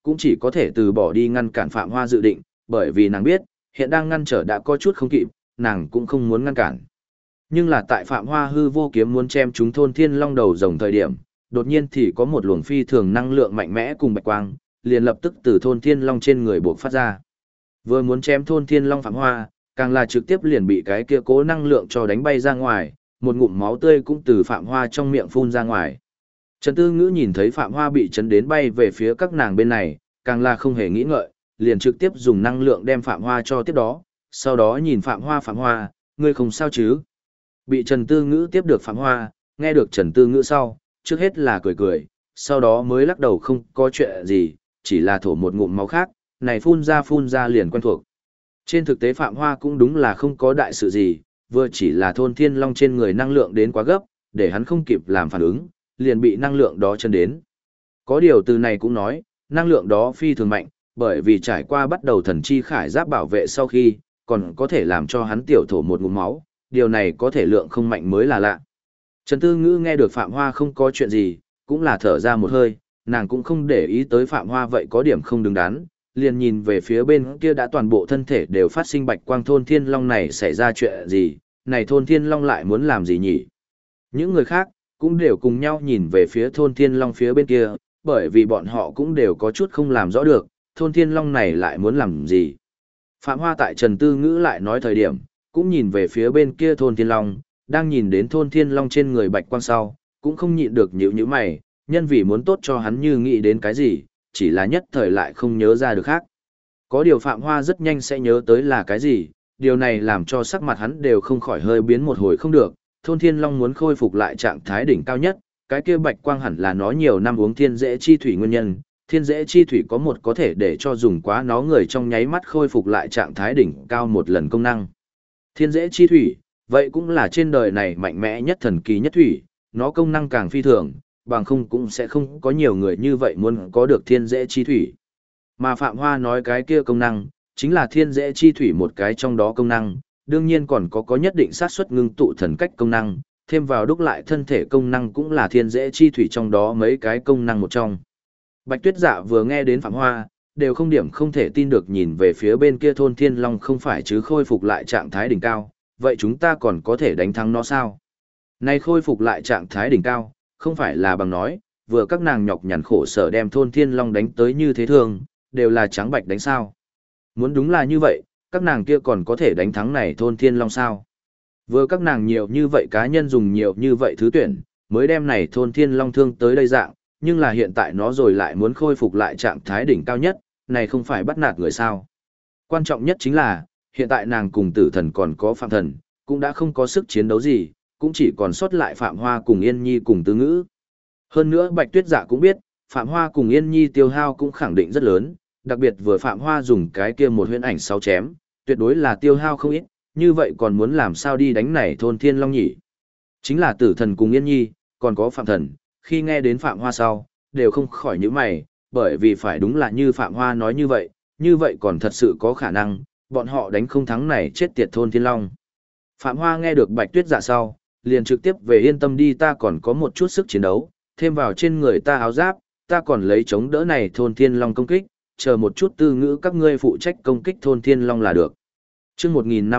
cũng chỉ có thể từ bỏ đi ngăn cản Phạm Hoa dự định, bởi vì nàng biết, hiện đang ngăn trở đã có chút không kịp, nàng cũng không muốn ngăn cản. Nhưng là tại Phạm Hoa hư vô kiếm muốn chém chúng thôn thiên long đầu rồng thời điểm, đột nhiên thì có một luồng phi thường năng lượng mạnh mẽ cùng bạch quang, liền lập tức từ thôn thiên long trên người buộc phát ra. Vừa muốn chém thôn thiên long Phạm Hoa, càng là trực tiếp liền bị cái kia cố năng lượng cho đánh bay ra ngoài, một ngụm máu tươi cũng từ Phạm Hoa trong miệng phun ra ngoài. Trần Tư Ngữ nhìn thấy Phạm Hoa bị chấn đến bay về phía các nàng bên này, càng là không hề nghĩ ngợi, liền trực tiếp dùng năng lượng đem Phạm Hoa cho tiếp đó, sau đó nhìn Phạm Hoa, ngươi không sao chứ? Bị Trần Tư Ngữ tiếp được Phạm Hoa, nghe được Trần Tư Ngữ sau, trước hết là cười, sau đó mới lắc đầu không có chuyện gì, chỉ là thổ một ngụm máu khác, này phun ra liền quen thuộc. Trên thực tế Phạm Hoa cũng đúng là không có đại sự gì, vừa chỉ là thôn thiên long trên người năng lượng đến quá gấp, để hắn không kịp làm phản ứng, liền bị năng lượng đó chân đến. Có điều từ này cũng nói, năng lượng đó phi thường mạnh, bởi vì trải qua bắt đầu thần chi khải giáp bảo vệ sau khi, còn có thể làm cho hắn tiểu thổ một ngụm máu, điều này có thể lượng không mạnh mới là lạ. Trần Tư Ngữ nghe được Phạm Hoa không có chuyện gì, cũng là thở ra một hơi, nàng cũng không để ý tới Phạm Hoa vậy có điểm không đứng đắn, liền nhìn về phía bên kia đã toàn bộ thân thể đều phát sinh bạch quang thôn thiên long này xảy ra chuyện gì, này thôn thiên long lại muốn làm gì nhỉ? Những người khác cũng đều cùng nhau nhìn về phía thôn thiên long phía bên kia, bởi vì bọn họ cũng đều có chút không làm rõ được, thôn thiên long này lại muốn làm gì. Phạm Hoa tại Trần Tư Ngữ lại nói thời điểm, cũng nhìn về phía bên kia thôn thiên long, đang nhìn đến thôn thiên long trên người bạch quang sau, cũng không nhịn được nhíu mày, nhân vì muốn tốt cho hắn như nghĩ đến cái gì, chỉ là nhất thời lại không nhớ ra được khác. Có điều Phạm Hoa rất nhanh sẽ nhớ tới là cái gì, điều này làm cho sắc mặt hắn đều không khỏi hơi biến một hồi không được, thôn thiên long muốn khôi phục lại trạng thái đỉnh cao nhất, cái kia bạch quang hẳn là nó nhiều năm uống thiên dễ chi thủy nguyên nhân, thiên dễ chi thủy có một có thể để cho dùng quá nó người trong nháy mắt khôi phục lại trạng thái đỉnh cao một lần công năng. Thiên dễ chi thủy, vậy cũng là trên đời này mạnh mẽ nhất thần kỳ nhất thủy, nó công năng càng phi thường, bằng không cũng sẽ không có nhiều người như vậy muốn có được thiên dễ chi thủy. Mà Phạm Hoa nói cái kia công năng, chính là thiên dễ chi thủy một cái trong đó công năng, đương nhiên còn có nhất định xác suất ngưng tụ thần cách công năng, thêm vào đúc lại thân thể công năng cũng là thiên dễ chi thủy trong đó mấy cái công năng một trong. Bạch Tuyết Dạ vừa nghe đến Phạm Hoa, đều không thể tin được nhìn về phía bên kia thôn thiên long không phải chứ khôi phục lại trạng thái đỉnh cao, vậy chúng ta còn có thể đánh thắng nó sao? Này khôi phục lại trạng thái đỉnh cao, không phải là bằng nói, vừa các nàng nhọc nhằn khổ sở đem thôn thiên long đánh tới như thế thường, đều là trắng bạch đánh sao. Muốn đúng là như vậy, các nàng kia còn có thể đánh thắng này thôn thiên long sao. Vừa các nàng nhiều như vậy cá nhân dùng nhiều như vậy thứ tuyển, mới đem này thôn thiên long thương tới đây dạng, nhưng là hiện tại nó rồi lại muốn khôi phục lại trạng thái đỉnh cao nhất, này không phải bắt nạt người sao. Quan trọng nhất chính là, hiện tại nàng cùng tử thần còn có Phạm Thần, cũng đã không có sức chiến đấu gì, cũng chỉ còn sót lại Phạm Hoa cùng Yên Nhi cùng Tư Ngữ. Hơn nữa Bạch Tuyết Dạ cũng biết, Phạm Hoa cùng Yên Nhi tiêu hao cũng khẳng định rất lớn, đặc biệt vừa Phạm Hoa dùng cái kia một huyễn ảnh 6 chém, tuyệt đối là tiêu hao không ít, như vậy còn muốn làm sao đi đánh này thôn thiên long nhỉ? Chính là tử thần cùng Yên Nhi, còn có Phạm Thần, khi nghe đến Phạm Hoa sau, đều không khỏi nhíu mày, bởi vì phải đúng là như Phạm Hoa nói như vậy còn thật sự có khả năng, bọn họ đánh không thắng này chết tiệt thôn thiên long. Phạm Hoa nghe được Bạch Tuyết Dạ sau, liền trực tiếp về yên tâm đi, ta còn có một chút sức chiến đấu, thêm vào trên người ta áo giáp, ta còn lấy chống đỡ này thôn thiên long công kích, chờ một chút Tư Ngữ các ngươi phụ trách công kích thôn thiên long là được. Chương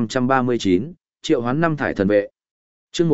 1539, Triệu Hoán năm thải thần vệ. Chương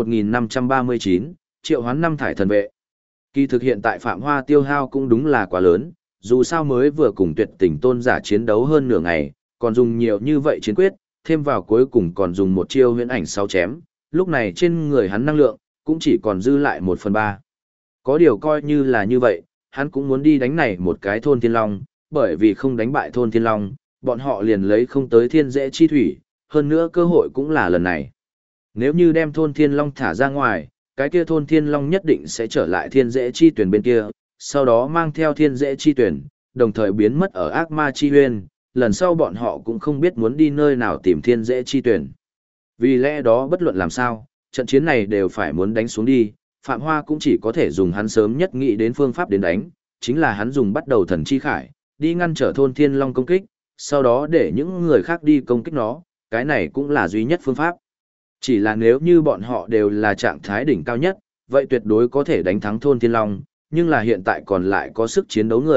1539, Triệu Hoán năm thải thần vệ. Kỳ thực hiện tại Phạm Hoa tiêu hao cũng đúng là quá lớn, dù sao mới vừa cùng Tuyệt Tình Tôn giả chiến đấu hơn nửa ngày, còn dùng nhiều như vậy chiến quyết, thêm vào cuối cùng còn dùng một chiêu huyễn ảnh 6 chém, lúc này trên người hắn năng lượng cũng chỉ còn dư lại 1/3. Có điều coi như là như vậy, hắn cũng muốn đi đánh này một cái thôn thiên long, bởi vì không đánh bại thôn thiên long, bọn họ liền lấy không tới thiên dễ chi thủy, hơn nữa cơ hội cũng là lần này. Nếu như đem thôn thiên long thả ra ngoài, cái kia thôn thiên long nhất định sẽ trở lại thiên dễ chi tuyển bên kia, sau đó mang theo thiên dễ chi tuyển, đồng thời biến mất ở ác ma chi huyên, lần sau bọn họ cũng không biết muốn đi nơi nào tìm thiên dễ chi tuyển. Vì lẽ đó bất luận làm sao, trận chiến này đều phải muốn đánh xuống đi, Phạm Hoa cũng chỉ có thể dùng hắn sớm nhất nghĩ đến phương pháp đến đánh, chính là hắn dùng bắt đầu thần chi khải, đi ngăn trở thôn thiên long công kích, sau đó để những người khác đi công kích nó, cái này cũng là duy nhất phương pháp. Chỉ là nếu như bọn họ đều là trạng thái đỉnh cao nhất, vậy tuyệt đối có thể đánh thắng thôn thiên long, nhưng là hiện tại còn lại có sức chiến đấu người,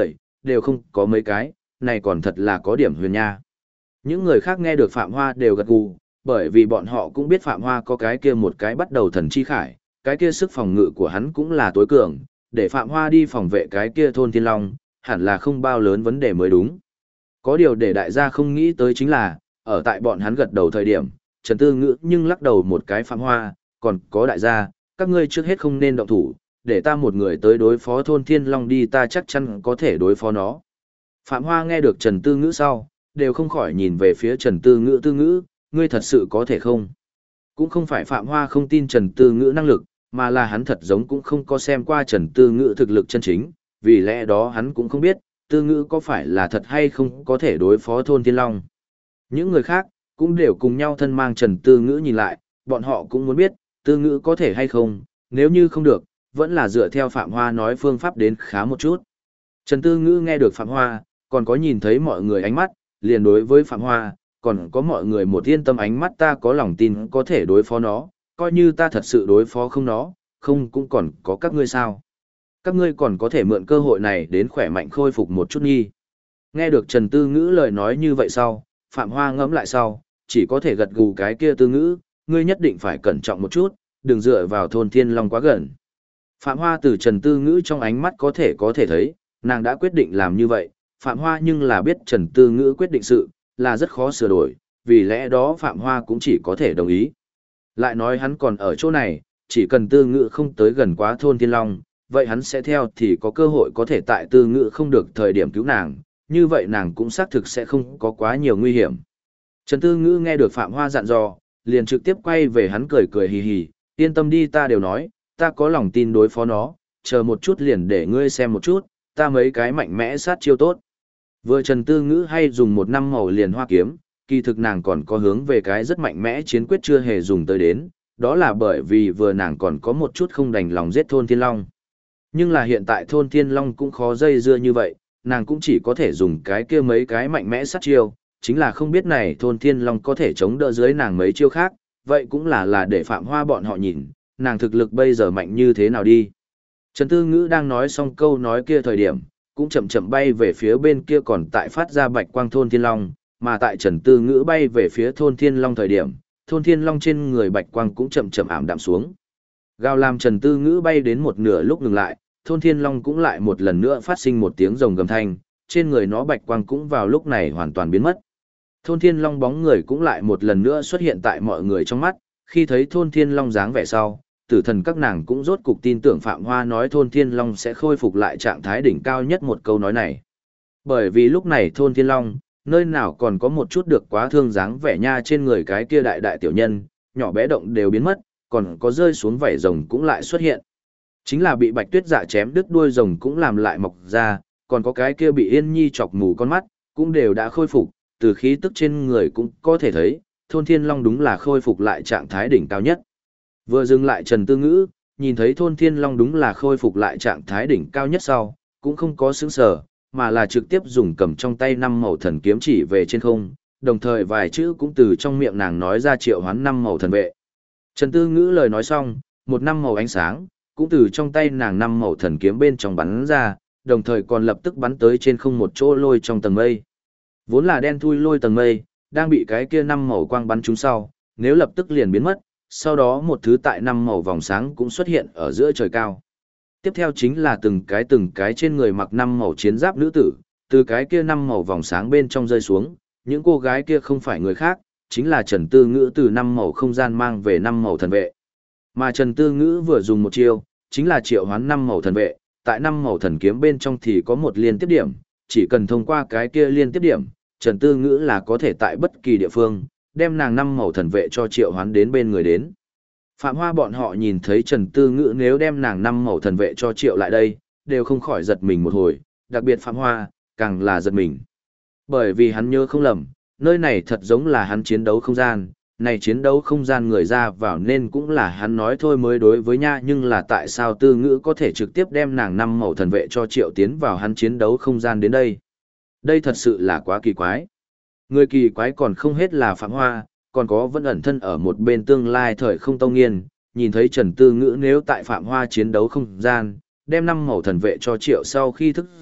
đều không có mấy cái, này còn thật là có điểm huyền nha. Những người khác nghe được Phạm Hoa đều gật gù, bởi vì bọn họ cũng biết Phạm Hoa có cái kia một cái bắt đầu thần chi khải, cái kia sức phòng ngự của hắn cũng là tối cường, để Phạm Hoa đi phòng vệ cái kia thôn Thiên Long, hẳn là không bao lớn vấn đề mới đúng. Có điều để đại gia không nghĩ tới chính là, ở tại bọn hắn gật đầu thời điểm, Trần Tư Ngữ nhưng lắc đầu một cái Phạm Hoa, còn có đại gia, các ngươi trước hết không nên động thủ, để ta một người tới đối phó thôn Thiên Long đi, ta chắc chắn có thể đối phó nó. Phạm Hoa nghe được Trần Tư Ngữ sau, đều không khỏi nhìn về phía Trần Tư Ngữ, ngươi thật sự có thể không? Cũng không phải Phạm Hoa không tin Trần Tư Ngữ năng lực, mà là hắn thật giống cũng không có xem qua Trần Tư Ngữ thực lực chân chính, vì lẽ đó hắn cũng không biết, Tư Ngữ có phải là thật hay không có thể đối phó thôn Thiên Long. Những người khác, cũng đều cùng nhau thân mang Trần Tư Ngữ nhìn lại, bọn họ cũng muốn biết, Tư Ngữ có thể hay không, nếu như không được, vẫn là dựa theo Phạm Hoa nói phương pháp đến khá một chút. Trần Tư Ngữ nghe được Phạm Hoa, còn có nhìn thấy mọi người ánh mắt, liền đối với Phạm Hoa, còn có mọi người một yên tâm ánh mắt, ta có lòng tin có thể đối phó nó, coi như ta thật sự đối phó không nó, không cũng còn có các ngươi sao. Các ngươi còn có thể mượn cơ hội này đến khỏe mạnh khôi phục một chút nghi. Nghe được Trần Tư Ngữ lời nói như vậy sau, Phạm Hoa ngẫm lại sau, chỉ có thể gật gù cái kia Tư Ngữ, ngươi nhất định phải cẩn trọng một chút, đừng dựa vào thôn Thiên Long quá gần. Phạm Hoa từ Trần Tư Ngữ trong ánh mắt có thể thấy, nàng đã quyết định làm như vậy, Phạm Hoa nhưng là biết Trần Tư Ngữ quyết định sự, là rất khó sửa đổi, vì lẽ đó Phạm Hoa cũng chỉ có thể đồng ý. Lại nói hắn còn ở chỗ này, chỉ cần Tư Ngữ không tới gần quá thôn Thiên Long, vậy hắn sẽ theo thì có cơ hội có thể tại Tư Ngữ không được thời điểm cứu nàng, như vậy nàng cũng xác thực sẽ không có quá nhiều nguy hiểm. Trần Tư Ngữ nghe được Phạm Hoa dặn dò, liền trực tiếp quay về hắn cười hì hì, yên tâm đi, ta đều nói, ta có lòng tin đối phó nó, chờ một chút liền để ngươi xem một chút, ta mấy cái mạnh mẽ sát chiêu tốt. Vừa Trần Tư Ngữ hay dùng một năm màu liền hoa kiếm, kỳ thực nàng còn có hướng về cái rất mạnh mẽ chiến quyết chưa hề dùng tới đến, đó là bởi vì vừa nàng còn có một chút không đành lòng giết thôn Thiên Long. Nhưng là hiện tại thôn Thiên Long cũng khó dây dưa như vậy, nàng cũng chỉ có thể dùng cái kia mấy cái mạnh mẽ sát chiêu, chính là không biết này thôn Thiên Long có thể chống đỡ dưới nàng mấy chiêu khác, vậy cũng là để Phạm Hoa bọn họ nhìn, nàng thực lực bây giờ mạnh như thế nào đi. Trần Tư Ngữ đang nói xong câu nói kia thời điểm, cũng chậm chậm bay về phía bên kia còn tại phát ra bạch quang thôn Thiên Long, mà tại Trần Tư Ngữ bay về phía thôn Thiên Long thời điểm, thôn Thiên Long trên người bạch quang cũng chậm chậm ảm đạm xuống. Gào làm Trần Tư Ngữ bay đến một nửa lúc ngừng lại, thôn Thiên Long cũng lại một lần nữa phát sinh một tiếng rồng gầm thanh, trên người nó bạch quang cũng vào lúc này hoàn toàn biến mất. Thôn Thiên Long bóng người cũng lại một lần nữa xuất hiện tại mọi người trong mắt, khi thấy thôn Thiên Long dáng vẻ sau, tử thần các nàng cũng rốt cục tin tưởng Phạm Hoa nói thôn Thiên Long sẽ khôi phục lại trạng thái đỉnh cao nhất một câu nói này. Bởi vì lúc này thôn Thiên Long, nơi nào còn có một chút được quá thương dáng vẻ nha, trên người cái kia đại tiểu nhân, nhỏ bé động đều biến mất, còn có rơi xuống vảy rồng cũng lại xuất hiện. Chính là bị Bạch Tuyết Dạ chém đứt đuôi rồng cũng làm lại mọc ra, còn có cái kia bị Yên Nhi chọc mù con mắt, cũng đều đã khôi phục, từ khí tức trên người cũng có thể thấy, thôn Thiên Long đúng là khôi phục lại trạng thái đỉnh cao nhất. Vừa dừng lại Trần Tư Ngữ, nhìn thấy thôn Thiên Long đúng là khôi phục lại trạng thái đỉnh cao nhất sau, cũng không có sững sờ, mà là trực tiếp dùng cầm trong tay 5 màu thần kiếm chỉ về trên không, đồng thời vài chữ cũng từ trong miệng nàng nói ra triệu hoán 5 màu thần vệ. Trần Tư Ngữ lời nói xong, một 5 màu ánh sáng, cũng từ trong tay nàng 5 màu thần kiếm bên trong bắn ra, đồng thời còn lập tức bắn tới trên không một chỗ lôi trong tầng mây. Vốn là đen thui lôi tầng mây, đang bị cái kia 5 màu quang bắn trúng sau, nếu lập tức liền biến mất, sau đó một thứ tại 5 màu vòng sáng cũng xuất hiện ở giữa trời cao. Tiếp theo chính là từng cái trên người mặc 5 màu chiến giáp nữ tử, từ cái kia 5 màu vòng sáng bên trong rơi xuống, những cô gái kia không phải người khác, chính là Trần Tư Ngữ từ 5 màu không gian mang về 5 màu thần vệ. Mà Trần Tư Ngữ vừa dùng một chiêu, chính là triệu hoán 5 màu thần vệ, tại 5 màu thần kiếm bên trong thì có một liên tiếp điểm, chỉ cần thông qua cái kia liên tiếp điểm, Trần Tư Ngữ là có thể tại bất kỳ địa phương, đem nàng 5 màu thần vệ cho triệu hoán đến bên người đến. Phạm Hoa bọn họ nhìn thấy Trần Tư Ngữ nếu đem nàng 5 màu thần vệ cho triệu lại đây, đều không khỏi giật mình một hồi, đặc biệt Phạm Hoa, càng là giật mình. Bởi vì hắn nhớ không lầm, nơi này thật giống là hắn chiến đấu không gian, này chiến đấu không gian người ra vào nên cũng là hắn nói thôi mới đối với nha, nhưng là tại sao Tư Ngữ có thể trực tiếp đem nàng 5 màu thần vệ cho triệu tiến vào hắn chiến đấu không gian đến đây. Đây thật sự là quá kỳ quái. Người kỳ quái còn không hết là Phạm Hoa, còn có vẫn ẩn thân ở một bên tương lai thời không Tông Nghiên, nhìn thấy Trần Tư Ngữ nếu tại Phạm Hoa chiến đấu không gian, đem 5 màu thần vệ cho triệu sau khi thức dậy,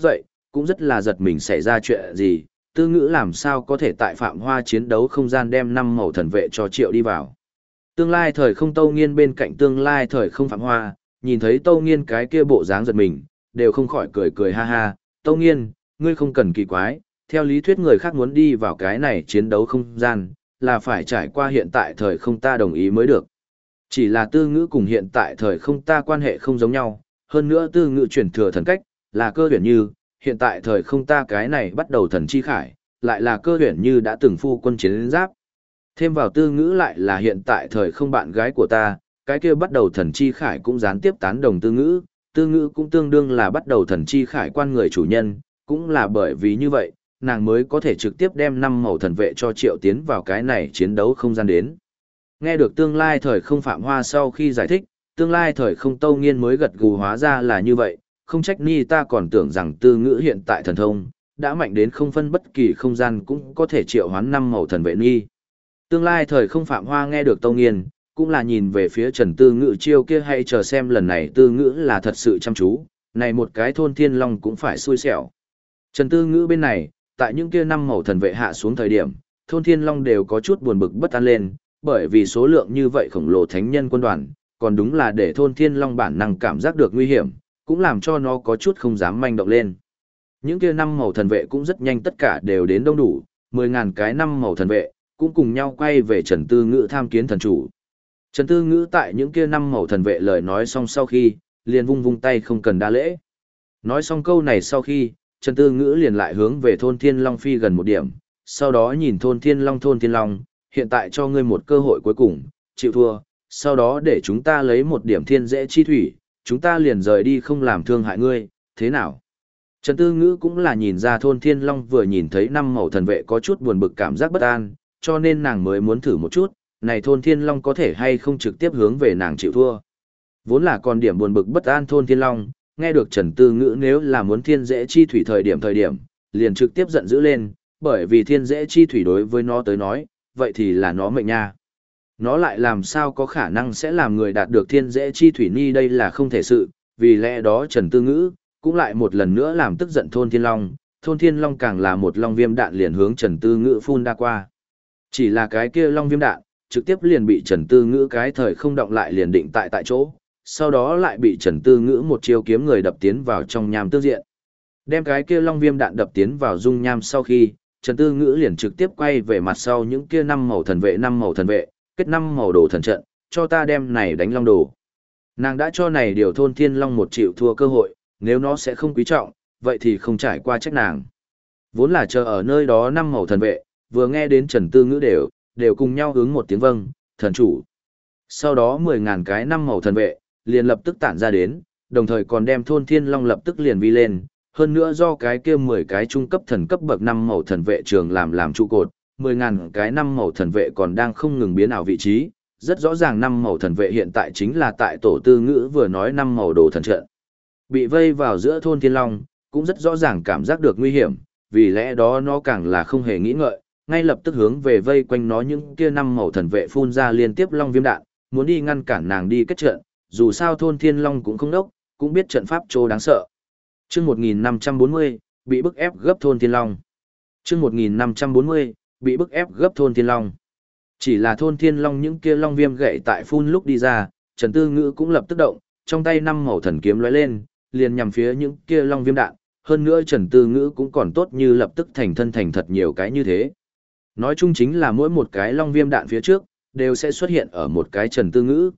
cũng rất là giật mình xảy ra chuyện gì, Tư Ngữ làm sao có thể tại Phạm Hoa chiến đấu không gian đem 5 màu thần vệ cho triệu đi vào. Tương lai thời không Tâu Nghiên bên cạnh tương lai thời không Phạm Hoa, nhìn thấy Tâu Nghiên cái kia bộ dáng giật mình, đều không khỏi cười cười ha ha, Tâu Nghiên, ngươi không cần kỳ quái, theo lý thuyết người khác muốn đi vào cái này chiến đấu không gian, là phải trải qua hiện tại thời không ta đồng ý mới được. Chỉ là Tư Ngữ cùng hiện tại thời không ta quan hệ không giống nhau, hơn nữa Tư Ngữ chuyển thừa thần cách, là Cơ Huyền Như, hiện tại thời không ta cái này bắt đầu thần chi khải, lại là Cơ Huyền Như đã từng phu quân chiến giáp. Thêm vào Tư Ngữ lại là hiện tại thời không bạn gái của ta, cái kia bắt đầu thần chi khải cũng gián tiếp tán đồng Tư Ngữ cũng tương đương là bắt đầu thần chi khải quan người chủ nhân, cũng là bởi vì như vậy, nàng mới có thể trực tiếp đem 5 màu thần vệ cho Triệu tiến vào cái này chiến đấu không gian đến. Nghe được tương lai thời không Phạm Hoa sau khi giải thích, tương lai thời không Tâu Nghiên mới gật gù, hóa ra là như vậy, không trách ni ta còn tưởng rằng Tư Ngữ hiện tại thần thông, đã mạnh đến không phân bất kỳ không gian cũng có thể triệu hoán 5 màu thần vệ nghi. Tương lai thời không Phạm Hoa nghe được Tâu Nghiên, cũng là nhìn về phía Trần Tư Ngữ chiêu kia, hay chờ xem lần này Tư Ngữ là thật sự chăm chú, này một cái thôn thiên long cũng phải xui xẻo. Trần Tư Ngữ bên này, tại những kia 5 màu thần vệ hạ xuống thời điểm, thôn thiên long đều có chút buồn bực bất an lên, bởi vì số lượng như vậy khổng lồ thánh nhân quân đoàn, còn đúng là để thôn thiên long bản năng cảm giác được nguy hiểm, cũng làm cho nó có chút không dám manh động lên. Những kia 5 màu thần vệ cũng rất nhanh tất cả đều đến đông đủ, 10.000 cái 5 màu thần vệ, cũng cùng nhau quay về Trần Tư Ngữ tham kiến thần chủ. Trần Tư Ngữ tại những kia 5 màu thần vệ lời nói xong sau khi, liền vung vung tay không cần đa lễ. Nói xong câu này sau khi, Trần Tư Ngữ liền lại hướng về thôn Thiên Long phi gần một điểm, sau đó nhìn thôn Thiên Long, hiện tại cho ngươi một cơ hội cuối cùng, chịu thua, sau đó để chúng ta lấy một điểm thiên dễ chi thủy, chúng ta liền rời đi không làm thương hại ngươi, thế nào? Trần Tư Ngữ cũng là nhìn ra thôn Thiên Long vừa nhìn thấy 5 màu thần vệ có chút buồn bực cảm giác bất an, cho nên nàng mới muốn thử một chút, này thôn Thiên Long có thể hay không trực tiếp hướng về nàng chịu thua. Vốn là còn điểm buồn bực bất an thôn Thiên Long, nghe được Trần Tư Ngữ nếu là muốn thiên dễ chi thủy thời điểm, liền trực tiếp giận dữ lên, bởi vì thiên dễ chi thủy đối với nó tới nói, vậy thì là nó mệnh nha. Nó lại làm sao có khả năng sẽ làm người đạt được thiên dễ chi thủy ni, đây là không thể sự, vì lẽ đó Trần Tư Ngữ cũng lại một lần nữa làm tức giận thôn Thiên Long càng là một long viêm đạn liền hướng Trần Tư Ngữ phun ra qua. Chỉ là cái kia long viêm đạn, trực tiếp liền bị Trần Tư Ngữ cái thời không động lại liền định tại chỗ, sau đó lại bị Trần Tư Ngữ một chiêu kiếm người đập tiến vào trong nham tương diện. Đem cái kia long viêm đạn đập tiến vào dung nham sau khi, Trần Tư Ngữ liền trực tiếp quay về mặt sau những kia 5 màu thần vệ, kết 5 màu đồ thần trận, cho ta đem này đánh long đồ. Nàng đã cho này điều thôn Thiên Long một chịu thua cơ hội, nếu nó sẽ không quý trọng, vậy thì không trải qua trách nàng. Vốn là chờ ở nơi đó 5 màu thần vệ, vừa nghe đến Trần Tư Ngữ đều cùng nhau hướng một tiếng vâng, thần chủ. Sau đó 10.000 cái 5 màu thần vệ, liền lập tức tản ra đến, đồng thời còn đem thôn Thiên Long lập tức liền vi lên, hơn nữa do cái kia 10 cái trung cấp thần cấp bậc 5 màu thần vệ trường làm trụ cột, 10.000 cái 5 màu thần vệ còn đang không ngừng biến ảo vị trí, rất rõ ràng 5 màu thần vệ hiện tại chính là tại tổ Tư Ngữ vừa nói 5 màu đồ thần trận. Bị vây vào giữa thôn Thiên Long, cũng rất rõ ràng cảm giác được nguy hiểm, vì lẽ đó nó càng là không hề nghĩ ngợi, ngay lập tức hướng về vây quanh nó những kia 5 màu thần vệ phun ra liên tiếp long viêm đạn, muốn đi ngăn cản nàng đi kết trận, dù sao thôn Thiên Long cũng không đốc, cũng biết trận pháp trô đáng sợ. Chương 1540, bị bức ép gấp thôn Thiên Long. Chương 1540, bị bức ép gấp thôn Thiên Long. Chỉ là thôn Thiên Long những kia long viêm gậy tại phun lúc đi ra, Trần Tư Ngữ cũng lập tức động, trong tay 5 màu thần kiếm lóe lên, liền nhằm phía những kia long viêm đạn, hơn nữa Trần Tư Ngữ cũng còn tốt như lập tức thành thật nhiều cái như thế. Nói chung chính là mỗi một cái long viêm đạn phía trước, đều sẽ xuất hiện ở một cái Trần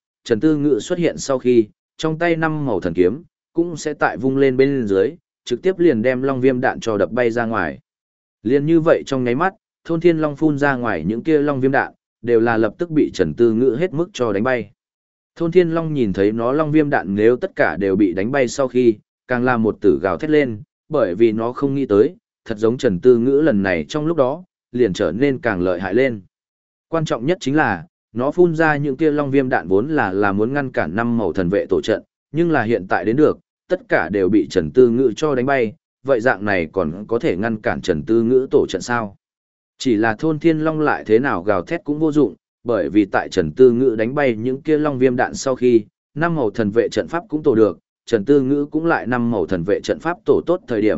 Tư Ngữ xuất hiện sau khi, trong tay 5 màu thần kiếm, cũng sẽ tại vung lên bên dưới, trực tiếp liền đem long viêm đạn cho đập bay ra ngoài. Liền như vậy trong nháy mắt, thôn Thiên Long phun ra ngoài những kia long viêm đạn, đều là lập tức bị Trần Tư Ngữ hết mức cho đánh bay. Thôn Thiên Long nhìn thấy nó long viêm đạn nếu tất cả đều bị đánh bay sau khi, càng là một tử gào thét lên, bởi vì nó không nghĩ tới, thật giống Trần Tư Ngữ lần này trong lúc đó, liền trở nên càng lợi hại lên. Quan trọng nhất chính là, nó phun ra những kia long viêm đạn vốn là muốn ngăn cản 5 màu thần vệ tổ trận, nhưng là hiện tại đến được, tất cả đều bị Trần Tư Ngữ cho đánh bay, vậy dạng này còn có thể ngăn cản Trần Tư Ngữ tổ trận sao? Chỉ là thôn Thiên Long lại thế nào gào thét cũng vô dụng, bởi vì tại Trần Tư Ngữ đánh bay những kia long viêm đạn sau khi, 5 màu thần vệ trận pháp cũng tổ được, Trần Tư Ngữ cũng lại 5 màu thần vệ trận pháp tổ tốt thời điểm,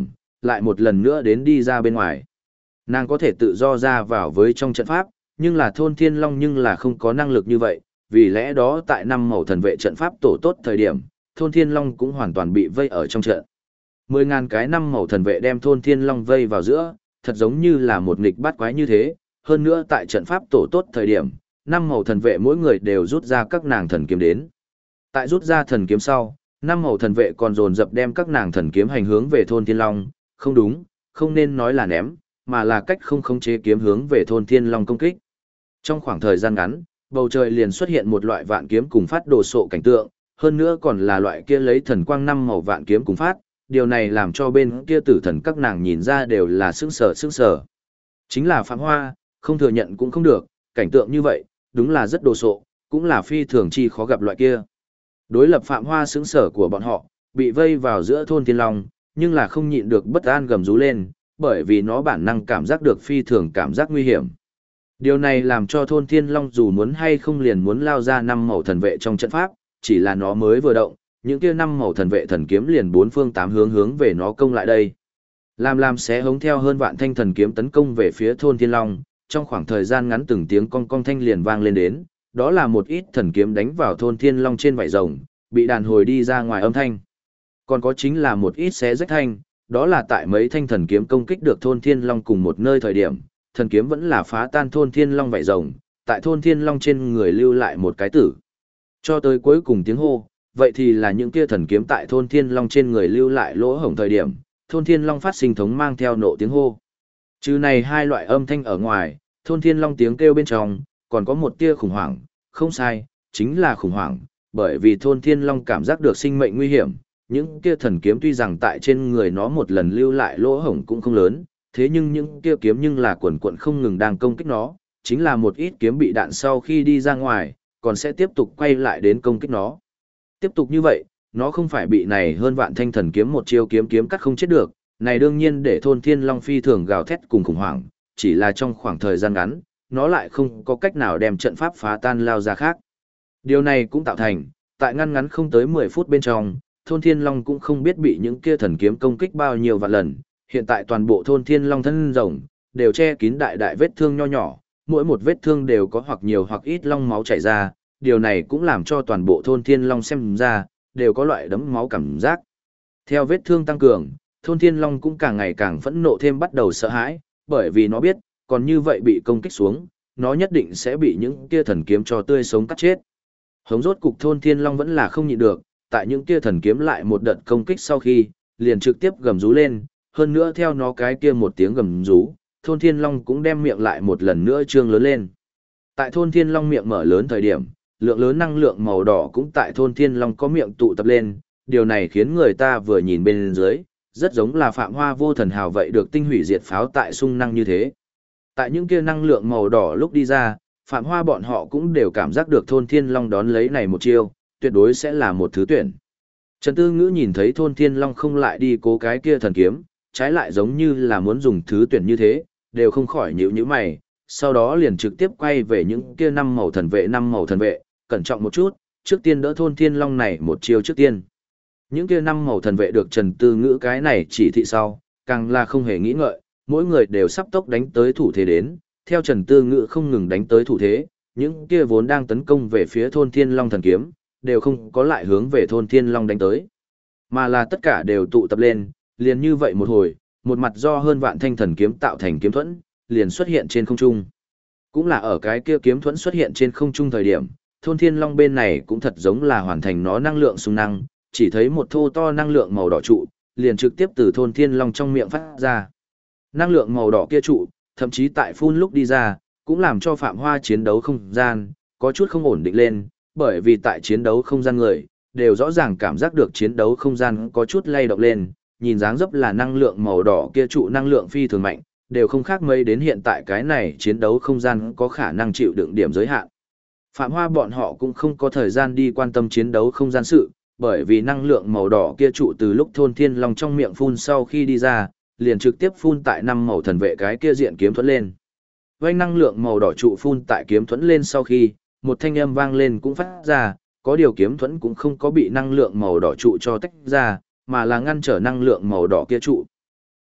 lại một lần nữa đến đi ra bên ngoài. Nàng có thể tự do ra vào với trong trận pháp, nhưng là thôn thiên long nhưng là không có năng lực như vậy, vì lẽ đó tại năm màu thần vệ trận pháp tổ tốt thời điểm, thôn thiên long cũng hoàn toàn bị vây ở trong trận. 10.000 cái năm màu thần vệ đem thôn thiên long vây vào giữa, thật giống như là một nghịch bát quái như thế, hơn nữa tại trận pháp tổ tốt thời điểm, năm màu thần vệ mỗi người đều rút ra các nàng thần kiếm đến. Tại rút ra thần kiếm sau, năm màu thần vệ còn dồn dập đem các nàng thần kiếm hành hướng về thôn thiên long, không đúng, không nên nói là ném, mà là cách không khống chế kiếm hướng về thôn thiên long công kích. Trong khoảng thời gian ngắn, bầu trời liền xuất hiện một loại vạn kiếm cùng phát đồ sộ cảnh tượng, hơn nữa còn là loại kia lấy thần quang năm màu vạn kiếm cùng phát, điều này làm cho bên kia tử thần các nàng nhìn ra đều là sững sờ. Chính là Phạm Hoa, không thừa nhận cũng không được, cảnh tượng như vậy, đúng là rất đồ sộ, cũng là phi thường chi khó gặp loại kia. Đối lập Phạm Hoa sững sờ của bọn họ, bị vây vào giữa thôn thiên long, nhưng là không nhịn được bất an gầm rú lên, bởi vì nó bản năng cảm giác được phi thường cảm giác nguy hiểm. Điều này làm cho thôn thiên long dù muốn hay không liền muốn lao ra năm màu thần vệ trong trận pháp, chỉ là nó mới vừa động, những kia năm màu thần vệ thần kiếm liền bốn phương tám hướng về nó công lại đây. Làm xé hống theo hơn vạn thanh thần kiếm tấn công về phía thôn thiên long, trong khoảng thời gian ngắn từng tiếng cong cong thanh liền vang lên đến, đó là một ít thần kiếm đánh vào thôn thiên long trên vảy rồng, bị đàn hồi đi ra ngoài âm thanh. Còn có chính là một ít xé rách thanh, đó là tại mấy thanh thần kiếm công kích được thôn thiên long cùng một nơi thời điểm, thần kiếm vẫn là phá tan thôn thiên long vảy rồng, tại thôn thiên long trên người lưu lại một cái tử. Cho tới cuối cùng tiếng hô, vậy thì là những kia thần kiếm tại thôn thiên long trên người lưu lại lỗ hổng thời điểm, thôn thiên long phát sinh thống mang theo nộ tiếng hô. Trừ này hai loại âm thanh ở ngoài, thôn thiên long tiếng kêu bên trong, còn có một tia khủng hoảng, không sai, chính là khủng hoảng, bởi vì thôn thiên long cảm giác được sinh mệnh nguy hiểm, những kia thần kiếm tuy rằng tại trên người nó một lần lưu lại lỗ hổng cũng không lớn, thế nhưng những kia kiếm nhưng là quần quận không ngừng đang công kích nó, chính là một ít kiếm bị đạn sau khi đi ra ngoài, còn sẽ tiếp tục quay lại đến công kích nó. Tiếp tục như vậy, nó không phải bị này hơn vạn thanh thần kiếm một chiêu kiếm cắt không chết được, này đương nhiên để thôn thiên long phi thường gào thét cùng khủng hoảng, chỉ là trong khoảng thời gian ngắn, nó lại không có cách nào đem trận pháp phá tan lao ra khác. Điều này cũng tạo thành, tại ngắn không tới 10 phút bên trong, thôn thiên long cũng không biết bị những kia thần kiếm công kích bao nhiêu vạn lần, hiện tại toàn bộ thôn thiên long thân rồng, đều che kín đại vết thương nho nhỏ, mỗi một vết thương đều có hoặc nhiều hoặc ít long máu chảy ra, điều này cũng làm cho toàn bộ thôn thiên long xem ra, đều có loại đấm máu cảm giác. Theo vết thương tăng cường, thôn thiên long cũng càng ngày càng phẫn nộ thêm bắt đầu sợ hãi, bởi vì nó biết, còn như vậy bị công kích xuống, nó nhất định sẽ bị những kia thần kiếm cho tươi sống cắt chết. Hống rốt cục thôn thiên long vẫn là không nhịn được, tại những kia thần kiếm lại một đợt công kích sau khi, liền trực tiếp gầm rú lên, hơn nữa theo nó cái kia một tiếng gầm rú, thôn thiên long cũng đem miệng lại một lần nữa trương lớn lên. Tại thôn thiên long miệng mở lớn thời điểm, lượng lớn năng lượng màu đỏ cũng tại thôn thiên long có miệng tụ tập lên, điều này khiến người ta vừa nhìn bên dưới, rất giống là Phạm Hoa vô thần hào vậy được tinh hủy diệt pháo tại sung năng như thế. Tại những kia năng lượng màu đỏ lúc đi ra, Phạm Hoa bọn họ cũng đều cảm giác được thôn thiên long đón lấy này một chiêu, tuyệt đối sẽ là một thứ tuyển. Trần Tư Ngữ nhìn thấy thôn thiên long không lại đi cố cái kia thần kiếm, trái lại giống như là muốn dùng thứ tuyển như thế, đều không khỏi nhíu mày, sau đó liền trực tiếp quay về những kia năm màu thần vệ, cẩn trọng một chút, trước tiên đỡ thôn thiên long này một chiêu trước tiên. Những kia năm màu thần vệ được Trần Tư Ngữ cái này chỉ thị sau, càng là không hề nghĩ ngợi, mỗi người đều sắp tốc đánh tới thủ thế đến, theo Trần Tư Ngữ không ngừng đánh tới thủ thế, những kia vốn đang tấn công về phía thôn thiên long thần kiếm, đều không có lại hướng về thôn thiên long đánh tới, mà là tất cả đều tụ tập lên, liền như vậy một hồi, một mặt do hơn vạn thanh thần kiếm tạo thành kiếm thuẫn, liền xuất hiện trên không trung. Cũng là ở cái kia kiếm thuẫn xuất hiện trên không trung thời điểm, thôn thiên long bên này cũng thật giống là hoàn thành nó năng lượng xung năng, chỉ thấy một thô to năng lượng màu đỏ trụ, liền trực tiếp từ thôn thiên long trong miệng phát ra. Năng lượng màu đỏ kia trụ, thậm chí tại phun lúc đi ra, cũng làm cho Phạm Hoa chiến đấu không gian, có chút không ổn định lên, bởi vì tại chiến đấu không gian người, đều rõ ràng cảm giác được chiến đấu không gian có chút lay động lên, nhìn dáng dấp là năng lượng màu đỏ kia trụ năng lượng phi thường mạnh, đều không khác mấy đến hiện tại cái này chiến đấu không gian có khả năng chịu đựng điểm giới hạn. Phạm Hoa bọn họ cũng không có thời gian đi quan tâm chiến đấu không gian sự, bởi vì năng lượng màu đỏ kia trụ từ lúc thôn thiên long trong miệng phun sau khi đi ra, liền trực tiếp phun tại năm màu thần vệ cái kia diện kiếm thuẫn lên. Vành năng lượng màu đỏ trụ phun tại kiếm thuẫn lên sau khi, một thanh âm vang lên cũng phát ra, có điều kiếm thuẫn cũng không có bị năng lượng màu đỏ trụ cho tách ra, mà là ngăn trở năng lượng màu đỏ kia trụ.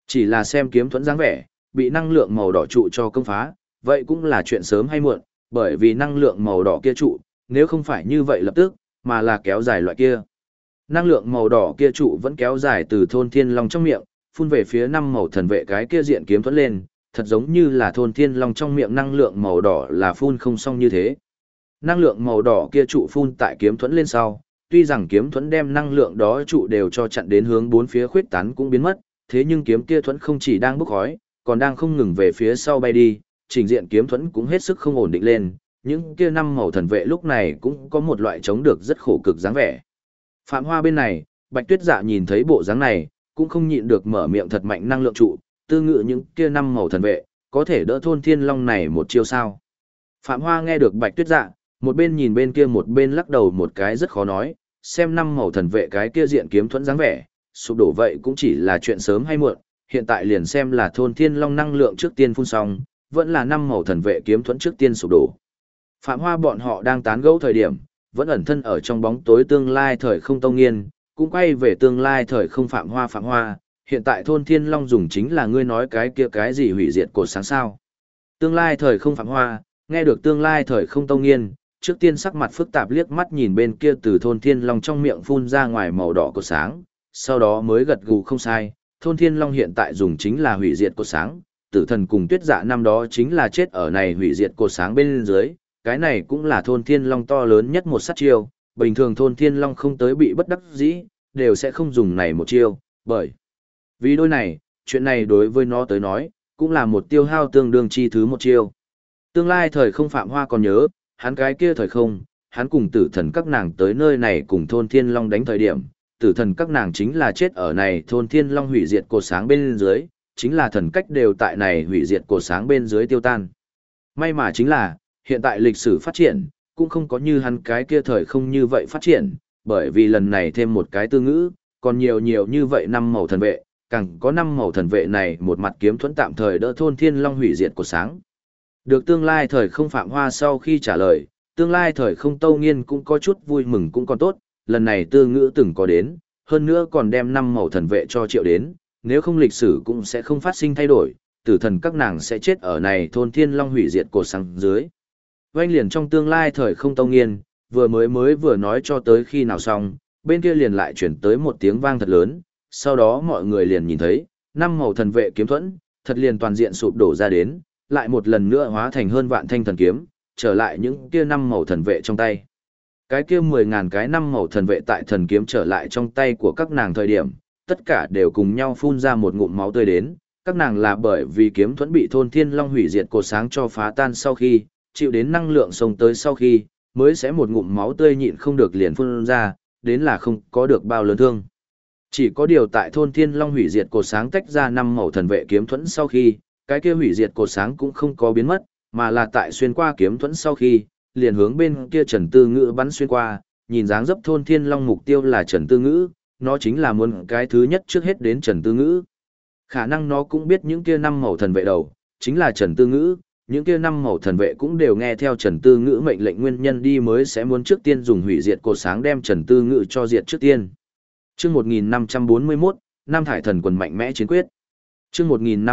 Chỉ là xem kiếm thuẫn dáng vẻ, bị năng lượng màu đỏ trụ cho công phá, vậy cũng là chuyện sớm hay muộn, bởi vì năng lượng màu đỏ kia trụ, nếu không phải như vậy lập tức, mà là kéo dài loại kia. Năng lượng màu đỏ kia trụ vẫn kéo dài từ thôn thiên long trong miệng, phun về phía năm màu thần vệ cái kia diện kiếm thuẫn lên, thật giống như là thôn thiên long trong miệng năng lượng màu đỏ là phun không xong như thế. Năng lượng màu đỏ kia trụ phun tại kiếm thuẫn lên sau, tuy rằng kiếm thuẫn đem năng lượng đó trụ đều cho chặn đến hướng bốn phía khuyết tán cũng biến mất, thế nhưng kiếm kia thuẫn không chỉ đang bốc khói, còn đang không ngừng về phía sau bay đi, trình diện kiếm thuẫn cũng hết sức không ổn định lên, những kia năm màu thần vệ lúc này cũng có một loại chống được rất khổ cực dáng vẻ. Phạm Hoa bên này, Bạch Tuyết Dạ nhìn thấy bộ dáng này, cũng không nhịn được mở miệng thật mạnh năng lượng trụ, tư ngự những kia năm màu thần vệ, có thể đỡ thôn thiên long này một chiêu sao. Phạm Hoa nghe được Bạch Tuyết Dạ, một bên nhìn bên kia một bên lắc đầu một cái rất khó nói, xem năm màu thần vệ cái kia diện kiếm thuẫn dáng vẻ, sụp đổ vậy cũng chỉ là chuyện sớm hay muộn, hiện tại liền xem là thôn thiên long năng lượng trước tiên phun xong, vẫn là năm màu thần vệ kiếm thuẫn trước tiên sụp đổ. Phạm Hoa bọn họ đang tán gẫu thời điểm, vẫn ẩn thân ở trong bóng tối tương lai thời không Tông Nghiên, cũng quay về tương lai thời không Phạm Hoa, hiện tại thôn thiên long dùng chính là ngươi nói cái kia cái gì hủy diệt cột sáng sao. Tương lai thời không Phạm Hoa, nghe được tương lai thời không Tông Nghiên, trước tiên sắc mặt phức tạp liếc mắt nhìn bên kia từ thôn thiên long trong miệng phun ra ngoài màu đỏ cột sáng, sau đó mới gật gù không sai, thôn thiên long hiện tại dùng chính là hủy diệt cột sáng, tử thần cùng tuyết dạ năm đó chính là chết ở này hủy diệt cột sáng bên dưới, cái này cũng là thôn thiên long to lớn nhất một sát chiêu, bình thường thôn thiên long không tới bị bất đắc dĩ, đều sẽ không dùng này một chiêu, bởi vì đôi này, chuyện này đối với nó tới nói, cũng là một tiêu hao tương đương chi thứ một chiêu. Tương lai thời không Phạm Hoa còn nhớ, hắn cái kia thời không, hắn cùng tử thần các nàng tới nơi này cùng thôn thiên long đánh thời điểm, tử thần các nàng chính là chết ở này thôn thiên long hủy diệt cột sáng bên dưới, chính là thần cách đều tại này hủy diệt cột sáng bên dưới tiêu tan. May mà chính là, hiện tại lịch sử phát triển, cũng không có như hắn cái kia thời không như vậy phát triển, bởi vì lần này thêm một cái tư ngữ, còn nhiều như vậy năm màu thần vệ, càng có năm màu thần vệ này một mặt kiếm thuẫn tạm thời đỡ thôn thiên long hủy diệt cột sáng. Được tương lai thời không Phạm Hoa sau khi trả lời, tương lai thời không Tâu Nghiên cũng có chút vui mừng cũng còn tốt, lần này tư ngữ từng có đến, hơn nữa còn đem năm màu thần vệ cho triệu đến, nếu không lịch sử cũng sẽ không phát sinh thay đổi, tử thần các nàng sẽ chết ở này thôn thiên long hủy diệt cột sáng dưới. Oanh liền trong tương lai thời không Tâu Nghiên, vừa vừa nói cho tới khi nào xong, bên kia liền lại chuyển tới một tiếng vang thật lớn, sau đó mọi người liền nhìn thấy, năm màu thần vệ kiếm thuẫn, thật liền toàn diện sụp đổ ra đến, lại một lần nữa hóa thành hơn vạn thanh thần kiếm, trở lại những kia năm màu thần vệ trong tay. Cái kia 10.000 cái năm màu thần vệ tại thần kiếm trở lại trong tay của các nàng thời điểm, tất cả đều cùng nhau phun ra một ngụm máu tươi đến, các nàng là bởi vì kiếm thuẫn bị thôn thiên long hủy diệt cột sáng cho phá tan sau khi, chịu đến năng lượng xông tới sau khi, mới sẽ một ngụm máu tươi nhịn không được liền phun ra, đến là không có được bao lớn thương. Chỉ có điều tại thôn thiên long hủy diệt cột sáng tách ra năm màu thần vệ kiếm thuẫn sau khi, cái kia hủy diệt cột sáng cũng không có biến mất, mà là tại xuyên qua kiếm thuẫn sau khi, liền hướng bên kia Trần Tư Ngữ bắn xuyên qua, nhìn dáng dấp thôn thiên long mục tiêu là Trần Tư Ngữ, nó chính là muốn cái thứ nhất trước hết đến Trần Tư Ngữ. Khả năng nó cũng biết những kia năm màu thần vệ đầu, chính là Trần Tư Ngữ, những kia năm màu thần vệ cũng đều nghe theo Trần Tư Ngữ mệnh lệnh nguyên nhân đi mới sẽ muốn trước tiên dùng hủy diệt cột sáng đem Trần Tư Ngữ cho diệt trước tiên. Chương 1541, Nam Thải Thần Quần mạnh mẽ chiến quyết. Chương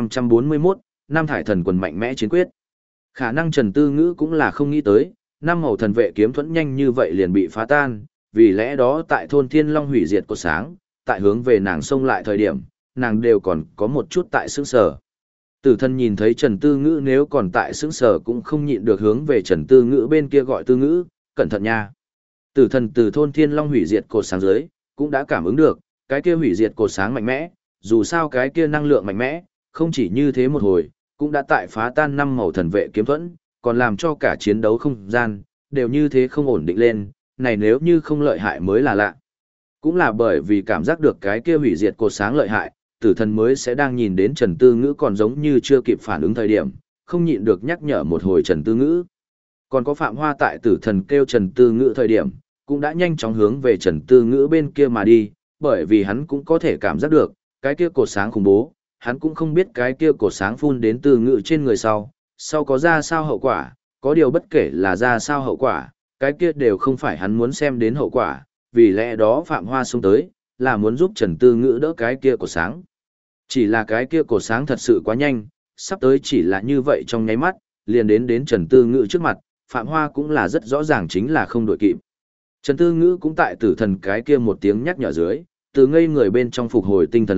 1541, Nam Thải Thần Quần mạnh mẽ chiến quyết. Khả năng Trần Tư Ngữ cũng là không nghĩ tới, năm màu thần vệ kiếm thuẫn nhanh như vậy liền bị phá tan, vì lẽ đó tại thôn Thiên Long hủy diệt cột sáng, tại hướng về nàng xông lại thời điểm, nàng đều còn có một chút tại sững sờ. Tử Thần nhìn thấy Trần Tư Ngữ nếu còn tại sững sờ cũng không nhịn được hướng về Trần Tư Ngữ bên kia gọi Tư Ngữ, cẩn thận nha. Tử Thần từ thôn Thiên Long hủy diệt cột sáng dưới, cũng đã cảm ứng được, cái kia hủy diệt cột sáng mạnh mẽ, dù sao cái kia năng lượng mạnh mẽ, không chỉ như thế một hồi, cũng đã tại phá tan năm màu thần vệ kiếm thuẫn, còn làm cho cả chiến đấu không gian, đều như thế không ổn định lên, này nếu như không lợi hại mới là lạ. Cũng là bởi vì cảm giác được cái kia hủy diệt cột sáng lợi hại, Tử Thần mới sẽ đang nhìn đến Trần Tư Ngữ còn giống như chưa kịp phản ứng thời điểm, không nhịn được nhắc nhở một hồi Trần Tư Ngữ. Còn có Phạm Hoa tại Tử Thần kêu Trần Tư Ngữ thời điểm, cũng đã nhanh chóng hướng về Trần Tư Ngữ bên kia mà đi, bởi vì hắn cũng có thể cảm giác được, cái kia cột sáng khủng bố, hắn cũng không biết cái kia cột sáng phun đến Tư Ngữ trên người sau có ra sao hậu quả, có điều bất kể là ra sao hậu quả, cái kia đều không phải hắn muốn xem đến hậu quả, vì lẽ đó Phạm Hoa xuống tới, là muốn giúp Trần Tư Ngữ đỡ cái kia cột sáng. Chỉ là cái kia cột sáng thật sự quá nhanh, sắp tới chỉ là như vậy trong nháy mắt, liền đến Trần Tư Ngữ trước mặt, Phạm Hoa cũng là rất rõ ràng chính là không đội kịp. Trần Tư Ngữ cũng tại tử thần cái kia một tiếng nhắc nhở dưới, từ ngây người bên trong phục hồi tinh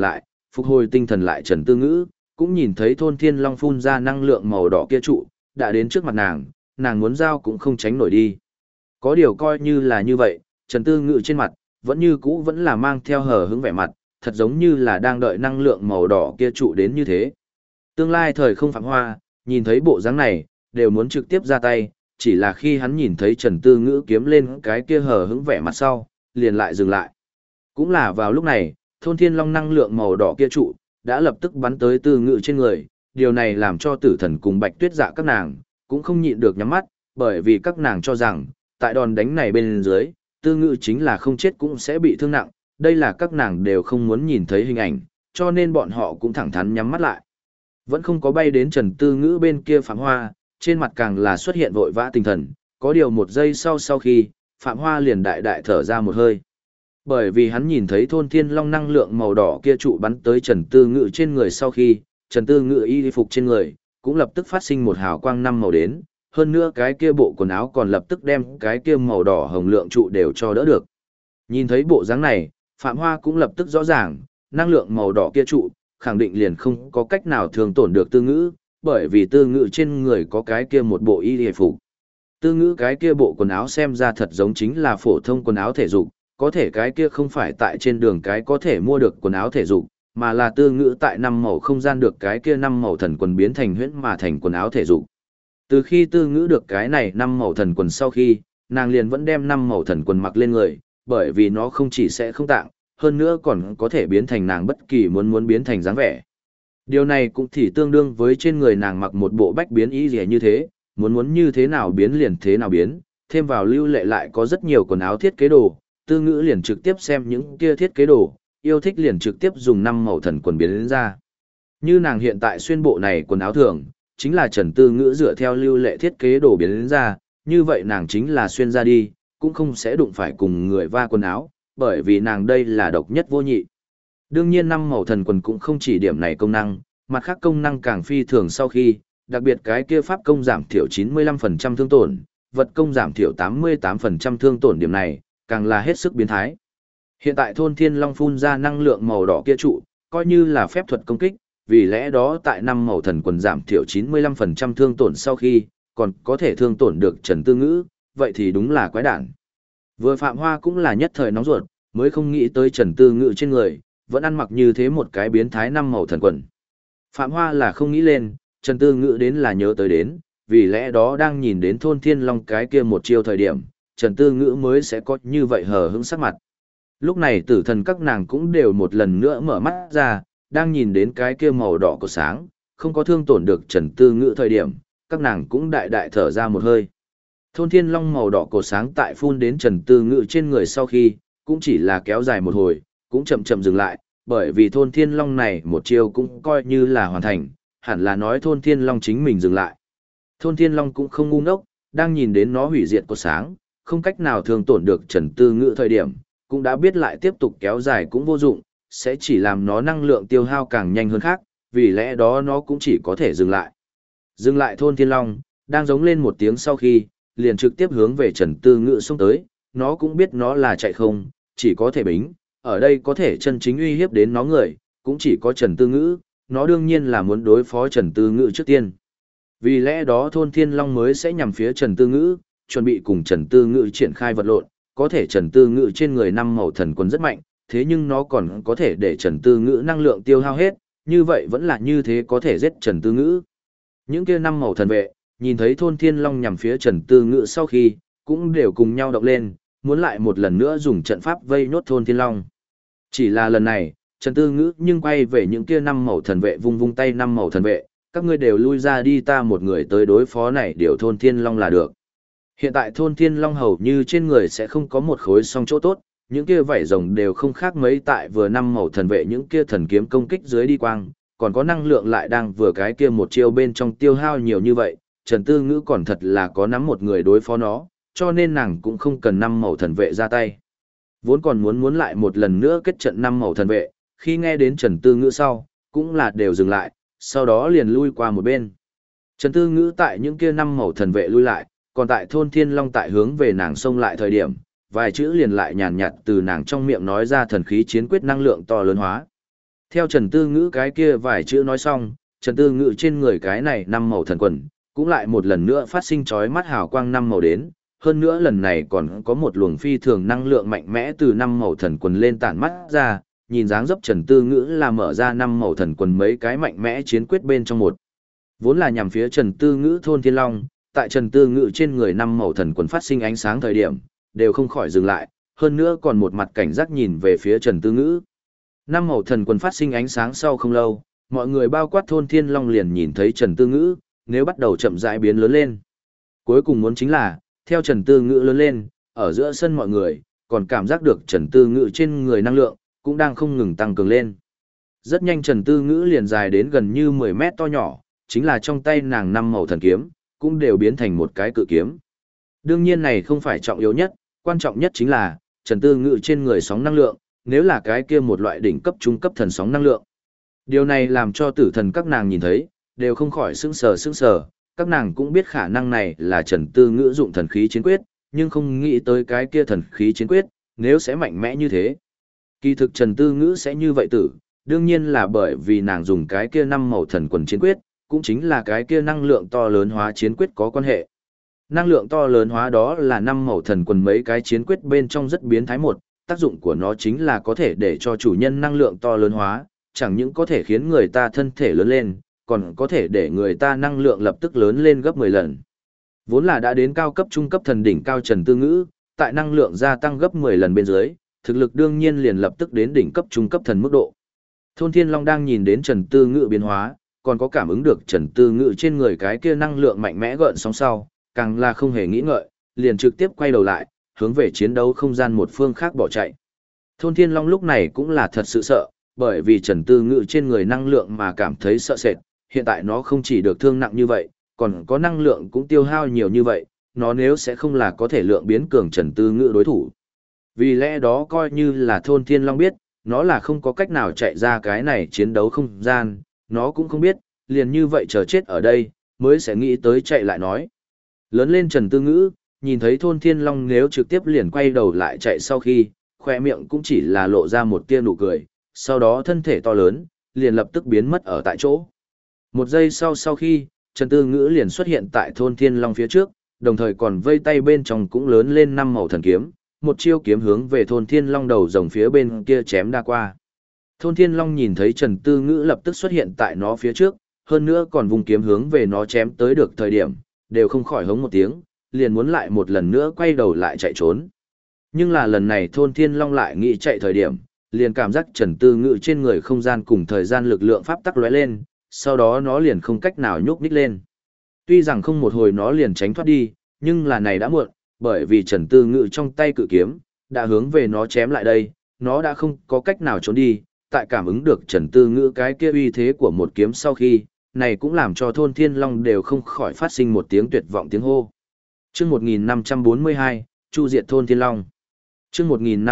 thần lại Trần Tư Ngữ, cũng nhìn thấy thôn thiên long phun ra năng lượng màu đỏ kia trụ, đã đến trước mặt nàng muốn giao cũng không tránh nổi đi. Có điều coi như là như vậy, Trần Tư Ngữ trên mặt, vẫn như cũ vẫn là mang theo hờ hững vẻ mặt, thật giống như là đang đợi năng lượng màu đỏ kia trụ đến như thế. Tương lai thời không Phạm Hoa, nhìn thấy bộ dáng này, đều muốn trực tiếp ra tay, chỉ là khi hắn nhìn thấy Trần Tư Ngữ kiếm lên cái kia hờ hững vẻ mặt sau, liền lại dừng lại. Cũng là vào lúc này, thôn thiên long năng lượng màu đỏ kia trụ, đã lập tức bắn tới Tư Ngữ trên người, điều này làm cho tử thần cùng Bạch Tuyết Dạ các nàng, cũng không nhịn được nhắm mắt, bởi vì các nàng cho rằng, tại đòn đánh này bên dưới, Tư Ngữ chính là không chết cũng sẽ bị thương nặng, đây là các nàng đều không muốn nhìn thấy hình ảnh, cho nên bọn họ cũng thẳng thắn nhắm mắt lại. Vẫn không có bay đến Trần Tư Ngữ bên kia Phạm Hoa, trên mặt càng là xuất hiện vội vã tinh thần, có điều một giây sau khi, Phạm Hoa liền đại đại thở ra một hơi. Bởi vì hắn nhìn thấy thôn thiên long năng lượng màu đỏ kia trụ bắn tới Trần Tư Ngữ trên người sau khi, Trần Tư Ngữ y phục trên người, cũng lập tức phát sinh một hào quang năm màu đến, hơn nữa cái kia bộ quần áo còn lập tức đem cái kia màu đỏ hồng lượng trụ đều cho đỡ được. Nhìn thấy bộ dáng này, Phạm Hoa cũng lập tức rõ ràng, năng lượng màu đỏ kia trụ, khẳng định liền không có cách nào thương tổn được Tư Ngữ, bởi vì Tư Ngữ trên người có cái kia một bộ y phục. Tư Ngữ cái kia bộ quần áo xem ra thật giống chính là phổ thông quần áo thể dục, có thể cái kia không phải tại trên đường cái có thể mua được quần áo thể dục, mà là Tư Ngữ tại năm màu không gian được cái kia năm màu thần quần biến thành huyễn mà thành quần áo thể dục. Từ khi Tư Ngữ được cái này năm màu thần quần sau khi, nàng liền vẫn đem năm màu thần quần mặc lên người, bởi vì nó không chỉ sẽ không tạng, hơn nữa còn có thể biến thành nàng bất kỳ muốn biến thành dáng vẻ. Điều này cũng thì tương đương với trên người nàng mặc một bộ bách biến y gì như thế, muốn như thế nào biến liền thế nào biến, thêm vào lưu lệ lại có rất nhiều quần áo thiết kế đồ, Tư Ngữ liền trực tiếp xem những kia thiết kế đồ, yêu thích liền trực tiếp dùng năm màu thần quần biến đến ra. Như nàng hiện tại xuyên bộ này quần áo thường, chính là Trần Tư Ngữ dựa theo lưu lệ thiết kế đồ biến đến ra, như vậy nàng chính là xuyên ra đi, cũng không sẽ đụng phải cùng người va quần áo, bởi vì nàng đây là độc nhất vô nhị. Đương nhiên năm màu thần quần cũng không chỉ điểm này công năng, mặt khác công năng càng phi thường sau khi, đặc biệt cái kia pháp công giảm thiểu 95% thương tổn, vật công giảm thiểu 88% thương tổn điểm này, càng là hết sức biến thái. Hiện tại thôn thiên long phun ra năng lượng màu đỏ kia trụ, coi như là phép thuật công kích, vì lẽ đó tại năm màu thần quần giảm thiểu 95% thương tổn sau khi, còn có thể thương tổn được Trần Tư Ngữ, vậy thì đúng là quái đản. Vừa Phạm Hoa cũng là nhất thời nóng ruột, mới không nghĩ tới Trần Tư Ngữ trên người, vẫn ăn mặc như thế một cái biến thái năm màu thần quần. Phạm Hoa là không nghĩ lên, Trần Tư Ngữ đến là nhớ tới đến, vì lẽ đó đang nhìn đến thôn thiên long cái kia một chiêu thời điểm, Trần Tư Ngữ mới sẽ có như vậy hờ hững sắc mặt. Lúc này tử thần các nàng cũng đều một lần nữa mở mắt ra, đang nhìn đến cái kia màu đỏ của sáng, không có thương tổn được Trần Tư Ngữ thời điểm, các nàng cũng đại đại thở ra một hơi. Thôn thiên long màu đỏ cổ sáng tại phun đến Trần Tư Ngữ trên người sau khi, cũng chỉ là kéo dài một hồi, cũng chậm chậm dừng lại, bởi vì thôn thiên long này một chiêu cũng coi như là hoàn thành, hẳn là nói thôn thiên long chính mình dừng lại. Thôn thiên long cũng không ngu ngốc, đang nhìn đến nó hủy diệt cổ sáng, không cách nào thương tổn được Trần Tư Ngữ thời điểm, cũng đã biết lại tiếp tục kéo dài cũng vô dụng, sẽ chỉ làm nó năng lượng tiêu hao càng nhanh hơn khác, vì lẽ đó nó cũng chỉ có thể dừng lại. Dừng lại thôn thiên long, đang giống lên một tiếng sau khi, liền trực tiếp hướng về Trần Tư Ngữ xông tới, nó cũng biết nó là chạy không, chỉ có thể bính, ở đây có thể chân chính uy hiếp đến nó người, cũng chỉ có Trần Tư Ngữ, nó đương nhiên là muốn đối phó Trần Tư Ngữ trước tiên. Vì lẽ đó thôn thiên long mới sẽ nhằm phía Trần Tư Ngữ, chuẩn bị cùng Trần Tư Ngữ triển khai vật lộn, có thể Trần Tư Ngữ trên người năm màu thần quân rất mạnh, thế nhưng nó còn có thể để Trần Tư Ngữ năng lượng tiêu hao hết, như vậy vẫn là như thế có thể giết Trần Tư Ngữ. Những kia năm màu thần vệ, nhìn thấy thôn thiên long nhằm phía Trần Tư Ngữ sau khi, cũng đều cùng nhau động lên, muốn lại một lần nữa dùng trận pháp vây nốt thôn thiên long. Chỉ là lần này, Trần Tư Ngữ nhưng quay về những kia năm màu thần vệ vung vung tay năm màu thần vệ, các ngươi đều lui ra đi, ta một người tới đối phó này điều thôn thiên long là được. Hiện tại thôn thiên long hầu như trên người sẽ không có một khối song chỗ tốt, những kia vảy rồng đều không khác mấy tại vừa năm màu thần vệ những kia thần kiếm công kích dưới đi quang, còn có năng lượng lại đang vừa cái kia một chiêu bên trong tiêu hao nhiều như vậy, Trần Tư Ngữ còn thật là có nắm một người đối phó nó, cho nên nàng cũng không cần năm màu thần vệ ra tay. Vốn còn muốn lại một lần nữa kết trận năm màu thần vệ, khi nghe đến Trần Tư Ngữ sau, cũng là đều dừng lại, sau đó liền lui qua một bên. Trần Tư Ngữ tại những kia năm màu thần vệ lui lại, còn tại thôn Thiên Long tại hướng về nàng xông lại thời điểm, vài chữ liền lại nhàn nhạt từ nàng trong miệng nói ra thần khí chiến quyết năng lượng to lớn hóa. Theo Trần Tư Ngữ cái kia vài chữ nói xong, Trần Tư Ngữ trên người cái này năm màu thần quần, cũng lại một lần nữa phát sinh chói mắt hào quang năm màu đến, hơn nữa lần này còn có một luồng phi thường năng lượng mạnh mẽ từ năm màu thần quần lên tản mắt ra, nhìn dáng dấp Trần Tư Ngữ là mở ra năm màu thần quần mấy cái mạnh mẽ chiến quyết bên trong một. Vốn là nhằm phía Trần Tư Ngữ thôn Thiên Long, tại Trần Tư Ngữ trên người năm màu thần quần phát sinh ánh sáng thời điểm, đều không khỏi dừng lại, hơn nữa còn một mặt cảnh giác nhìn về phía Trần Tư Ngữ. Năm màu thần quần phát sinh ánh sáng sau không lâu, mọi người bao quát thôn Thiên Long liền nhìn thấy Trần Tư Ngữ, nếu bắt đầu chậm rãi biến lớn lên. Cuối cùng muốn chính là, theo Trần Tư Ngữ lớn lên, ở giữa sân mọi người, còn cảm giác được Trần Tư Ngữ trên người năng lượng, cũng đang không ngừng tăng cường lên. Rất nhanh Trần Tư Ngữ liền dài đến gần như 10 mét to nhỏ, chính là trong tay nàng năm màu thần kiếm, cũng đều biến thành một cái cự kiếm. Đương nhiên này không phải trọng yếu nhất, quan trọng nhất chính là, Trần Tư Ngữ trên người sóng năng lượng, nếu là cái kia một loại đỉnh cấp trung cấp thần sóng năng lượng. Điều này làm cho tử thần các nàng nhìn thấy, đều không khỏi sững sờ, các nàng cũng biết khả năng này là Trần Tư Ngữ dụng thần khí chiến quyết, nhưng không nghĩ tới cái kia thần khí chiến quyết, nếu sẽ mạnh mẽ như thế. Kỳ thực Trần Tư Ngữ sẽ như vậy tử, đương nhiên là bởi vì nàng dùng cái kia năm màu thần quần chiến quyết, cũng chính là cái kia năng lượng to lớn hóa chiến quyết có quan hệ. Năng lượng to lớn hóa đó là năm màu thần quần mấy cái chiến quyết bên trong rất biến thái một, tác dụng của nó chính là có thể để cho chủ nhân năng lượng to lớn hóa, chẳng những có thể khiến người ta thân thể lớn lên, còn có thể để người ta năng lượng lập tức lớn lên gấp 10 lần. Vốn là đã đến cao cấp trung cấp thần đỉnh cao Trần Tư Ngữ, tại năng lượng gia tăng gấp 10 lần bên dưới, thực lực đương nhiên liền lập tức đến đỉnh cấp trung cấp thần mức độ. Thôn Thiên Long đang nhìn đến Trần Tư Ngữ biến hóa, còn có cảm ứng được Trần Tư Ngữ trên người cái kia năng lượng mạnh mẽ gợn sóng sau, càng là không hề nghĩ ngợi, liền trực tiếp quay đầu lại, hướng về chiến đấu không gian một phương khác bỏ chạy. Thôn Thiên Long lúc này cũng là thật sự sợ, bởi vì Trần Tư Ngữ trên người năng lượng mà cảm thấy sợ sệt, hiện tại nó không chỉ được thương nặng như vậy, còn có năng lượng cũng tiêu hao nhiều như vậy, nó nếu sẽ không là có thể lượng biến cường Trần Tư Ngữ đối thủ. Vì lẽ đó coi như là Thôn Thiên Long biết, nó là không có cách nào chạy ra cái này chiến đấu không gian, nó cũng không biết, liền như vậy chờ chết ở đây, mới sẽ nghĩ tới chạy lại nói. Lớn lên Trần Tư Ngữ, nhìn thấy Thôn Thiên Long nếu trực tiếp liền quay đầu lại chạy sau khi, khoe miệng cũng chỉ là lộ ra một tia nụ cười, sau đó thân thể to lớn, liền lập tức biến mất ở tại chỗ. Một giây sau khi, Trần Tư Ngữ liền xuất hiện tại Thôn Thiên Long phía trước, đồng thời còn vây tay bên trong cũng lớn lên năm màu thần kiếm, một chiêu kiếm hướng về Thôn Thiên Long đầu rồng phía bên kia chém đa qua. Thôn Thiên Long nhìn thấy Trần Tư Ngữ lập tức xuất hiện tại nó phía trước, hơn nữa còn vùng kiếm hướng về nó chém tới được thời điểm, đều không khỏi hống một tiếng, liền muốn lại một lần nữa quay đầu lại chạy trốn. Nhưng là lần này Thôn Thiên Long lại nghĩ chạy thời điểm, liền cảm giác Trần Tư Ngữ trên người không gian cùng thời gian lực lượng pháp tắc lóe lên, sau đó nó liền không cách nào nhúc nhích lên. Tuy rằng không một hồi nó liền tránh thoát đi, nhưng là này đã muộn, bởi vì Trần Tư Ngữ trong tay cự kiếm, đã hướng về nó chém lại đây, nó đã không có cách nào trốn đi, tại cảm ứng được Trần Tư Ngữ cái kia uy thế của một kiếm sau khi, này cũng làm cho Thôn Thiên Long đều không khỏi phát sinh một tiếng tuyệt vọng tiếng hô. Chương 1542, Chu diệt Thôn Thiên Long. Chương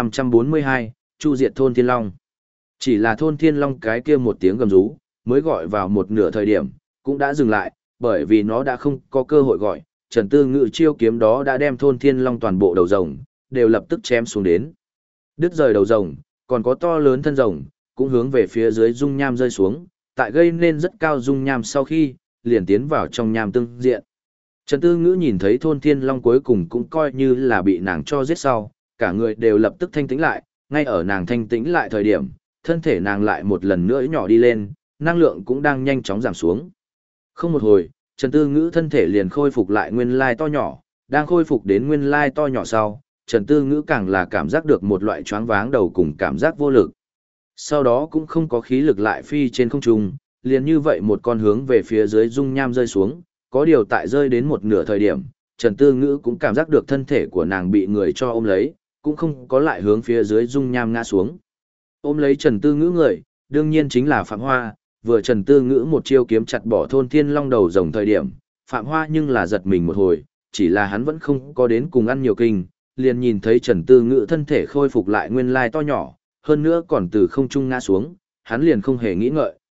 1542, Chu diệt Thôn Thiên Long. Chỉ là Thôn Thiên Long cái kia một tiếng gầm rú, mới gọi vào một nửa thời điểm, cũng đã dừng lại, bởi vì nó đã không có cơ hội gọi, Trần Tư Ngữ chiêu kiếm đó đã đem Thôn Thiên Long toàn bộ đầu rồng, đều lập tức chém xuống đến. Đứt rời đầu rồng, còn có to lớn thân rồng, cũng hướng về phía dưới dung nham rơi xuống, tại gây nên rất cao dung nham sau khi, liền tiến vào trong nham tương diện. Trần Tư Ngữ nhìn thấy Thôn Thiên Long cuối cùng cũng coi như là bị nàng cho giết sau, cả người đều lập tức thanh tĩnh lại, ngay ở nàng thanh tĩnh lại thời điểm, thân thể nàng lại một lần nữa nhỏ đi lên, năng lượng cũng đang nhanh chóng giảm xuống. Không một hồi, Trần Tư Ngữ thân thể liền khôi phục lại nguyên lai to nhỏ, đang khôi phục đến nguyên lai to nhỏ sau, Trần Tư Ngữ càng là cảm giác được một loại choáng váng đầu cùng cảm giác vô lực. Sau đó cũng không có khí lực lại phi trên không trung, liền như vậy một con hướng về phía dưới dung nham rơi xuống, có điều tại rơi đến một nửa thời điểm, Trần Tư Ngữ cũng cảm giác được thân thể của nàng bị người cho ôm lấy, cũng không có lại hướng phía dưới dung nham ngã xuống. Ôm lấy Trần Tư Ngữ người, đương nhiên chính là Phạm Hoa, vừa Trần Tư Ngữ một chiêu kiếm chặt bỏ Thôn Thiên Long đầu rồng thời điểm, Phạm Hoa nhưng là giật mình một hồi, chỉ là hắn vẫn không có đến cùng ăn nhiều kinh, liền nhìn thấy Trần Tư Ngữ thân thể khôi phục lại nguyên lai to nhỏ, hơn nữa còn từ không trung ngã xuống, hắn liền không hề nghĩ ngợi,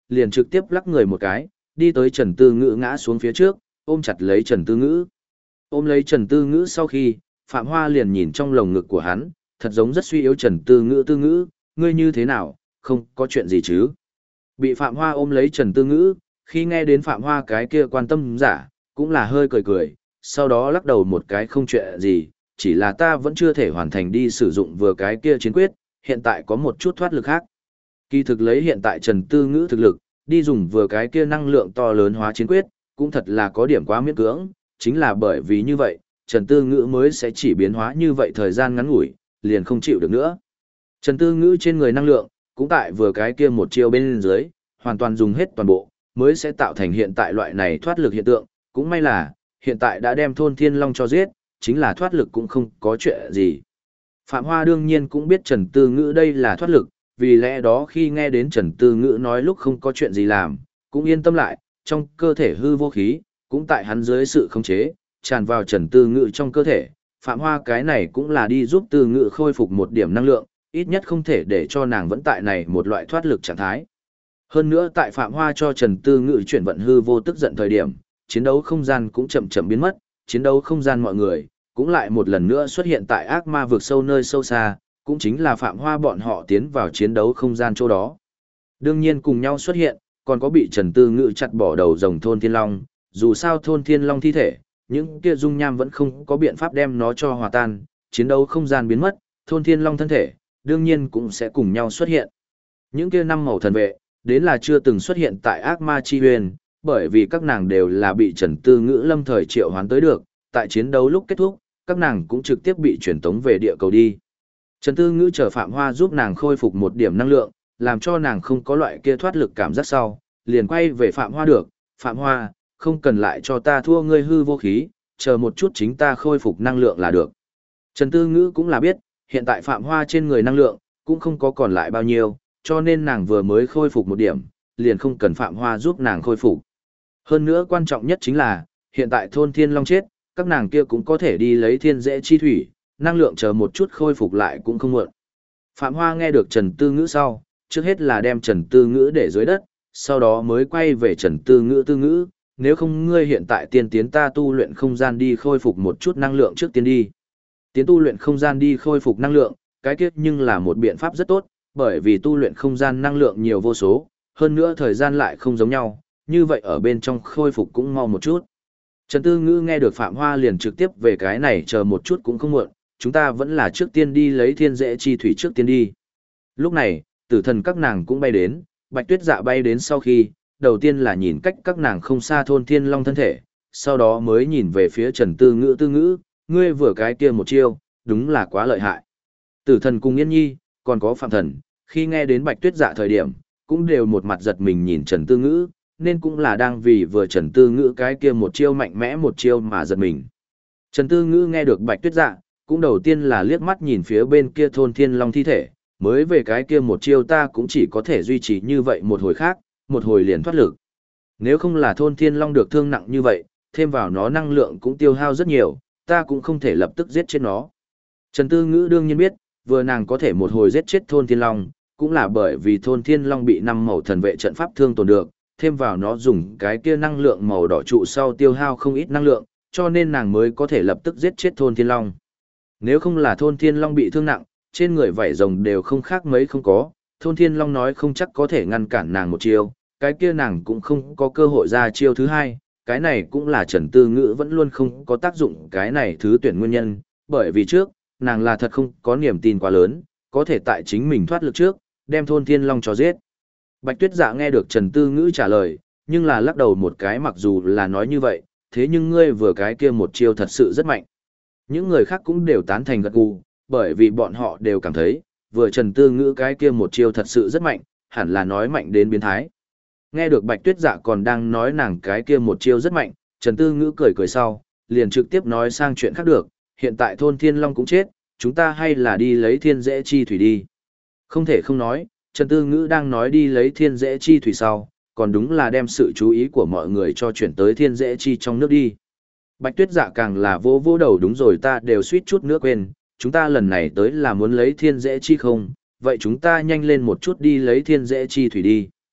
liền trực tiếp lắc người một cái, đi tới Trần Tư Ngữ ngã xuống phía trước, ôm chặt lấy Trần Tư Ngữ. Ôm lấy Trần Tư Ngữ sau khi, Phạm Hoa liền nhìn trong lồng ngực của hắn, thật giống rất suy yếu Trần Tư Ngữ. Tư Ngữ, ngươi như thế nào, không có chuyện gì chứ? Bị Phạm Hoa ôm lấy Trần Tư Ngữ, khi nghe đến Phạm Hoa cái kia quan tâm giả, cũng là hơi cười cười, sau đó lắc đầu một cái không chuyện gì, chỉ là ta vẫn chưa thể hoàn thành đi sử dụng vừa cái kia chiến quyết, hiện tại có một chút thoát lực khác. Kỳ thực lấy hiện tại Trần Tư Ngữ thực lực, đi dùng vừa cái kia năng lượng to lớn hóa chiến quyết, cũng thật là có điểm quá miễn cưỡng, chính là bởi vì như vậy, Trần Tư Ngữ mới sẽ chỉ biến hóa như vậy thời gian ngắn ngủi, liền không chịu được nữa. Trần Tư Ngữ trên người năng lượng, cũng tại vừa cái kia một chiêu bên dưới, hoàn toàn dùng hết toàn bộ, mới sẽ tạo thành hiện tại loại này thoát lực hiện tượng, cũng may là, hiện tại đã đem thôn Thiên Long cho giết, chính là thoát lực cũng không có chuyện gì. Phạm Hoa đương nhiên cũng biết Trần Tư Ngữ đây là thoát lực, vì lẽ đó khi nghe đến Trần Tư Ngữ nói lúc không có chuyện gì làm, cũng yên tâm lại, trong cơ thể hư vô khí, cũng tại hắn dưới sự khống chế, tràn vào Trần Tư Ngữ trong cơ thể. Phạm Hoa cái này cũng là đi giúp Tư Ngữ khôi phục một điểm năng lượng, ít nhất không thể để cho nàng vẫn tại này một loại thoát lực trạng thái. Hơn nữa tại Phạm Hoa cho Trần Tư Ngữ chuyển vận hư vô tức giận thời điểm, chiến đấu không gian cũng chậm chậm biến mất, chiến đấu không gian mọi người, cũng lại một lần nữa xuất hiện tại ác ma vực sâu nơi sâu xa, cũng chính là Phạm Hoa bọn họ tiến vào chiến đấu không gian chỗ đó. Đương nhiên cùng nhau xuất hiện, còn có bị Trần Tư Ngữ chặt bỏ đầu rồng thôn Thiên Long, dù sao thôn Thiên Long thi thể, những kia dung nham vẫn không có biện pháp đem nó cho hòa tan, chiến đấu không gian biến mất, thôn Thiên Long thân thể, đương nhiên cũng sẽ cùng nhau xuất hiện. Những kia năm màu thần vệ, đến là chưa từng xuất hiện tại ác ma chi huyền, bởi vì các nàng đều là bị Trần Tư Ngữ lâm thời triệu hoán tới được, tại chiến đấu lúc kết thúc, các nàng cũng trực tiếp bị chuyển tống về địa cầu đi. Trần Tư Ngữ chờ Phạm Hoa giúp nàng khôi phục một điểm năng lượng, làm cho nàng không có loại kia thoát lực cảm giác sau, liền quay về Phạm Hoa được, Phạm Hoa, không cần lại cho ta thua ngươi hư vô khí, chờ một chút chính ta khôi phục năng lượng là được. Trần Tư Ngữ cũng là biết, hiện tại Phạm Hoa trên người năng lượng, cũng không có còn lại bao nhiêu, cho nên nàng vừa mới khôi phục một điểm, liền không cần Phạm Hoa giúp nàng khôi phục. Hơn nữa quan trọng nhất chính là, hiện tại thôn Thiên Long chết, các nàng kia cũng có thể đi lấy thiên dễ chi thủy, năng lượng chờ một chút khôi phục lại cũng không muộn. Phạm Hoa nghe được Trần Tư Ngữ sau, trước hết là đem Trần Tư Ngữ để dưới đất, sau đó mới quay về Trần Tư Ngữ. Tư Ngữ, nếu không ngươi hiện tại tiên tiến ta tu luyện không gian đi khôi phục một chút năng lượng trước tiên đi. Tiến tu luyện không gian đi khôi phục năng lượng, cái kết nhưng là một biện pháp rất tốt, bởi vì tu luyện không gian năng lượng nhiều vô số, hơn nữa thời gian lại không giống nhau, như vậy ở bên trong khôi phục cũng mau một chút. Trần Tư Ngữ nghe được Phạm Hoa liền trực tiếp về cái này chờ một chút cũng không muộn, chúng ta vẫn là trước tiên đi lấy thiên dễ chi thủy trước tiên đi. Lúc này, tử thần các nàng cũng bay đến, Bạch Tuyết Dạ bay đến sau khi, đầu tiên là nhìn cách các nàng không xa thôn Thiên Long thân thể, sau đó mới nhìn về phía Trần Tư Ngữ. Tư Ngữ, ngươi vừa cái kia một chiêu, đúng là quá lợi hại. Tử thần cùng Yên Nhi, còn có Phạm Thần, khi nghe đến Bạch Tuyết Dạ thời điểm, cũng đều một mặt giật mình nhìn Trần Tư Ngữ, nên cũng là đang vì vừa Trần Tư Ngữ cái kia một chiêu mạnh mẽ một chiêu mà giật mình. Trần Tư Ngữ nghe được Bạch Tuyết Dạ, cũng đầu tiên là liếc mắt nhìn phía bên kia thôn Thiên Long thi thể, mới về cái kia một chiêu ta cũng chỉ có thể duy trì như vậy một hồi khác, một hồi liền thoát lực. Nếu không là thôn Thiên Long được thương nặng như vậy, thêm vào nó năng lượng cũng tiêu hao rất nhiều, ta cũng không thể lập tức giết chết nó. Trần Tư Ngữ đương nhiên biết, vừa nàng có thể một hồi giết chết thôn Thiên Long, cũng là bởi vì thôn Thiên Long bị 5 màu thần vệ trận pháp thương tổn được, thêm vào nó dùng cái kia năng lượng màu đỏ trụ sau tiêu hao không ít năng lượng, cho nên nàng mới có thể lập tức giết chết thôn Thiên Long. Nếu không là thôn Thiên Long bị thương nặng, trên người vảy rồng đều không khác mấy không có, thôn Thiên Long nói không chắc có thể ngăn cản nàng một chiêu, cái kia nàng cũng không có cơ hội ra chiêu thứ hai, cái này cũng là Trần Tư Ngữ vẫn luôn không có tác dụng cái này thứ tuyển nguyên nhân, bởi vì trước, nàng là thật không có niềm tin quá lớn, có thể tại chính mình thoát lực trước, đem thôn Thiên Long cho giết. Bạch Tuyết Dạ nghe được Trần Tư Ngữ trả lời, nhưng là lắc đầu một cái mặc dù là nói như vậy, thế nhưng ngươi vừa cái kia một chiêu thật sự rất mạnh. Những người khác cũng đều tán thành gật gù, bởi vì bọn họ đều cảm thấy, vừa Trần Tư Ngữ cái kia một chiêu thật sự rất mạnh, hẳn là nói mạnh đến biến thái. Nghe được Bạch Tuyết Dạ còn đang nói nàng cái kia một chiêu rất mạnh, Trần Tư Ngữ cười cười sau, liền trực tiếp nói sang chuyện khác được, hiện tại thôn Thiên Long cũng chết, chúng ta hay là đi lấy thiên dễ chi thủy đi. Không thể không nói, Trần Tư Ngữ đang nói đi lấy thiên dễ chi thủy sau, còn đúng là đem sự chú ý của mọi người cho chuyển tới thiên dễ chi trong nước đi. Bạch Tuyết Dạ càng là vô vô đầu đúng rồi ta đều suýt chút nữa quên, chúng ta lần này tới là muốn lấy thiên dễ chi không, vậy chúng ta nhanh lên một chút đi lấy thiên dễ chi thủy đi.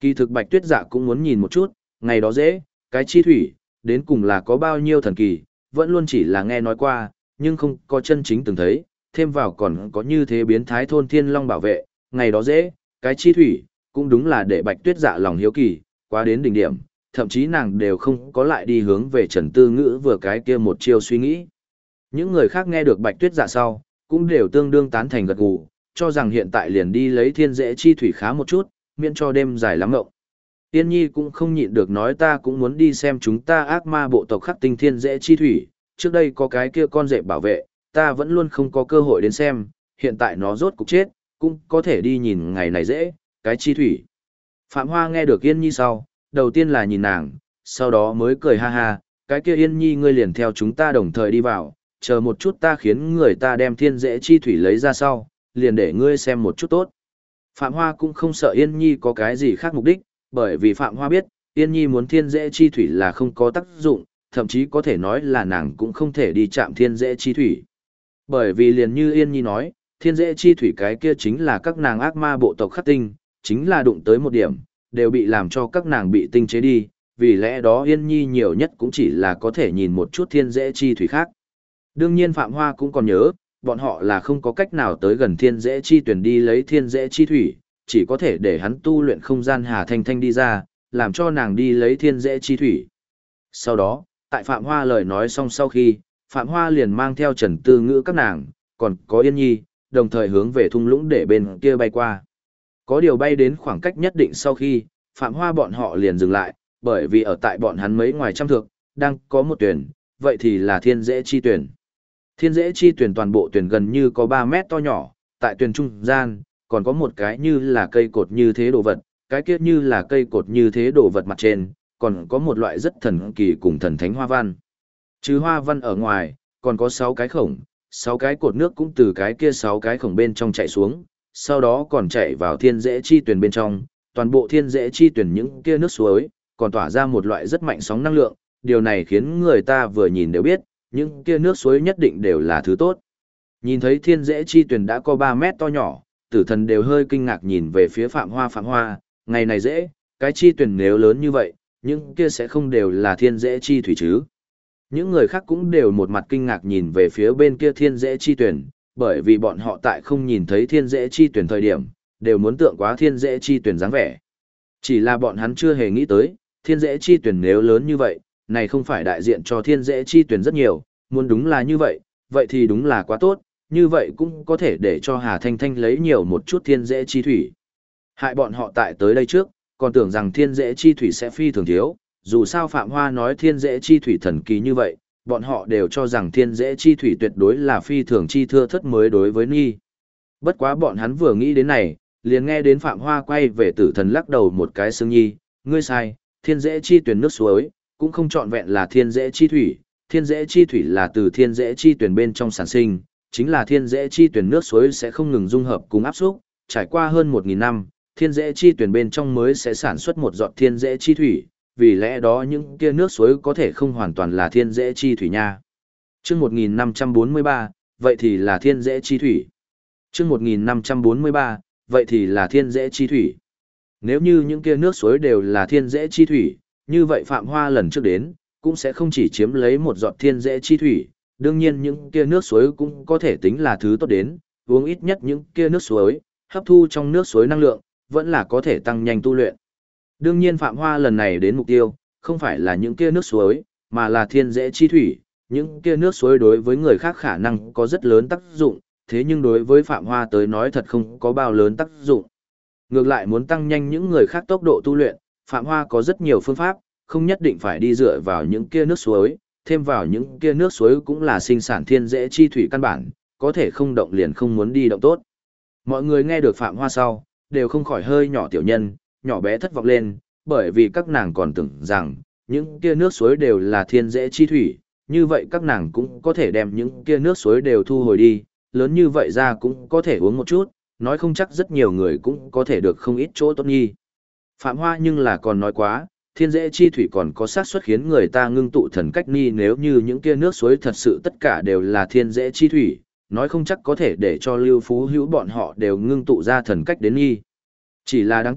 Kỳ thực Bạch Tuyết Dạ cũng muốn nhìn một chút, ngày đó dễ, cái chi thủy, đến cùng là có bao nhiêu thần kỳ, vẫn luôn chỉ là nghe nói qua, nhưng không có chân chính từng thấy, thêm vào còn có như thế biến thái thôn thiên long bảo vệ, ngày đó dễ, cái chi thủy, cũng đúng là để Bạch Tuyết Dạ lòng hiếu kỳ, quá đến đỉnh điểm, thậm chí nàng đều không có lại đi hướng về Trần Tư Ngữ vừa cái kia một chiêu suy nghĩ. Những người khác nghe được Bạch Tuyết Dạ sau, cũng đều tương đương tán thành gật gù, cho rằng hiện tại liền đi lấy thiên dễ chi thủy khá một chút, miễn cho đêm dài lắm ngộng. Tiên Nhi cũng không nhịn được nói ta cũng muốn đi xem chúng ta ác ma bộ tộc khắc tinh thiên dễ chi thủy, trước đây có cái kia con rệp bảo vệ, ta vẫn luôn không có cơ hội đến xem, hiện tại nó rốt cục chết, cũng có thể đi nhìn ngày này dễ, cái chi thủy. Phạm Hoa nghe được Yên Nhi sau, đầu tiên là nhìn nàng, sau đó mới cười ha ha, cái kia Yên Nhi ngươi liền theo chúng ta đồng thời đi vào, chờ một chút ta khiến người ta đem thiên dễ chi thủy lấy ra sau, liền để ngươi xem một chút tốt. Phạm Hoa cũng không sợ Yên Nhi có cái gì khác mục đích, bởi vì Phạm Hoa biết, Yên Nhi muốn thiên dễ chi thủy là không có tác dụng, thậm chí có thể nói là nàng cũng không thể đi chạm thiên dễ chi thủy. Bởi vì liền như Yên Nhi nói, thiên dễ chi thủy cái kia chính là các nàng ác ma bộ tộc khắc tinh, chính là đụng tới một điểm, đều bị làm cho các nàng bị tinh chế đi, vì lẽ đó Yên Nhi nhiều nhất cũng chỉ là có thể nhìn một chút thiên dễ chi thủy khác. Đương nhiên Phạm Hoa cũng còn nhớ, bọn họ là không có cách nào tới gần thiên dễ chi tuyển đi lấy thiên dễ chi thủy, chỉ có thể để hắn tu luyện không gian Hà Thanh Thanh đi ra, làm cho nàng đi lấy thiên dễ chi thủy. Sau đó, tại Phạm Hoa lời nói xong sau khi, Phạm Hoa liền mang theo Trần Tư Ngữ các nàng, còn có Yên Nhi, đồng thời hướng về thung lũng để bên kia bay qua. Có điều bay đến khoảng cách nhất định sau khi, Phạm Hoa bọn họ liền dừng lại, bởi vì ở tại bọn hắn mấy ngoài trăm thước, đang có một tuyển, vậy thì là thiên dễ chi tuyển. Thiên dễ chi tuyển toàn bộ tuyển gần như có 3 mét to nhỏ, tại tuyển trung gian, còn có một cái như là cây cột như thế đồ vật, cái kia như là cây cột như thế đồ vật mặt trên, còn có một loại rất thần kỳ cùng thần thánh hoa văn. Trừ hoa văn ở ngoài, còn có 6 cái khổng, 6 cái cột nước cũng từ cái kia 6 cái khổng bên trong chạy xuống, sau đó còn chạy vào thiên dễ chi tuyển bên trong, toàn bộ thiên dễ chi tuyển những kia nước suối, còn tỏa ra một loại rất mạnh sóng năng lượng, điều này khiến người ta vừa nhìn đều biết, những kia nước suối nhất định đều là thứ tốt. Nhìn thấy thiên dễ chi tuyển đã có 3 mét to nhỏ, tử thần đều hơi kinh ngạc nhìn về phía Phạm Hoa, ngày này dễ, cái chi tuyển nếu lớn như vậy, những kia sẽ không đều là thiên dễ chi thủy chứ. Những người khác cũng đều một mặt kinh ngạc nhìn về phía bên kia thiên dễ chi tuyển, bởi vì bọn họ tại không nhìn thấy thiên dễ chi tuyển thời điểm, đều muốn tượng quá thiên dễ chi tuyển dáng vẻ. Chỉ là bọn hắn chưa hề nghĩ tới, thiên dễ chi tuyển nếu lớn như vậy, này không phải đại diện cho thiên dễ chi tuyển rất nhiều, muốn đúng là như vậy, vậy thì đúng là quá tốt, như vậy cũng có thể để cho Hà Thanh Thanh lấy nhiều một chút thiên dễ chi thủy. Hại bọn họ tại tới đây trước, còn tưởng rằng thiên dễ chi thủy sẽ phi thường thiếu, dù sao Phạm Hoa nói thiên dễ chi thủy thần kỳ như vậy, bọn họ đều cho rằng thiên dễ chi thủy tuyệt đối là phi thường chi thưa thất mới đối với Nhi. Bất quá bọn hắn vừa nghĩ đến này, liền nghe đến Phạm Hoa quay về tử thần lắc đầu một cái xương nhi, ngươi sai, thiên dễ chi tuyển nước suối, cũng không trọn vẹn là thiên dễ chi thủy, thiên dễ chi thủy là từ thiên dễ chi tuyển bên trong sản sinh, chính là thiên dễ chi tuyển nước suối sẽ không ngừng dung hợp cùng áp xúc, trải qua hơn 1.000 năm, thiên dễ chi tuyển bên trong mới sẽ sản xuất một giọt thiên dễ chi thủy, vì lẽ đó những kia nước suối có thể không hoàn toàn là thiên dễ chi thủy nha. Chương 1543, vậy thì là thiên dễ chi thủy. Chương 1543, vậy thì là thiên dễ chi thủy. Nếu như những kia nước suối đều là thiên dễ chi thủy, như vậy Phạm Hoa lần trước đến, cũng sẽ không chỉ chiếm lấy một giọt thiên dễ chi thủy, đương nhiên những kia nước suối cũng có thể tính là thứ tốt đến, uống ít nhất những kia nước suối, hấp thu trong nước suối năng lượng, vẫn là có thể tăng nhanh tu luyện. Đương nhiên Phạm Hoa lần này đến mục tiêu, không phải là những kia nước suối, mà là thiên dễ chi thủy, những kia nước suối đối với người khác khả năng có rất lớn tác dụng, thế nhưng đối với Phạm Hoa tới nói thật không có bao lớn tác dụng. Ngược lại muốn tăng nhanh những người khác tốc độ tu luyện, Phạm Hoa có rất nhiều phương pháp, không nhất định phải đi dựa vào những kia nước suối, thêm vào những kia nước suối cũng là sinh sản thiên dễ chi thủy căn bản, có thể không động liền không muốn đi động tốt. Mọi người nghe được Phạm Hoa sau, đều không khỏi hơi nhỏ tiểu nhân, nhỏ bé thất vọng lên, bởi vì các nàng còn tưởng rằng, những kia nước suối đều là thiên dễ chi thủy, như vậy các nàng cũng có thể đem những kia nước suối đều thu hồi đi, lớn như vậy ra cũng có thể uống một chút, nói không chắc rất nhiều người cũng có thể được không ít chỗ tốt nhi. Phạm Hoa nhưng là còn nói quá, thiên dễ chi thủy còn có xác suất khiến người ta ngưng tụ thần cách ni, nếu như những kia nước suối thật sự tất cả đều là thiên dễ chi thủy, nói không chắc có thể để cho Lưu Phú Hữu bọn họ đều ngưng tụ ra thần cách đến nhi. Chỉ là đáng tiếc,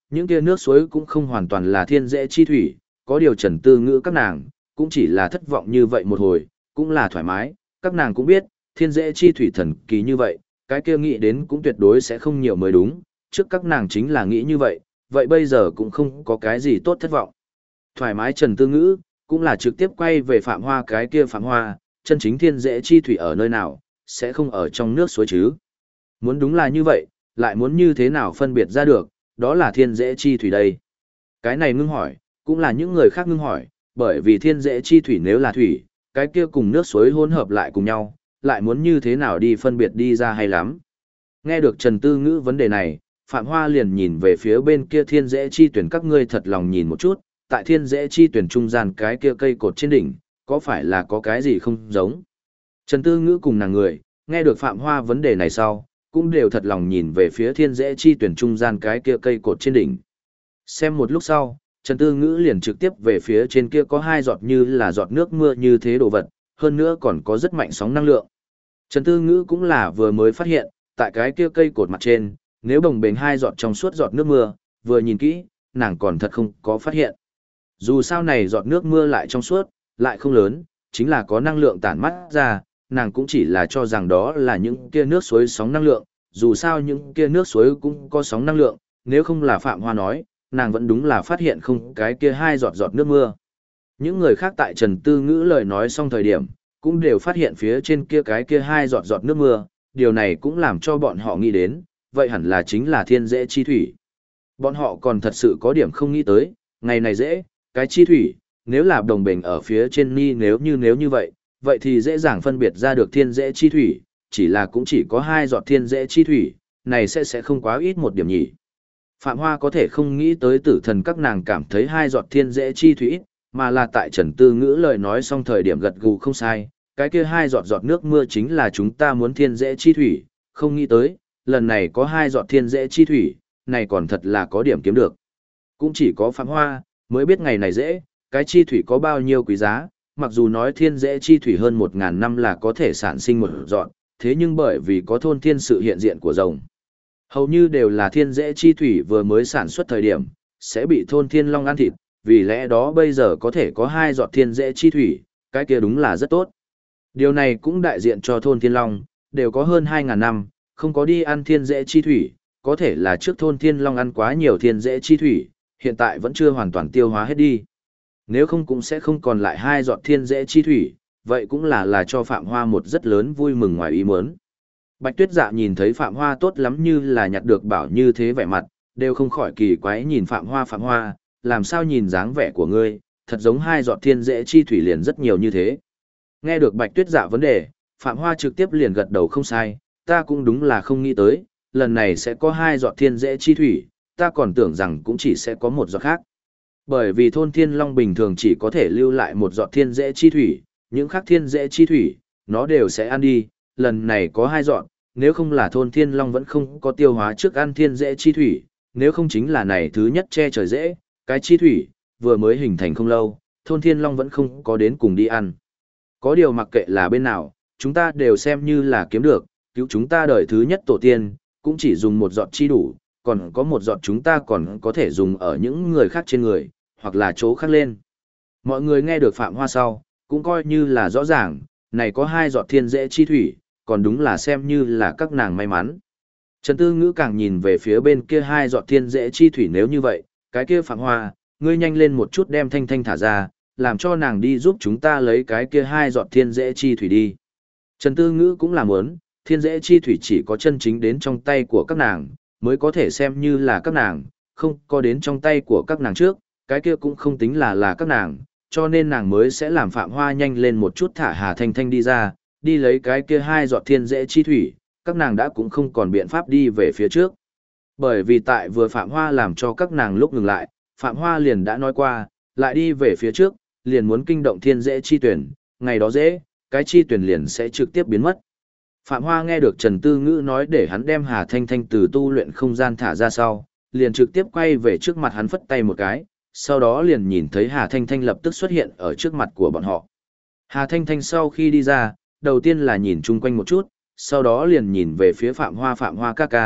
những kia nước suối cũng không hoàn toàn là thiên dễ chi thủy, có điều Trần Tư Ngữ các nàng, cũng chỉ là thất vọng như vậy một hồi, cũng là thoải mái, các nàng cũng biết, thiên dễ chi thủy thần kỳ như vậy, cái kia nghĩ đến cũng tuyệt đối sẽ không nhiều mới đúng, trước các nàng chính là nghĩ như vậy, vậy bây giờ cũng không có cái gì tốt thất vọng. Thoải mái Trần Tư Ngữ, cũng là trực tiếp quay về Phạm Hoa cái kia Phạm Hoa, chân chính thiên dễ chi thủy ở nơi nào, sẽ không ở trong nước suối chứ. Muốn đúng là như vậy, lại muốn như thế nào phân biệt ra được, đó là thiên dễ chi thủy đây. Cái này ngưng hỏi, cũng là những người khác ngưng hỏi, bởi vì thiên dễ chi thủy nếu là thủy, cái kia cùng nước suối hỗn hợp lại cùng nhau, lại muốn như thế nào đi phân biệt đi ra hay lắm. Nghe được Trần Tư Ngữ vấn đề này, Phạm Hoa liền nhìn về phía bên kia thiên dễ chi tuyển, các ngươi thật lòng nhìn một chút, tại thiên dễ chi tuyển trung gian cái kia cây cột trên đỉnh, có phải là có cái gì không giống? Trần Tư Ngữ cùng nàng người, nghe được Phạm Hoa vấn đề này sau, cũng đều thật lòng nhìn về phía thiên dễ chi tuyển trung gian cái kia cây cột trên đỉnh. Xem một lúc sau, Trần Tư Ngữ liền trực tiếp về phía trên kia có hai giọt như là giọt nước mưa như thế đồ vật, hơn nữa còn có rất mạnh sóng năng lượng. Trần Tư Ngữ cũng là vừa mới phát hiện, tại cái kia cây cột mặt trên, nếu bồng bềnh hai giọt trong suốt giọt nước mưa, vừa nhìn kỹ, nàng còn thật không có phát hiện. Dù sao này giọt nước mưa lại trong suốt, lại không lớn, chính là có năng lượng tản mát ra, nàng cũng chỉ là cho rằng đó là những kia nước suối sóng năng lượng, dù sao những kia nước suối cũng có sóng năng lượng, nếu không là Phạm Hoa nói, nàng vẫn đúng là phát hiện không cái kia hai giọt giọt nước mưa. Những người khác tại Trần Tư Ngữ lời nói xong thời điểm, cũng đều phát hiện phía trên kia cái kia hai giọt giọt nước mưa, điều này cũng làm cho bọn họ nghĩ đến, vậy hẳn là chính là thiên dễ chi thủy. Bọn họ còn thật sự có điểm không nghĩ tới, ngày này dễ, cái chi thủy, nếu là đồng bình ở phía trên ni nếu như vậy, vậy thì dễ dàng phân biệt ra được thiên dễ chi thủy, chỉ là cũng chỉ có hai giọt thiên dễ chi thủy, này sẽ không quá ít một điểm nhỉ. Phạm Hoa có thể không nghĩ tới tử thần các nàng cảm thấy hai giọt thiên dễ chi thủy ít, mà là tại Trần Tư Ngữ lời nói xong thời điểm gật gù không sai, cái kia hai giọt giọt nước mưa chính là chúng ta muốn thiên dễ chi thủy, không nghĩ tới, lần này có hai giọt thiên dễ chi thủy, này còn thật là có điểm kiếm được. Cũng chỉ có Phạm Hoa mới biết ngày này dễ, cái chi thủy có bao nhiêu quý giá, mặc dù nói thiên dễ chi thủy hơn 1.000 năm là có thể sản sinh một giọt, thế nhưng bởi vì có thôn thiên sự hiện diện của rồng, hầu như đều là thiên dễ chi thủy vừa mới sản xuất thời điểm, sẽ bị thôn thiên long ăn thịt, vì lẽ đó bây giờ có thể có hai giọt thiên dễ chi thủy, cái kia đúng là rất tốt. Điều này cũng đại diện cho thôn thiên long, đều có hơn 2.000 năm, không có đi ăn thiên dễ chi thủy, có thể là trước thôn thiên long ăn quá nhiều thiên dễ chi thủy, hiện tại vẫn chưa hoàn toàn tiêu hóa hết đi. Nếu không cũng sẽ không còn lại hai giọt thiên dễ chi thủy, vậy cũng là cho Phạm Hoa một rất lớn vui mừng ngoài ý muốn. Bạch Tuyết Dạ nhìn thấy Phạm Hoa tốt lắm như là nhặt được bảo như thế vẻ mặt, đều không khỏi kỳ quái nhìn Phạm Hoa, làm sao nhìn dáng vẻ của ngươi, thật giống hai giọt thiên dễ chi thủy liền rất nhiều như thế. Nghe được Bạch Tuyết Dạ vấn đề, Phạm Hoa trực tiếp liền gật đầu không sai, ta cũng đúng là không nghĩ tới, lần này sẽ có hai giọt thiên dễ chi thủy, ta còn tưởng rằng cũng chỉ sẽ có một giọt khác. Bởi vì thôn thiên long bình thường chỉ có thể lưu lại một giọt thiên dễ chi thủy, những khác thiên dễ chi thủy, nó đều sẽ ăn đi, lần này có hai giọt, nếu không là thôn thiên long vẫn không có tiêu hóa trước ăn thiên dễ chi thủy, nếu không chính là này thứ nhất che trời dễ, cái chi thủy, vừa mới hình thành không lâu, thôn thiên long vẫn không có đến cùng đi ăn. Có điều mặc kệ là bên nào, chúng ta đều xem như là kiếm được, cứu chúng ta đời thứ nhất tổ tiên, cũng chỉ dùng một giọt chi đủ, còn có một giọt chúng ta còn có thể dùng ở những người khác trên người, hoặc là chỗ khác lên. Mọi người nghe được Phạm Hoa sau, cũng coi như là rõ ràng, này có hai giọt thiên dễ chi thủy, còn đúng là xem như là các nàng may mắn. Trần Tư Ngữ càng nhìn về phía bên kia hai giọt thiên dễ chi thủy, nếu như vậy, cái kia Phạm Hoa, ngươi nhanh lên một chút đem Thanh Thanh thả ra, làm cho nàng đi giúp chúng ta lấy cái kia hai giọt thiên dễ chi thủy đi. Trần Tư Ngữ cũng là muốn, thiên dễ chi thủy chỉ có chân chính đến trong tay của các nàng, mới có thể xem như là các nàng, không có đến trong tay của các nàng trước, cái kia cũng không tính là các nàng, cho nên nàng mới sẽ làm Phạm Hoa nhanh lên một chút thả Hà Thanh Thanh đi ra, đi lấy cái kia hai giọt thiên dễ chi thủy, các nàng đã cũng không còn biện pháp đi về phía trước. Bởi vì tại vừa Phạm Hoa làm cho các nàng lúc ngừng lại, Phạm Hoa liền đã nói qua, lại đi về phía trước, liền muốn kinh động thiên dễ chi tuyển, ngày đó dễ, cái chi tuyển liền sẽ trực tiếp biến mất. Phạm Hoa nghe được Trần Tư Ngữ nói để hắn đem Hà Thanh Thanh từ tu luyện không gian thả ra sau, liền trực tiếp quay về trước mặt hắn phất tay một cái, sau đó liền nhìn thấy Hà Thanh Thanh lập tức xuất hiện ở trước mặt của bọn họ. Hà Thanh Thanh sau khi đi ra, đầu tiên là nhìn chung quanh một chút, sau đó liền nhìn về phía Phạm Hoa ca ca,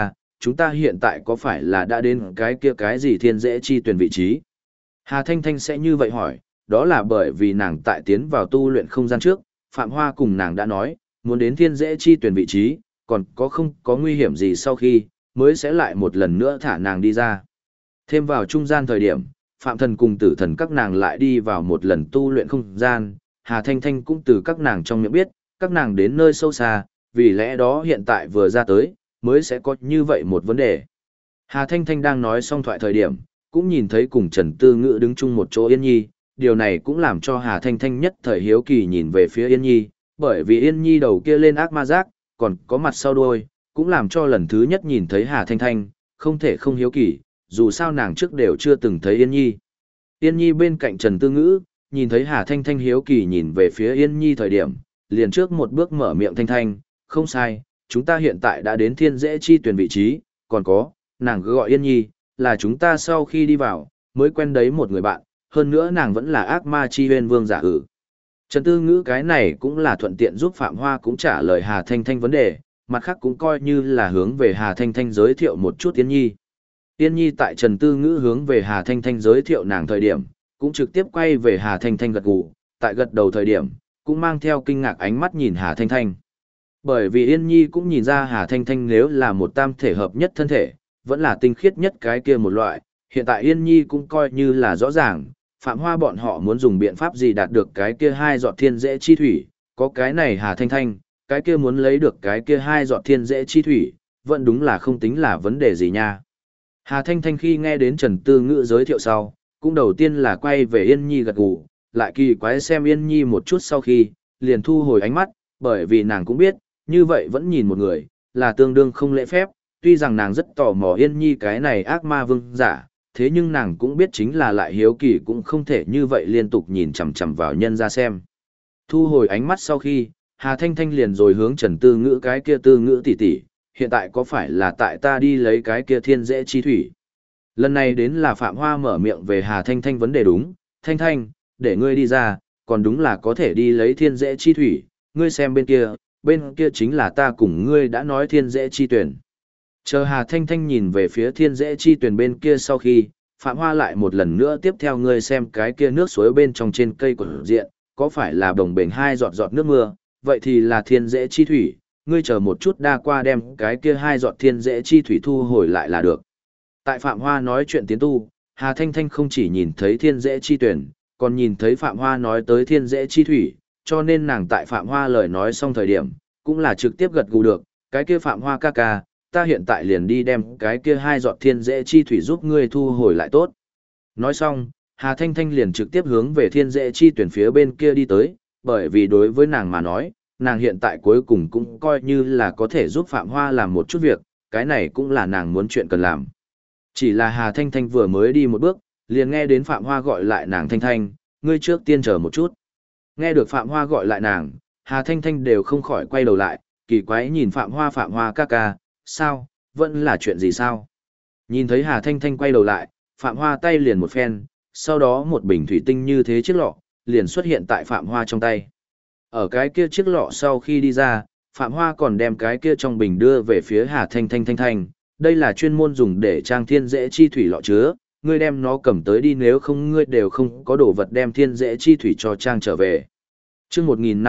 chúng ta hiện tại có phải là đã đến cái kia cái gì thiên dễ chi tuyển vị trí? Hà Thanh Thanh sẽ như vậy hỏi, đó là bởi vì nàng tại tiến vào tu luyện không gian trước, Phạm Hoa cùng nàng đã nói, muốn đến thiên dễ chi tuyển vị trí, còn có không có nguy hiểm gì sau khi, mới sẽ lại một lần nữa thả nàng đi ra. Thêm vào trung gian thời điểm, Phạm Thần cùng Tử Thần các nàng lại đi vào một lần tu luyện không gian, Hà Thanh Thanh cũng từ các nàng trong miệng biết, các nàng đến nơi sâu xa, vì lẽ đó hiện tại vừa ra tới, mới sẽ có như vậy một vấn đề. Hà Thanh Thanh đang nói xong thoại thời điểm, cũng nhìn thấy cùng Trần Tư Ngữ đứng chung một chỗ Yên Nhi, điều này cũng làm cho Hà Thanh Thanh nhất thời hiếu kỳ nhìn về phía Yên Nhi, bởi vì Yên Nhi đầu kia lên ác ma giác, còn có mặt sau đuôi, cũng làm cho lần thứ nhất nhìn thấy Hà Thanh Thanh, không thể không hiếu kỳ, dù sao nàng trước đều chưa từng thấy Yên Nhi. Yên Nhi bên cạnh Trần Tư Ngữ, nhìn thấy Hà Thanh Thanh hiếu kỳ nhìn về phía Yên Nhi thời điểm, liền trước một bước mở miệng Thanh Thanh, không sai, chúng ta hiện tại đã đến thiên dễ chi tuyển vị trí, còn có, nàng gọi Yên Nhi, là chúng ta sau khi đi vào, mới quen đấy một người bạn, hơn nữa nàng vẫn là ác ma chi huyên vương giả ử. Trần Tư Ngữ cái này cũng là thuận tiện giúp Phạm Hoa cũng trả lời Hà Thanh Thanh vấn đề, mặt khác cũng coi như là hướng về Hà Thanh Thanh giới thiệu một chút Yên Nhi. Yên Nhi tại Trần Tư Ngữ hướng về Hà Thanh Thanh giới thiệu nàng thời điểm, cũng trực tiếp quay về Hà Thanh Thanh gật gù, tại gật đầu thời điểm, cũng mang theo kinh ngạc ánh mắt nhìn Hà Thanh Thanh. Bởi vì Yên Nhi cũng nhìn ra Hà Thanh Thanh nếu là một tam thể hợp nhất thân thể, vẫn là tinh khiết nhất cái kia một loại, hiện tại Yên Nhi cũng coi như là rõ ràng, Phạm Hoa bọn họ muốn dùng biện pháp gì đạt được cái kia hai giọt thiên dễ chi thủy, có cái này Hà Thanh Thanh, cái kia muốn lấy được cái kia hai giọt thiên dễ chi thủy, vẫn đúng là không tính là vấn đề gì nha. Hà Thanh Thanh khi nghe đến Trần Tư Ngữ giới thiệu sau, cũng đầu tiên là quay về Yên Nhi gật gù, lại kỳ quái xem Yên Nhi một chút sau khi, liền thu hồi ánh mắt, bởi vì nàng cũng biết, như vậy vẫn nhìn một người, là tương đương không lễ phép, tuy rằng nàng rất tò mò Yên Nhi cái này ác ma vương giả, thế nhưng nàng cũng biết chính là lại hiếu kỳ cũng không thể như vậy liên tục nhìn chằm chằm vào nhân ra xem. Thu hồi ánh mắt sau khi, Hà Thanh Thanh liền rồi hướng Trần Tư Ngữ cái kia Tư Ngữ tỷ tỷ, hiện tại có phải là tại ta đi lấy cái kia thiên dễ chi thủy? Lần này đến là Phạm Hoa mở miệng về Hà Thanh Thanh vấn đề đúng, Thanh Thanh, để ngươi đi ra, còn đúng là có thể đi lấy thiên dễ chi thủy, ngươi xem bên kia chính là ta cùng ngươi đã nói thiên dễ chi tuyển. Chờ Hà Thanh Thanh nhìn về phía thiên dễ chi tuyển bên kia sau khi, Phạm Hoa lại một lần nữa tiếp theo ngươi xem cái kia nước suối bên trong trên cây của diện, có phải là đồng bền hai giọt giọt nước mưa, vậy thì là thiên dễ chi thủy, ngươi chờ một chút đa qua đem cái kia hai giọt thiên dễ chi thủy thu hồi lại là được. Tại Phạm Hoa nói chuyện tiến tu, Hà Thanh Thanh không chỉ nhìn thấy thiên dễ chi tuyển, còn nhìn thấy Phạm Hoa nói tới thiên dễ chi thủy, cho nên nàng tại Phạm Hoa lời nói xong thời điểm, cũng là trực tiếp gật gù được, cái kia Phạm Hoa ca ca, ta hiện tại liền đi đem cái kia hai giọt thiên dễ chi thủy giúp ngươi thu hồi lại tốt. Nói xong, Hà Thanh Thanh liền trực tiếp hướng về thiên dễ chi tuyển phía bên kia đi tới, bởi vì đối với nàng mà nói, nàng hiện tại cuối cùng cũng coi như là có thể giúp Phạm Hoa làm một chút việc, cái này cũng là nàng muốn chuyện cần làm. Chỉ là Hà Thanh Thanh vừa mới đi một bước, liền nghe đến Phạm Hoa gọi lại nàng Thanh Thanh, ngươi trước tiên chờ một chút. Nghe được Phạm Hoa gọi lại nàng, Hà Thanh Thanh đều không khỏi quay đầu lại, kỳ quái nhìn Phạm Hoa ca ca, sao, vẫn là chuyện gì sao? Nhìn thấy Hà Thanh Thanh quay đầu lại, Phạm Hoa tay liền một phen, sau đó một bình thủy tinh như thế chiếc lọ, liền xuất hiện tại Phạm Hoa trong tay. Ở cái kia chiếc lọ sau khi đi ra, Phạm Hoa còn đem cái kia trong bình đưa về phía Hà Thanh Thanh, đây là chuyên môn dùng để trang thiên dễ chi thủy lọ chứa, ngươi đem nó cầm tới đi nếu không ngươi đều không có đồ vật đem thiên dễ chi thủy cho trang trở về. Chương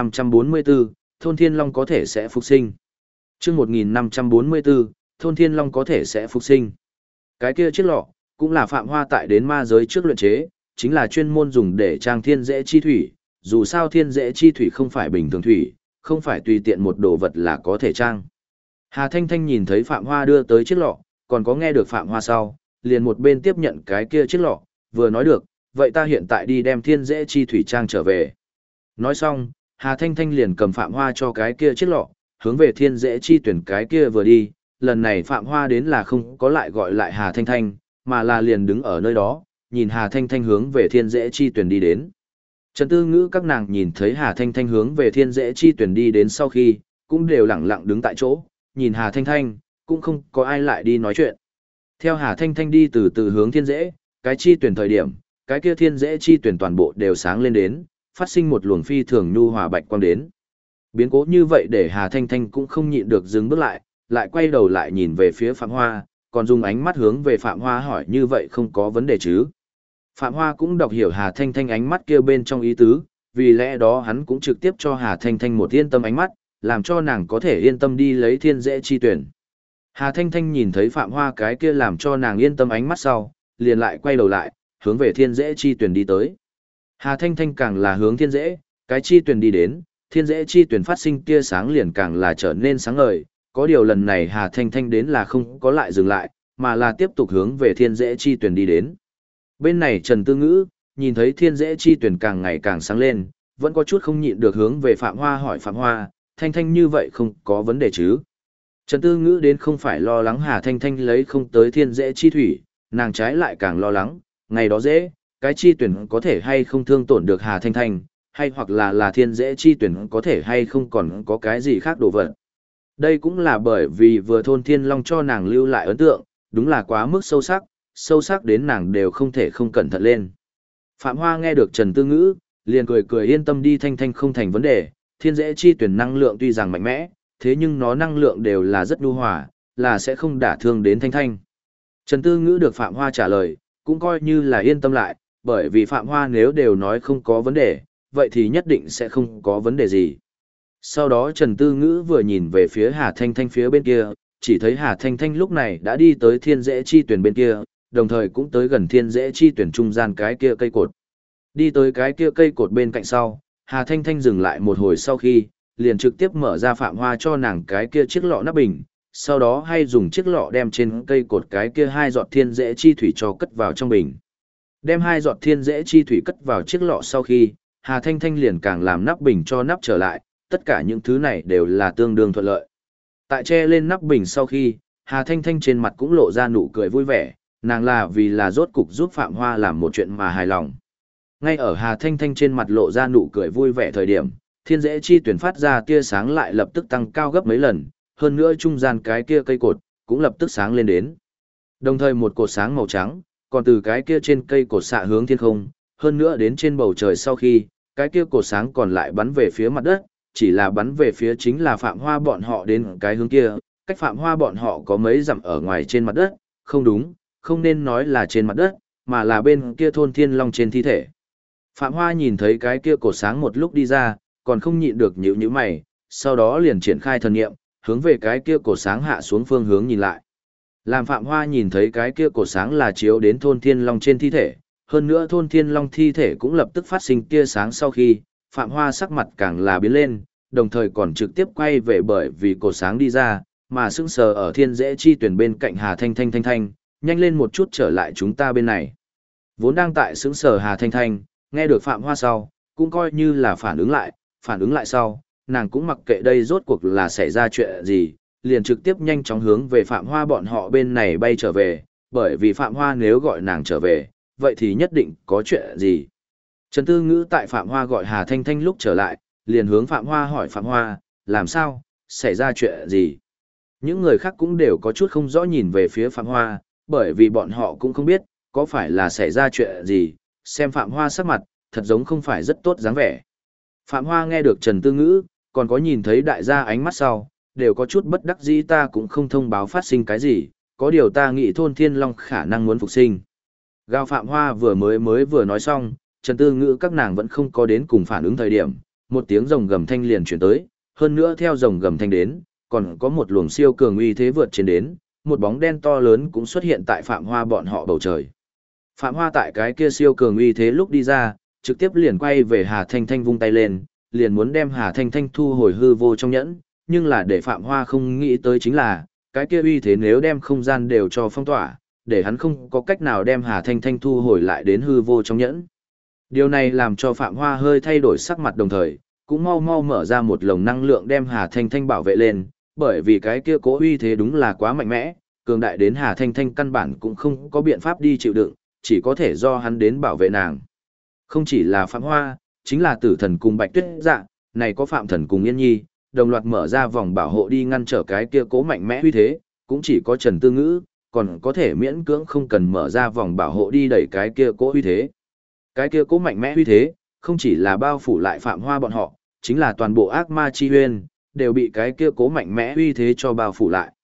1544, thôn Thiên Long có thể sẽ phục sinh. Chương 1544, thôn Thiên Long có thể sẽ phục sinh. Cái kia chiếc lọ, cũng là Phạm Hoa tại đến ma giới trước luyện chế, chính là chuyên môn dùng để trang thiên dễ chi thủy, dù sao thiên dễ chi thủy không phải bình thường thủy, không phải tùy tiện một đồ vật là có thể trang. Hà Thanh Thanh nhìn thấy Phạm Hoa đưa tới chiếc lọ, còn có nghe được Phạm Hoa sau, liền một bên tiếp nhận cái kia chiếc lọ, vừa nói được, vậy ta hiện tại đi đem thiên dễ chi thủy trang trở về. Nói xong, Hà Thanh Thanh liền cầm Phạm Hoa cho cái kia chiếc lọ, hướng về thiên dễ chi tuyển cái kia vừa đi, lần này Phạm Hoa đến là không có lại gọi lại Hà Thanh Thanh, mà là liền đứng ở nơi đó, nhìn Hà Thanh Thanh hướng về thiên dễ chi tuyển đi đến. Trần Tư Ngữ các nàng nhìn thấy Hà Thanh Thanh hướng về thiên dễ chi tuyển đi đến sau khi, cũng đều lặng lặng đứng tại chỗ, nhìn Hà Thanh Thanh, cũng không có ai lại đi nói chuyện. Theo Hà Thanh Thanh đi từ từ hướng thiên dễ, cái chi tuyển thời điểm, cái kia thiên dễ chi tuyển toàn bộ đều sáng lên đến, phát sinh một luồng phi thường nhu hòa bạch quang đến. Biến cố như vậy để Hà Thanh Thanh cũng không nhịn được dừng bước lại lại quay đầu lại nhìn về phía Phạm Hoa, còn dùng ánh mắt hướng về Phạm Hoa hỏi như vậy không có vấn đề chứ. Phạm Hoa cũng đọc hiểu Hà Thanh Thanh ánh mắt kia bên trong ý tứ, vì lẽ đó hắn cũng trực tiếp cho Hà Thanh Thanh một yên tâm ánh mắt, làm cho nàng có thể yên tâm đi lấy thiên dễ chi tuyển. Hà Thanh Thanh nhìn thấy Phạm Hoa cái kia làm cho nàng yên tâm ánh mắt sau, liền lại quay đầu lại, hướng về thiên dễ chi tuyển đi tới. Hà Thanh Thanh càng là hướng thiên dễ, cái chi tuyển đi đến, thiên dễ chi tuyển phát sinh tia sáng liền càng là trở nên sáng ngời, có điều lần này Hà Thanh Thanh đến là không có lại dừng lại, mà là tiếp tục hướng về thiên dễ chi tuyển đi đến. Bên này Trần Tư Ngữ, nhìn thấy thiên dễ chi tuyển càng ngày càng sáng lên, vẫn có chút không nhịn được hướng về Phạm Hoa hỏi Phạm Hoa, Thanh Thanh như vậy không có vấn đề chứ. Trần Tư Ngữ đến không phải lo lắng Hà Thanh Thanh lấy không tới thiên dễ chi thủy, nàng trái lại càng lo lắng, ngày đó dễ, cái chi tuyển có thể hay không thương tổn được Hà Thanh Thanh, hay hoặc là thiên dễ chi tuyển có thể hay không còn có cái gì khác đồ vật. Đây cũng là bởi vì vừa thôn thiên long cho nàng lưu lại ấn tượng, đúng là quá mức sâu sắc đến nàng đều không thể không cẩn thận lên. Phạm Hoa nghe được Trần Tư Ngữ, liền cười cười yên tâm đi, Thanh Thanh không thành vấn đề, thiên dễ chi tuyển năng lượng tuy rằng mạnh mẽ, thế nhưng nó năng lượng đều là rất nhu hòa, là sẽ không đả thương đến Thanh Thanh. Trần Tư Ngữ được Phạm Hoa trả lời, cũng coi như là yên tâm lại, bởi vì Phạm Hoa nếu đều nói không có vấn đề, vậy thì nhất định sẽ không có vấn đề gì. Sau đó Trần Tư Ngữ vừa nhìn về phía Hà Thanh Thanh phía bên kia, chỉ thấy Hà Thanh Thanh lúc này đã đi tới thiên dễ chi tuyển bên kia, đồng thời cũng tới gần thiên dễ chi tuyển trung gian cái kia cây cột. Đi tới cái kia cây cột bên cạnh sau, Hà Thanh Thanh dừng lại một hồi sau khi, liền trực tiếp mở ra Phạm Hoa cho nàng cái kia chiếc lọ nắp bình, sau đó hay dùng chiếc lọ đem trên cây cột cái kia 2 giọt thiên dễ chi thủy cho cất vào trong bình. Đem 2 giọt thiên dễ chi thủy cất vào chiếc lọ sau khi, Hà Thanh Thanh liền càng làm nắp bình cho nắp trở lại, tất cả những thứ này đều là tương đương thuận lợi. Tại che lên nắp bình sau khi, Hà Thanh Thanh trên mặt cũng lộ ra nụ cười vui vẻ, nàng là vì là rốt cục giúp Phạm Hoa làm một chuyện mà hài lòng. Ngay ở Hà Thanh Thanh trên mặt lộ ra nụ cười vui vẻ thời điểm, thiên dễ chi tuyển phát ra tia sáng lại lập tức tăng cao gấp mấy lần, hơn nữa trung gian cái kia cây cột cũng lập tức sáng lên đến. Đồng thời một cột sáng màu trắng, còn từ cái kia trên cây cột xạ hướng thiên không, hơn nữa đến trên bầu trời sau khi, cái kia cột sáng còn lại bắn về phía mặt đất, chỉ là bắn về phía chính là Phạm Hoa bọn họ đến cái hướng kia, cách Phạm Hoa bọn họ có mấy dặm ở ngoài trên mặt đất, không đúng, không nên nói là trên mặt đất, mà là bên kia thôn thiên long trên thi thể. Phạm Hoa nhìn thấy cái kia cột sáng một lúc đi ra, còn không nhịn được nhíu nhíu mày, sau đó liền triển khai thần niệm, hướng về cái kia cột sáng hạ xuống phương hướng nhìn lại. Làm Phạm Hoa nhìn thấy cái kia cột sáng là chiếu đến thôn thiên long trên thi thể, hơn nữa thôn thiên long thi thể cũng lập tức phát sinh tia sáng sau khi, Phạm Hoa sắc mặt càng là biến lên, đồng thời còn trực tiếp quay về bởi vì cột sáng đi ra, mà sững sờ ở thiên dễ chi tuyển bên cạnh Hà Thanh Thanh, nhanh lên một chút trở lại chúng ta bên này. Vốn đang tại sững sờ Hà Thanh Thanh, nghe được Phạm Hoa sau, cũng coi như là phản ứng lại sau, nàng cũng mặc kệ đây rốt cuộc là xảy ra chuyện gì, liền trực tiếp nhanh chóng hướng về Phạm Hoa bọn họ bên này bay trở về, bởi vì Phạm Hoa nếu gọi nàng trở về, vậy thì nhất định có chuyện gì. Trần Tư Ngữ tại Phạm Hoa gọi Hà Thanh Thanh lúc trở lại, liền hướng Phạm Hoa hỏi Phạm Hoa, làm sao, xảy ra chuyện gì. Những người khác cũng đều có chút không rõ nhìn về phía Phạm Hoa, bởi vì bọn họ cũng không biết, có phải là xảy ra chuyện gì, xem Phạm Hoa sắc mặt, thật giống không phải rất tốt dáng vẻ. Phạm Hoa nghe được Trần Tư Ngữ, còn có nhìn thấy đại gia ánh mắt sau, đều có chút bất đắc dĩ, ta cũng không thông báo phát sinh cái gì, có điều ta nghĩ thôn thiên long khả năng muốn phục sinh. Gào Phạm Hoa mới vừa nói xong, Trần Tư Ngữ các nàng vẫn không có đến cùng phản ứng thời điểm, một tiếng rồng gầm thanh liền chuyển tới, hơn nữa theo rồng gầm thanh đến, còn có một luồng siêu cường uy thế vượt trên đến, một bóng đen to lớn cũng xuất hiện tại Phạm Hoa bọn họ bầu trời. Phạm Hoa tại cái kia siêu cường uy thế lúc đi ra, trực tiếp liền quay về Hà Thanh Thanh vung tay lên, liền muốn đem Hà Thanh Thanh thu hồi hư vô trong nhẫn, nhưng là để Phạm Hoa không nghĩ tới chính là, cái kia uy thế nếu đem không gian đều cho phong tỏa, để hắn không có cách nào đem Hà Thanh Thanh thu hồi lại đến hư vô trong nhẫn. Điều này làm cho Phạm Hoa hơi thay đổi sắc mặt, đồng thời, cũng mau mau mở ra một lồng năng lượng đem Hà Thanh Thanh bảo vệ lên, bởi vì cái kia cố uy thế đúng là quá mạnh mẽ, cường đại đến Hà Thanh Thanh căn bản cũng không có biện pháp đi chịu đựng, chỉ có thể do hắn đến bảo vệ nàng. Không chỉ là Phạm Hoa, chính là Tử Thần cùng Bạch Tuyết Dạ, này có Phạm Thần cùng Yên Nhi, đồng loạt mở ra vòng bảo hộ đi ngăn trở cái kia cố mạnh mẽ uy thế, cũng chỉ có Trần Tư Ngữ, còn có thể miễn cưỡng không cần mở ra vòng bảo hộ đi đẩy cái kia cố uy thế. Cái kia cố mạnh mẽ uy thế, không chỉ là bao phủ lại Phạm Hoa bọn họ, chính là toàn bộ ác ma chi huyên, đều bị cái kia cố mạnh mẽ uy thế cho bao phủ lại.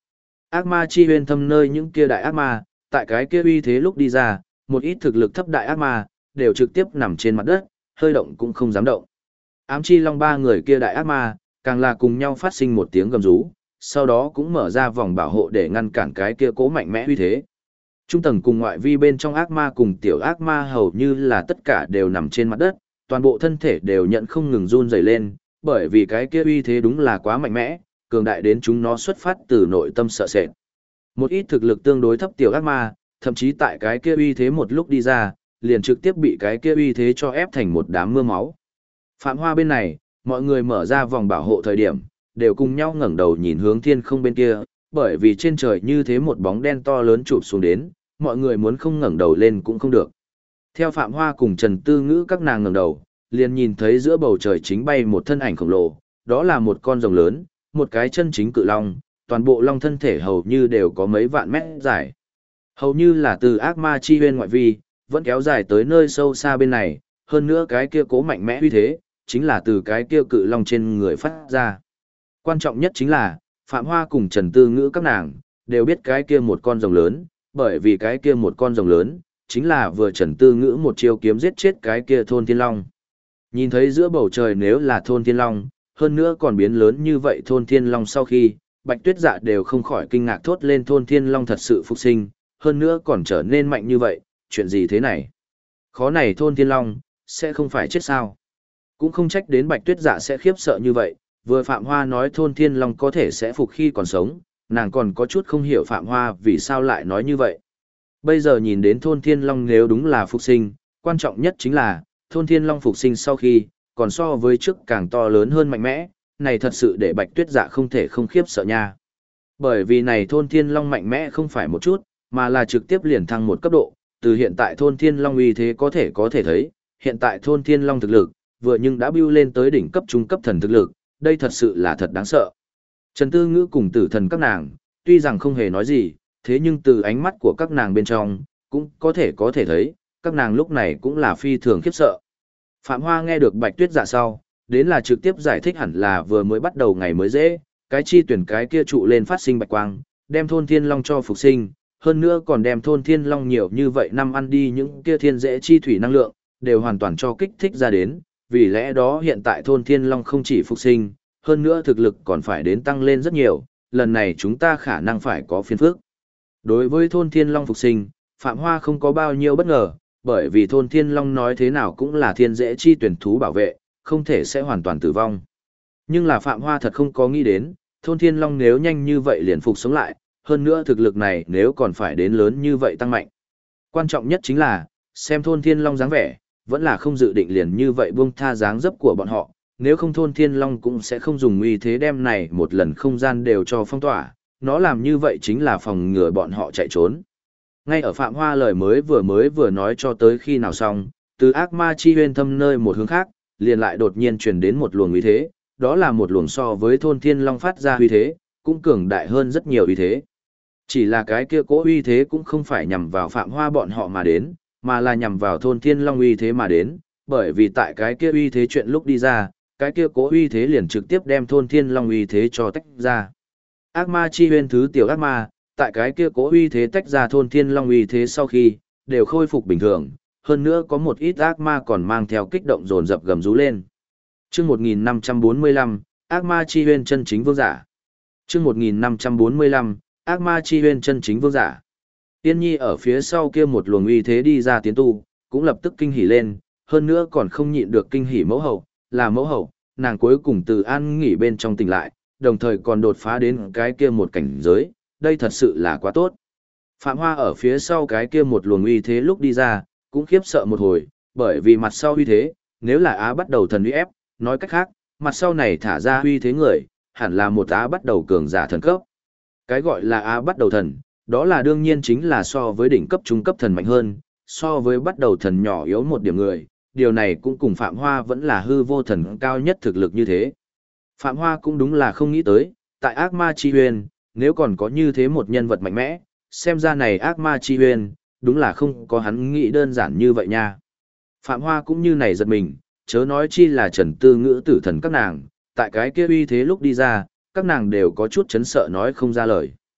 Ác ma chi huyên thâm nơi những kia đại ác ma, tại cái kia uy thế lúc đi ra, một ít thực lực thấp đại ác ma, đều trực tiếp nằm trên mặt đất, hơi động cũng không dám động. Ám chi long ba người kia đại ác ma, càng là cùng nhau phát sinh một tiếng gầm rú, sau đó cũng mở ra vòng bảo hộ để ngăn cản cái kia cố mạnh mẽ uy thế. Trung tầng cùng ngoại vi bên trong ác ma cùng tiểu ác ma hầu như là tất cả đều nằm trên mặt đất, toàn bộ thân thể đều nhận không ngừng run rẩy lên, bởi vì cái kia uy thế đúng là quá mạnh mẽ, cường đại đến chúng nó xuất phát từ nội tâm sợ sệt. Một ít thực lực tương đối thấp tiểu ác ma, thậm chí tại cái kia uy thế một lúc đi ra, liền trực tiếp bị cái kia uy thế cho ép thành một đám mưa máu. Phạm Hoa bên này, mọi người mở ra vòng bảo hộ thời điểm, đều cùng nhau ngẩng đầu nhìn hướng thiên không bên kia, bởi vì trên trời như thế một bóng đen to lớn chụp xuống đến, mọi người muốn không ngẩng đầu lên cũng không được. Theo Phạm Hoa cùng Trần Tư Ngữ các nàng ngẩng đầu, liền nhìn thấy giữa bầu trời chính bay một thân ảnh khổng lồ, đó là một con rồng lớn, một cái chân chính cự long, toàn bộ long thân thể hầu như đều có mấy vạn mét dài. Hầu như là từ ác ma chi huyên ngoại vi, vẫn kéo dài tới nơi sâu xa bên này, hơn nữa cái kia cố mạnh mẽ uy thế, chính là từ cái kia cự long trên người phát ra. Quan trọng nhất chính là, Phạm Hoa cùng Trần Tư Ngữ các nàng, đều biết cái kia một con rồng lớn, bởi vì cái kia một con rồng lớn, chính là vừa Trần Tư Ngữ một chiêu kiếm giết chết cái kia thôn thiên long. Nhìn thấy giữa bầu trời nếu là thôn thiên long, hơn nữa còn biến lớn như vậy thôn thiên long sau khi, Bạch Tuyết Dạ đều không khỏi kinh ngạc thốt lên thôn thiên long thật sự phục sinh, hơn nữa còn trở nên mạnh như vậy, chuyện gì thế này? Khó này thôn thiên long, sẽ không phải chết sao? Cũng không trách đến Bạch Tuyết Dạ sẽ khiếp sợ như vậy, vừa Phạm Hoa nói thôn thiên long có thể sẽ phục khi còn sống, nàng còn có chút không hiểu Phạm Hoa vì sao lại nói như vậy. Bây giờ nhìn đến thôn thiên long nếu đúng là phục sinh, quan trọng nhất chính là, thôn thiên long phục sinh sau khi, còn so với trước càng to lớn hơn mạnh mẽ, này thật sự để Bạch Tuyết Dạ không thể không khiếp sợ nha. Bởi vì này thôn thiên long mạnh mẽ không phải một chút, mà là trực tiếp liền thăng một cấp độ, từ hiện tại thôn thiên long uy thế có thể thấy, hiện tại thôn thiên long thực lực, vừa nhưng đã bưu lên tới đỉnh cấp trung cấp thần thực lực, đây thật sự là thật đáng sợ. Trần Tư Ngữ cùng Tử Thần các nàng, tuy rằng không hề nói gì, thế nhưng từ ánh mắt của các nàng bên trong, cũng có thể thấy, các nàng lúc này cũng là phi thường khiếp sợ. Phạm Hoa nghe được Bạch Tuyết Dạ sau, đến là trực tiếp giải thích hẳn là vừa mới bắt đầu ngày mới dễ, cái chi tuyển cái kia trụ lên phát sinh bạch quang, đem thôn thiên long cho phục sinh, hơn nữa còn đem thôn thiên long nhiều như vậy năm ăn đi những kia thiên dễ chi thủy năng lượng, đều hoàn toàn cho kích thích ra đến, vì lẽ đó hiện tại thôn thiên long không chỉ phục sinh, hơn nữa thực lực còn phải đến tăng lên rất nhiều, lần này chúng ta khả năng phải có phiền phức. Đối với thôn thiên long phục sinh, Phạm Hoa không có bao nhiêu bất ngờ, bởi vì thôn thiên long nói thế nào cũng là thiên dễ chi tuyển thú bảo vệ, không thể sẽ hoàn toàn tử vong. Nhưng là Phạm Hoa thật không có nghĩ đến, thôn thiên long nếu nhanh như vậy liền phục sống lại, hơn nữa thực lực này nếu còn phải đến lớn như vậy tăng mạnh. Quan trọng nhất chính là, xem thôn thiên long dáng vẻ, vẫn là không dự định liền như vậy buông tha dáng dấp của bọn họ, nếu không thôn thiên long cũng sẽ không dùng uy thế đem này một lần không gian đều cho phong tỏa, nó làm như vậy chính là phòng ngừa bọn họ chạy trốn. Ngay ở Phạm Hoa lời mới vừa nói cho tới khi nào xong, từ ác ma chi huyên thâm nơi một hướng khác, liền lại đột nhiên truyền đến một luồng uy thế, đó là một luồng so với thôn thiên long phát ra uy thế, cũng cường đại hơn rất nhiều uy thế. Chỉ là cái kia cố uy thế cũng không phải nhằm vào Phạm Hoa bọn họ mà đến, mà là nhằm vào thôn thiên long uy thế mà đến, bởi vì tại cái kia uy thế chuyện lúc đi ra, cái kia cố uy thế liền trực tiếp đem thôn thiên long uy thế cho tách ra. Ác ma chi huyên thứ tiểu ác ma, tại cái kia cố uy thế tách ra thôn thiên long uy thế sau khi, đều khôi phục bình thường, hơn nữa có một ít ác ma còn mang theo kích động dồn dập gầm rú lên. Chương 1545, ác ma chi huyên chân chính vương giả. Chương 1545, ác ma chi huyên chân chính vương giả. Tiên Nhi ở phía sau kia một luồng uy thế đi ra tiến tu, cũng lập tức kinh hỉ lên, hơn nữa còn không nhịn được kinh hỉ mẫu hậu, là mẫu hậu, nàng cuối cùng từ an nghỉ bên trong tỉnh lại, đồng thời còn đột phá đến cái kia một cảnh giới, đây thật sự là quá tốt. Phạm Hoa ở phía sau cái kia một luồng uy thế lúc đi ra, cũng khiếp sợ một hồi, bởi vì mặt sau uy thế, nếu là Á bắt đầu thần uy ép, nói cách khác, mặt sau này thả ra uy thế người, hẳn là một Á bắt đầu cường giả thần cấp. Cái gọi là Á bắt đầu thần, đó là đương nhiên chính là so với đỉnh cấp trung cấp thần mạnh hơn, so với bắt đầu thần nhỏ yếu một điểm người, điều này cũng cùng Phạm Hoa vẫn là hư vô thần cao nhất thực lực như thế. Phạm Hoa cũng đúng là không nghĩ tới, tại ác ma chi huyền, nếu còn có như thế một nhân vật mạnh mẽ, xem ra này ác ma chi huyền, đúng là không có hắn nghĩ đơn giản như vậy nha. Phạm Hoa cũng như này giật mình, chớ nói chi là Trần Tư Ngữ Tử Thần các nàng, tại cái kia uy thế lúc đi ra, các nàng đều có chút chấn sợ nói không ra lời.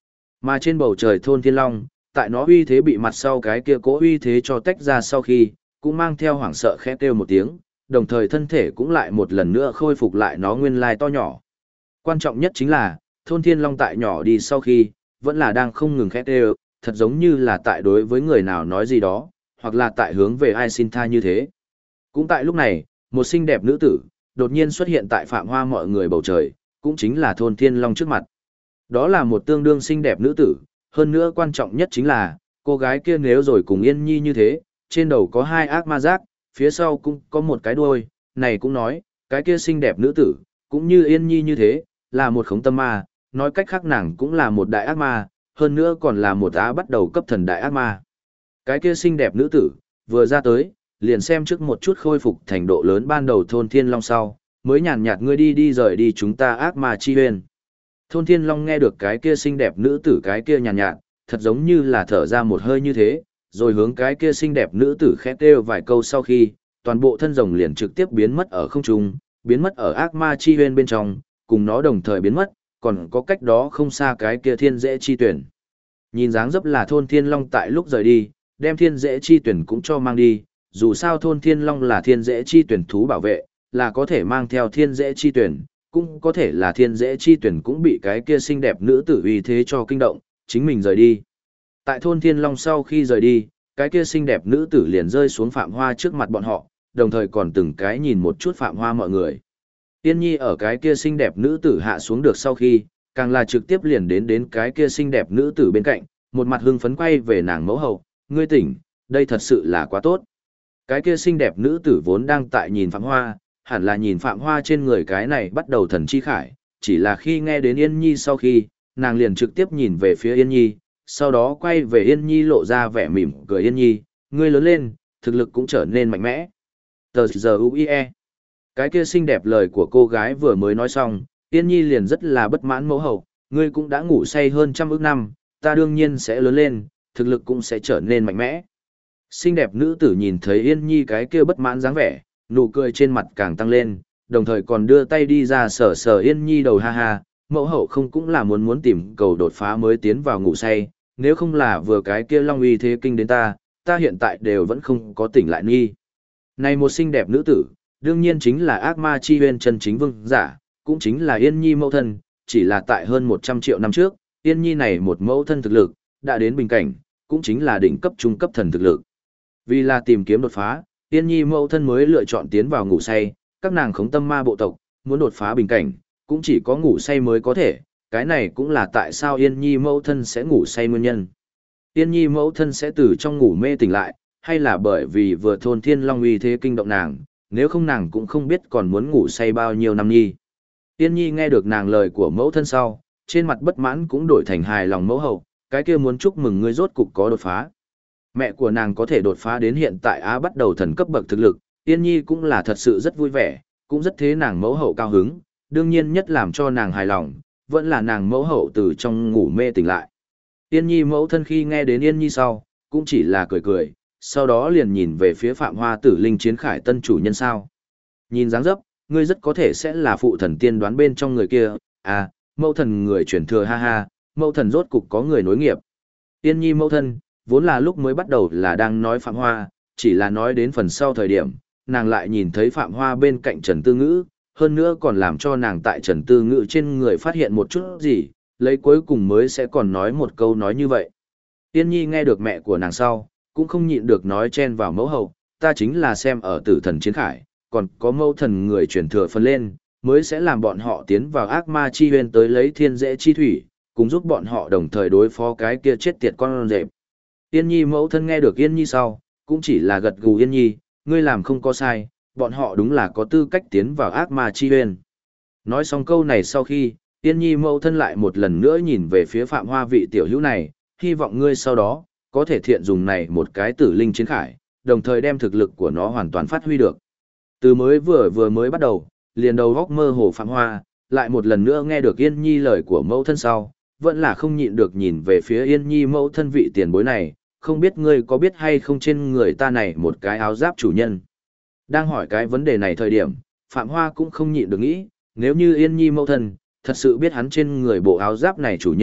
Mà trên bầu trời thôn Thiên Long, tại nó uy thế bị mặt sau cái kia cố uy thế cho tách ra sau khi, cũng mang theo hoảng sợ khẽ kêu một tiếng, đồng thời thân thể cũng lại một lần nữa khôi phục lại nó nguyên lai to nhỏ. Quan trọng nhất chính là, thôn Thiên Long tại nhỏ đi sau khi, vẫn là đang không ngừng khẽ kêu, thật giống như là tại đối với người nào nói gì đó, hoặc là tại hướng về ai xin tha như thế. Cũng tại lúc này, một xinh đẹp nữ tử, đột nhiên xuất hiện tại Phạm Hoa mọi người bầu trời, cũng chính là thôn Thiên Long trước mặt. Đó là một tương đương xinh đẹp nữ tử, hơn nữa quan trọng nhất chính là, cô gái kia nếu rồi cùng Yên Nhi như thế, trên đầu có hai ác ma giác, phía sau cũng có một cái đuôi, này cũng nói, cái kia xinh đẹp nữ tử, cũng như Yên Nhi như thế, là một khống tâm ma, nói cách khác nàng cũng là một đại ác ma, hơn nữa còn là một á bắt đầu cấp thần đại ác ma. Cái kia xinh đẹp nữ tử, vừa ra tới, liền xem trước một chút khôi phục thành độ lớn ban đầu thôn Thiên Long sau, mới nhàn nhạt ngươi đi đi rời đi chúng ta ác ma chi huyên. Thôn Thiên Long nghe được cái kia xinh đẹp nữ tử cái kia nhàn nhạt, thật giống như là thở ra một hơi như thế, rồi hướng cái kia xinh đẹp nữ tử khẽ kêu vài câu sau khi, toàn bộ thân rồng liền trực tiếp biến mất ở không trung, biến mất ở ác ma chi huyên bên trong, cùng nó đồng thời biến mất, còn có cách đó không xa cái kia thiên dễ chi tuyển. Nhìn dáng dấp là thôn Thiên Long tại lúc rời đi, đem thiên dễ chi tuyển cũng cho mang đi, dù sao thôn Thiên Long là thiên dễ chi tuyển thú bảo vệ, là có thể mang theo thiên dễ chi tuyển, cũng có thể là thiên dễ chi tuyển cũng bị cái kia xinh đẹp nữ tử uy thế cho kinh động, chính mình rời đi. Tại thôn Thiên Long sau khi rời đi, cái kia xinh đẹp nữ tử liền rơi xuống Phạm Hoa trước mặt bọn họ, đồng thời còn từng cái nhìn một chút Phạm Hoa mọi người. Tiên Nhi ở cái kia xinh đẹp nữ tử hạ xuống được sau khi, càng là trực tiếp liền đến cái kia xinh đẹp nữ tử bên cạnh, một mặt hưng phấn quay về nàng mẫu hậu, ngươi tỉnh, đây thật sự là quá tốt. Cái kia xinh đẹp nữ tử vốn đang tại nhìn Phạm Hoa, hẳn là nhìn Phạm Hoa trên người cái này bắt đầu thần chi khải, chỉ là khi nghe đến Yên Nhi sau khi, nàng liền trực tiếp nhìn về phía Yên Nhi, sau đó quay về Yên Nhi lộ ra vẻ mỉm cười Yên Nhi, ngươi lớn lên, thực lực cũng trở nên mạnh mẽ. Tờ giờ UIE. Cái kia xinh đẹp lời của cô gái vừa mới nói xong, Yên Nhi liền rất là bất mãn mẫu hậu, ngươi cũng đã ngủ say hơn trăm ức năm, ta đương nhiên sẽ lớn lên, thực lực cũng sẽ trở nên mạnh mẽ. Xinh đẹp nữ tử nhìn thấy Yên Nhi cái kia bất mãn dáng vẻ, nụ cười trên mặt càng tăng lên, đồng thời còn đưa tay đi ra sờ sờ Yên Nhi đầu ha ha, mẫu hậu không cũng là muốn tìm cầu đột phá mới tiến vào ngủ say, nếu không là vừa cái kia long uy thế kinh đến ta hiện tại đều vẫn không có tỉnh lại nghi. Này một xinh đẹp nữ tử, đương nhiên chính là ác ma chi huyên chân chính vương giả, cũng chính là Yên Nhi mẫu thân, chỉ là tại hơn 100 triệu năm trước, Yên Nhi này một mẫu thân thực lực, đã đến bình cảnh, cũng chính là đỉnh cấp trung cấp thần thực lực. Vì là tìm kiếm đột phá, Yên Nhi mẫu thân mới lựa chọn tiến vào ngủ say, các nàng khống tâm ma bộ tộc, muốn đột phá bình cảnh, cũng chỉ có ngủ say mới có thể, cái này cũng là tại sao Yên Nhi mẫu thân sẽ ngủ say nguyên nhân. Yên Nhi mẫu thân sẽ từ trong ngủ mê tỉnh lại, hay là bởi vì vừa thôn Thiên Long uy thế kinh động nàng, nếu không nàng cũng không biết còn muốn ngủ say bao nhiêu năm nhi. Yên Nhi nghe được nàng lời của mẫu thân sau, trên mặt bất mãn cũng đổi thành hài lòng mẫu hậu, cái kia muốn chúc mừng ngươi rốt cục có đột phá. Mẹ của nàng có thể đột phá đến hiện tại bắt đầu thần cấp bậc thực lực, Yên Nhi cũng là thật sự rất vui vẻ, cũng rất thế nàng mẫu hậu cao hứng, đương nhiên nhất làm cho nàng hài lòng, vẫn là nàng mẫu hậu từ trong ngủ mê tỉnh lại. Yên Nhi mẫu thân khi nghe đến Yên Nhi sau, cũng chỉ là cười cười, sau đó liền nhìn về phía Phạm Hoa Tử Linh Chiến Khải tân chủ nhân sao. Nhìn dáng dấp, ngươi rất có thể sẽ là phụ thần tiên đoán bên trong người kia, à, mẫu thần người truyền thừa ha ha, mẫu thần rốt cục có người nối nghiệp. Yên Nhi mẫu thân, vốn là lúc mới bắt đầu là đang nói Phạm Hoa, chỉ là nói đến phần sau thời điểm, nàng lại nhìn thấy Phạm Hoa bên cạnh Trần Tư Ngữ, hơn nữa còn làm cho nàng tại Trần Tư Ngữ trên người phát hiện một chút gì, lấy cuối cùng mới sẽ còn nói một câu nói như vậy. Yên Nhi nghe được mẹ của nàng sau, cũng không nhịn được nói chen vào mẫu hậu, ta chính là xem ở Tử Thần Chiến Khải, còn có mẫu thần người truyền thừa phân lên, mới sẽ làm bọn họ tiến vào ác ma chi huyên tới lấy thiên dễ chi thủy, cùng giúp bọn họ đồng thời đối phó cái kia chết tiệt con rệp. Yên Nhi mẫu thân nghe được Yên Nhi sau, cũng chỉ là gật gù Yên Nhi, ngươi làm không có sai, bọn họ đúng là có tư cách tiến vào ác ma chi huyên. Nói xong câu này sau khi, Yên Nhi mẫu thân lại một lần nữa nhìn về phía Phạm Hoa vị tiểu hữu này, hy vọng ngươi sau đó, có thể thiện dùng này một cái Tử Linh Chiến Khải, đồng thời đem thực lực của nó hoàn toàn phát huy được. Từ mới vừa mới bắt đầu, liền đầu góc mơ hồ Phạm Hoa, lại một lần nữa nghe được Yên Nhi lời của mẫu thân sau, vẫn là không nhịn được nhìn về phía Yên Nhi mẫu thân vị tiền bối này, không biết ngươi có biết hay không trên người ta này một cái áo giáp chủ nhân. Đang hỏi cái vấn đề này thời điểm, Phạm Hoa cũng không nhịn được nghĩ, nếu như Yên Nhi mẫu thân, thật sự biết hắn trên người bộ áo giáp này chủ nhân,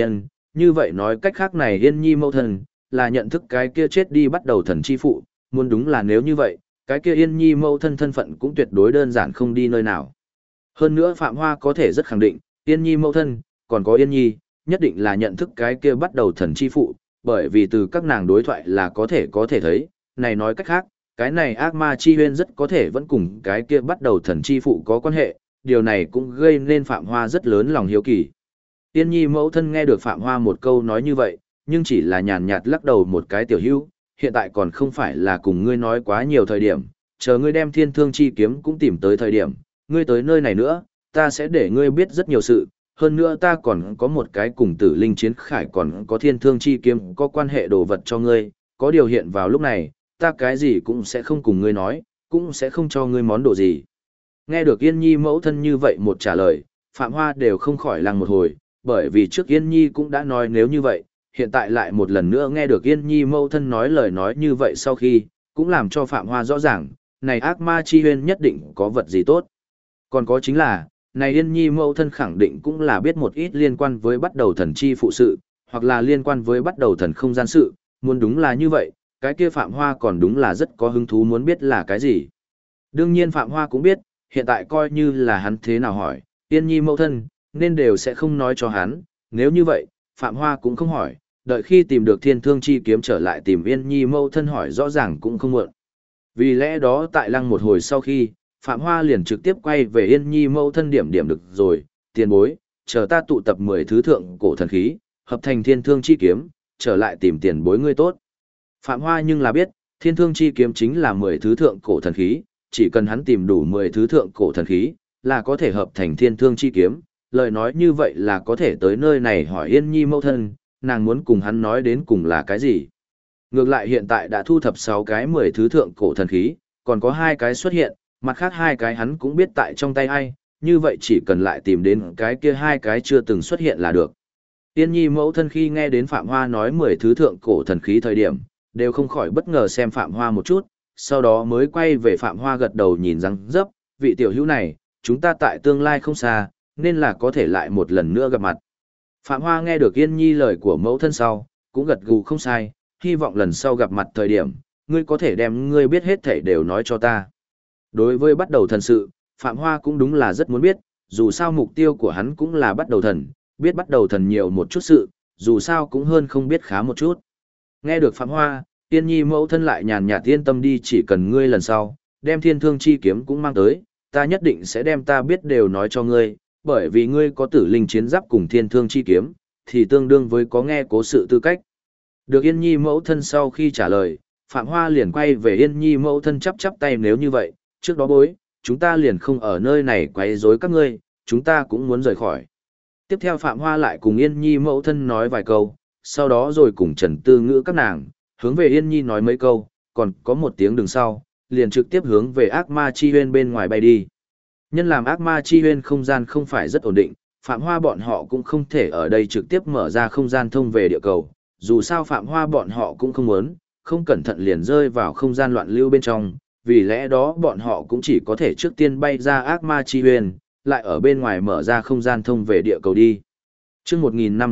như vậy nói cách khác này Yên Nhi mẫu thân, là nhận thức cái kia chết đi bắt đầu thần chi phụ, muốn đúng là nếu như vậy, cái kia Yên Nhi mẫu thân thân phận cũng tuyệt đối đơn giản không đi nơi nào. Hơn nữa Phạm Hoa có thể rất khẳng định, Yên Nhi mẫu thân, còn có Yên Nhi, nhất định là nhận thức cái kia bắt đầu thần chi phụ, bởi vì từ các nàng đối thoại là có thể thấy, này nói cách khác, cái này ác ma chi huyên rất có thể vẫn cùng cái kia bắt đầu thần chi phụ có quan hệ, điều này cũng gây nên Phạm Hoa rất lớn lòng hiếu kỳ. Yên Nhi mẫu thân nghe được Phạm Hoa một câu nói như vậy, nhưng chỉ là nhàn nhạt lắc đầu một cái tiểu hữu, hiện tại còn không phải là cùng ngươi nói quá nhiều thời điểm, chờ ngươi đem thiên thương chi kiếm cũng tìm tới thời điểm, ngươi tới nơi này nữa, ta sẽ để ngươi biết rất nhiều sự, hơn nữa ta còn có một cái cùng tử linh chiến khải còn có thiên thương chi kiếm có quan hệ đồ vật cho ngươi, có điều hiện vào lúc này, ta cái gì cũng sẽ không cùng ngươi nói, cũng sẽ không cho ngươi món đồ gì. Nghe được Yên Nhi mẫu thân như vậy một trả lời, Phạm Hoa đều không khỏi lăng một hồi, bởi vì trước Yên Nhi cũng đã nói nếu như vậy, hiện tại lại một lần nữa nghe được Yên Nhi mẫu thân nói lời nói như vậy sau khi, cũng làm cho Phạm Hoa rõ ràng, này ác ma chi huyên nhất định có vật gì tốt. Còn có chính là, này Yên Nhi mẫu thân khẳng định cũng là biết một ít liên quan với bắt đầu thần chi phụ sự, hoặc là liên quan với bắt đầu thần không gian sự, muốn đúng là như vậy, cái kia Phạm Hoa còn đúng là rất có hứng thú muốn biết là cái gì. Đương nhiên Phạm Hoa cũng biết, hiện tại coi như là hắn thế nào hỏi, Yên Nhi mẫu thân, nên đều sẽ không nói cho hắn, nếu như vậy, Phạm Hoa cũng không hỏi, đợi khi tìm được thiên thương chi kiếm trở lại tìm Yên Nhi mẫu thân hỏi rõ ràng cũng không muộn. Vì lẽ đó tại lăng một hồi sau khi, Phạm Hoa liền trực tiếp quay về Yên Nhi mẫu thân điểm được rồi, tiền bối, chờ ta tụ tập 10 thứ thượng cổ thần khí, hợp thành thiên thương chi kiếm, trở lại tìm tiền bối ngươi tốt. Phạm Hoa nhưng là biết, thiên thương chi kiếm chính là 10 thứ thượng cổ thần khí, chỉ cần hắn tìm đủ 10 thứ thượng cổ thần khí, là có thể hợp thành thiên thương chi kiếm, lời nói như vậy là có thể tới nơi này hỏi Yên Nhi mẫu thân, nàng muốn cùng hắn nói đến cùng là cái gì. Ngược lại hiện tại đã thu thập 6 cái 10 thứ thượng cổ thần khí, còn có 2 cái xuất hiện, mặt khác 2 cái hắn cũng biết tại trong tay ai, như vậy chỉ cần lại tìm đến cái kia 2 cái chưa từng xuất hiện là được. Yên Nhi mẫu thân khi nghe đến Phạm Hoa nói 10 thứ thượng cổ thần khí thời điểm, đều không khỏi bất ngờ xem Phạm Hoa một chút, sau đó mới quay về Phạm Hoa gật đầu nhìn răng dấp, vị tiểu hữu này, chúng ta tại tương lai không xa, nên là có thể lại một lần nữa gặp mặt. Phạm Hoa nghe được Yên Nhi lời của mẫu thân sau, cũng gật gù không sai, hy vọng lần sau gặp mặt thời điểm, ngươi có thể đem ngươi biết hết thảy đều nói cho ta. Đối với bắt đầu thần sự, Phạm Hoa cũng đúng là rất muốn biết, dù sao mục tiêu của hắn cũng là bắt đầu thần, biết bắt đầu thần nhiều một chút sự, dù sao cũng hơn không biết khá một chút. Nghe được Phạm Hoa, Yên Nhi mẫu thân lại nhàn nhạt yên tâm đi, chỉ cần ngươi lần sau, đem thiên thương chi kiếm cũng mang tới, ta nhất định sẽ đem ta biết đều nói cho ngươi, bởi vì ngươi có tử linh chiến giáp cùng thiên thương chi kiếm, thì tương đương với có nghe cố sự tư cách. Được Yên Nhi mẫu thân sau khi trả lời, Phạm Hoa liền quay về Yên Nhi mẫu thân chắp tay nếu như vậy, trước đó bối, chúng ta liền không ở nơi này quấy rối các ngươi, chúng ta cũng muốn rời khỏi. Tiếp theo Phạm Hoa lại cùng Yên Nhi mẫu thân nói vài câu, sau đó rồi cùng Trần Tư Ngữ các nàng, hướng về Yên Nhi nói mấy câu, còn có một tiếng đường sau, liền trực tiếp hướng về ác ma chi huyên bên ngoài bay đi. Nhân làm ác ma chi huyên không gian không phải rất ổn định, Phạm Hoa bọn họ cũng không thể ở đây trực tiếp mở ra không gian thông về địa cầu, dù sao Phạm Hoa bọn họ cũng không muốn, không cẩn thận liền rơi vào không gian loạn lưu bên trong, vì lẽ đó bọn họ cũng chỉ có thể trước tiên bay ra ác ma chi huyên, lại ở bên ngoài mở ra không gian thông về địa cầu đi. Chương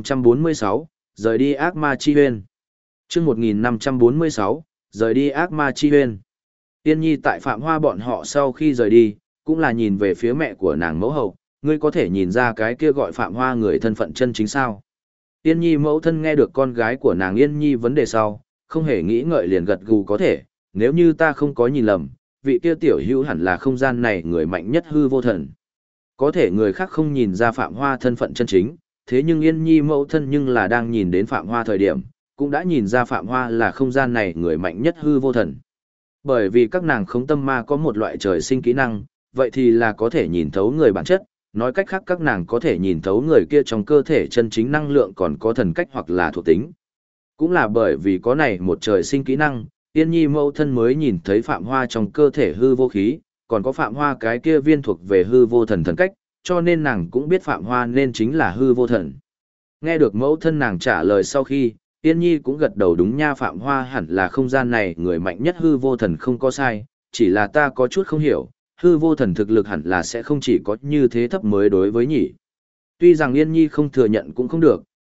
1546, rời đi ác ma chi huyên. Chương 1546, rời đi ác ma chi huyên. Tiên Nhi tại Phạm Hoa bọn họ sau khi rời đi, cũng là nhìn về phía mẹ của nàng mẫu hậu, ngươi có thể nhìn ra cái kia gọi Phạm Hoa người thân phận chân chính sao. Tiên Nhi mẫu thân nghe được con gái của nàng Yên Nhi vấn đề sau, không hề nghĩ ngợi liền gật gù có thể, nếu như ta không có nhìn lầm, vị kia tiểu hữu hẳn là không gian này người mạnh nhất hư vô thần. Có thể người khác không nhìn ra Phạm Hoa thân phận chân chính, thế nhưng Yên Nhi mẫu thân nhưng là đang nhìn đến Phạm Hoa thời điểm, cũng đã nhìn ra Phạm Hoa là không gian này người mạnh nhất hư vô thần. Bởi vì các nàng khống tâm ma có một loại trời sinh kỹ năng, vậy thì là có thể nhìn thấu người bản chất, nói cách khác các nàng có thể nhìn thấu người kia trong cơ thể chân chính năng lượng còn có thần cách hoặc là thuộc tính. Cũng là bởi vì có này một trời sinh kỹ năng, Yên Nhi mẫu thân mới nhìn thấy Phạm Hoa trong cơ thể hư vô khí, còn có Phạm Hoa cái kia viên thuộc về hư vô thần thần cách, cho nên nàng cũng biết Phạm Hoa nên chính là hư vô thần. Nghe được mẫu thân nàng trả lời sau khi, Yên Nhi cũng gật đầu đúng nha, Phạm Hoa hẳn là không gian này người mạnh nhất hư vô thần không có sai, chỉ là ta có chút không hiểu, hư vô thần thực lực hẳn là sẽ không chỉ có như thế thấp mới đối với nhỉ. Tuy rằng Yên Nhi không thừa nhận cũng không được,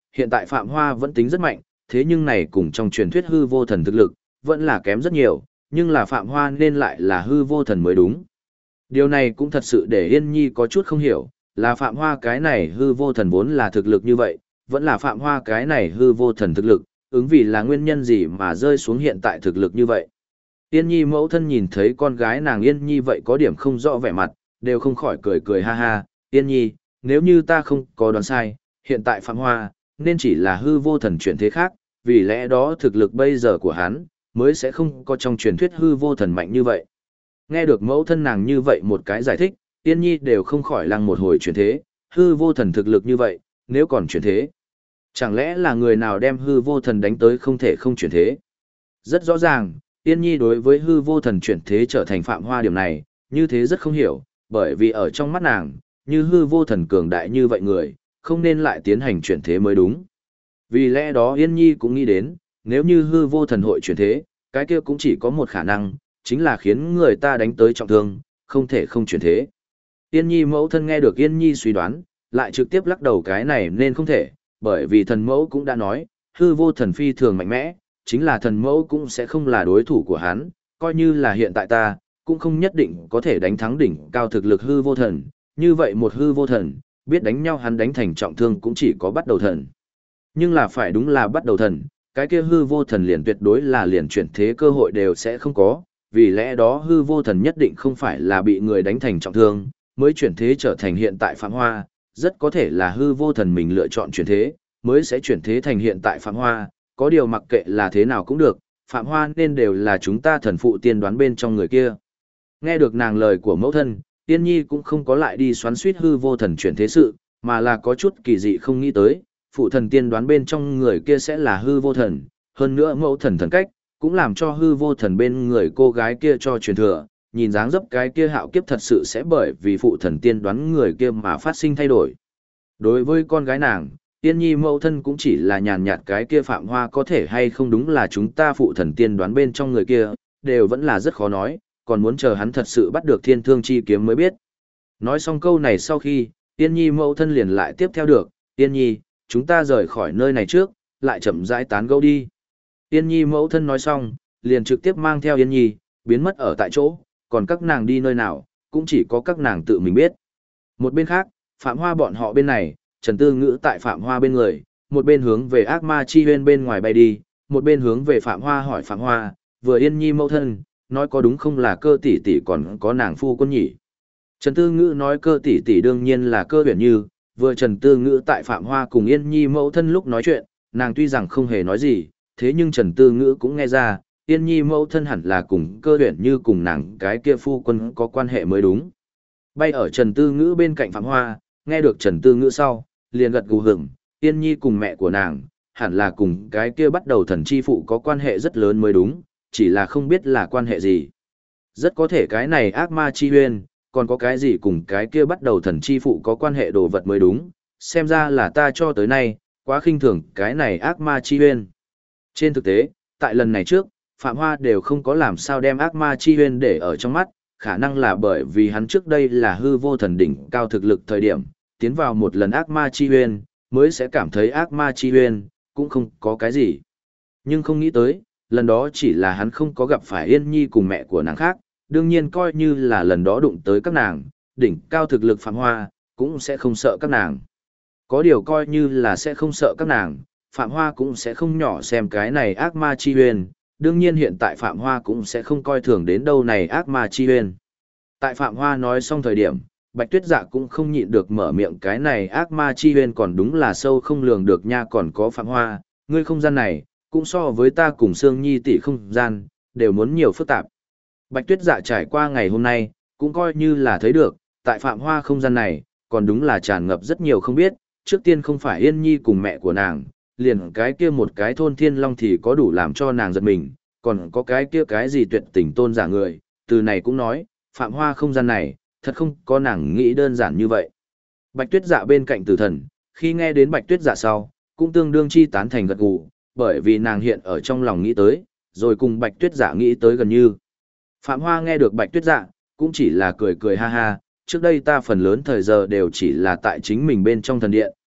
hiện tại Phạm Hoa vẫn tính rất mạnh, thế nhưng này cùng trong truyền thuyết hư vô thần thực lực, vẫn là kém rất nhiều, nhưng là Phạm Hoa nên lại là hư vô thần mới đúng. Điều này cũng thật sự để Yên Nhi có chút không hiểu, là Phạm Hoa cái này hư vô thần vốn là thực lực như vậy, vẫn là Phạm Hoa cái này hư vô thần thực lực, ứng vì là nguyên nhân gì mà rơi xuống hiện tại thực lực như vậy. Yên Nhi mẫu thân nhìn thấy con gái nàng Yên Nhi vậy có điểm không rõ vẻ mặt, đều không khỏi cười cười ha ha, Yên Nhi, nếu như ta không có đoán sai, hiện tại Phạm Hoa, nên chỉ là hư vô thần chuyển thế khác, vì lẽ đó thực lực bây giờ của hắn, mới sẽ không có trong truyền thuyết hư vô thần mạnh như vậy. Nghe được mẫu thân nàng như vậy một cái giải thích, Yên Nhi đều không khỏi lăng một hồi chuyển thế, hư vô thần thực lực như vậy, nếu còn chuyển thế. Chẳng lẽ là người nào đem hư vô thần đánh tới không thể không chuyển thế? Rất rõ ràng, Yên Nhi đối với hư vô thần chuyển thế trở thành Phạm Hoa điểm này, như thế rất không hiểu, bởi vì ở trong mắt nàng, như hư vô thần cường đại như vậy người, không nên lại tiến hành chuyển thế mới đúng. Vì lẽ đó Yên Nhi cũng nghĩ đến, nếu như hư vô thần hội chuyển thế, cái kia cũng chỉ có một khả năng, chính là khiến người ta đánh tới trọng thương, không thể không chuyển thế. Yên Nhi mẫu thân nghe được Yên Nhi suy đoán, lại trực tiếp lắc đầu cái này nên không thể, bởi vì thần mẫu cũng đã nói, hư vô thần phi thường mạnh mẽ, chính là thần mẫu cũng sẽ không là đối thủ của hắn, coi như là hiện tại ta, cũng không nhất định có thể đánh thắng đỉnh cao thực lực hư vô thần, như vậy một hư vô thần, biết đánh nhau hắn đánh thành trọng thương cũng chỉ có bắt đầu thần. Nhưng là phải đúng là bắt đầu thần, cái kia hư vô thần liền tuyệt đối là liền chuyển thế cơ hội đều sẽ không có, vì lẽ đó hư vô thần nhất định không phải là bị người đánh thành trọng thương, mới chuyển thế trở thành hiện tại Phạm Hoa, rất có thể là hư vô thần mình lựa chọn chuyển thế, mới sẽ chuyển thế thành hiện tại Phạm Hoa, có điều mặc kệ là thế nào cũng được, Phạm Hoa nên đều là chúng ta thần phụ tiên đoán bên trong người kia. Nghe được nàng lời của mẫu thân, Tiên Nhi cũng không có lại đi xoắn suýt hư vô thần chuyển thế sự, mà là có chút kỳ dị không nghĩ tới, phụ thần tiên đoán bên trong người kia sẽ là hư vô thần, hơn nữa mẫu thần thần cách, cũng làm cho hư vô thần bên người cô gái kia cho truyền thừa, nhìn dáng dấp cái kia hạo kiếp thật sự sẽ bởi vì phụ thần tiên đoán người kia mà phát sinh thay đổi. Đối với con gái nàng, Tiên Nhi mẫu thân cũng chỉ là nhàn nhạt cái kia Phạm Hoa có thể hay không đúng là chúng ta phụ thần tiên đoán bên trong người kia, đều vẫn là rất khó nói, còn muốn chờ hắn thật sự bắt được thiên thương chi kiếm mới biết. Nói xong câu này sau khi, Tiên Nhi mẫu thân liền lại tiếp theo được, Tiên Nhi, chúng ta rời khỏi nơi này trước, lại chậm rãi tán gẫu đi. Tiên Nhi mẫu thân nói xong, liền trực tiếp mang theo Yên Nhi, biến mất ở tại chỗ, còn các nàng đi nơi nào, cũng chỉ có các nàng tự mình biết. Một bên khác, Phạm Hoa bọn họ bên này, Trần Tư Ngữ tại Phạm Hoa bên người, một bên hướng về ác ma chi huyên bên ngoài bay đi, một bên hướng về Phạm Hoa hỏi Phạm Hoa, vừa Yên Nhi mẫu thân, nói có đúng không là Cơ tỷ tỷ còn có nàng phu quân nhỉ? Trần Tư Ngữ nói Cơ tỷ tỷ đương nhiên là Cơ Uyển Như, vừa Trần Tư Ngữ tại Phạm Hoa cùng Yên Nhi mẫu thân lúc nói chuyện, nàng tuy rằng không hề nói gì, thế nhưng Trần Tư Ngữ cũng nghe ra, Yên Nhi mẫu thân hẳn là cùng Cơ Uyển Như cùng nàng cái kia phu quân có quan hệ mới đúng. Bay ở Trần Tư Ngữ bên cạnh Phạm Hoa, nghe được Trần Tư Ngữ sau, liền gật gù hửng, Yên Nhi cùng mẹ của nàng, hẳn là cùng cái kia bắt đầu thần chi phụ có quan hệ rất lớn mới đúng, chỉ là không biết là quan hệ gì. Rất có thể cái này ác ma chi huyên, còn có cái gì cùng cái kia bắt đầu thần chi phụ có quan hệ đồ vật mới đúng, xem ra là ta cho tới nay, quá khinh thường cái này ác ma chi huyên. Trên thực tế, tại lần này trước, Phạm Hoa đều không có làm sao đem ác ma chi huyên để ở trong mắt, khả năng là bởi vì hắn trước đây là hư vô thần đỉnh cao thực lực thời điểm, tiến vào một lần ác ma chi huyên, mới sẽ cảm thấy ác ma chi huyên, cũng không có cái gì. Nhưng không nghĩ tới, lần đó chỉ là hắn không có gặp phải Yên Nhi cùng mẹ của nàng khác, đương nhiên coi như là lần đó đụng tới các nàng, đỉnh cao thực lực Phạm Hoa, cũng sẽ không sợ các nàng. Có điều coi như là sẽ không sợ các nàng, Phạm Hoa cũng sẽ không nhỏ xem cái này ác ma chi huyền, đương nhiên hiện tại Phạm Hoa cũng sẽ không coi thường đến đâu này ác ma chi huyền. Tại Phạm Hoa nói xong thời điểm, Bạch Tuyết Dạ cũng không nhịn được mở miệng cái này ác ma chi huyền còn đúng là sâu không lường được nha, còn có Phạm Hoa, ngươi không gian này, cũng so với ta cùng Sương Nhi tỷ không gian, đều muốn nhiều phức tạp. Bạch Tuyết Dạ trải qua ngày hôm nay, cũng coi như là thấy được, tại Phạm Hoa không gian này, còn đúng là tràn ngập rất nhiều không biết, trước tiên không phải Yên Nhi cùng mẹ của nàng, liền cái kia một cái thôn thiên long thì có đủ làm cho nàng giật mình, còn có cái kia cái gì tuyệt tình tôn giả người, từ này cũng nói, Phạm Hoa không gian này, thật không có nàng nghĩ đơn giản như vậy. Bạch Tuyết Dạ bên cạnh Tử Thần, khi nghe đến Bạch Tuyết Dạ sau, cũng tương đương chi tán thành gật gù, bởi vì nàng hiện ở trong lòng nghĩ tới, rồi cùng Bạch Tuyết Dạ nghĩ tới gần như. Phạm Hoa nghe được Bạch Tuyết Dạ, cũng chỉ là cười cười ha ha, trước đây ta phần lớn thời giờ đều chỉ là tại chính mình bên trong thần điện,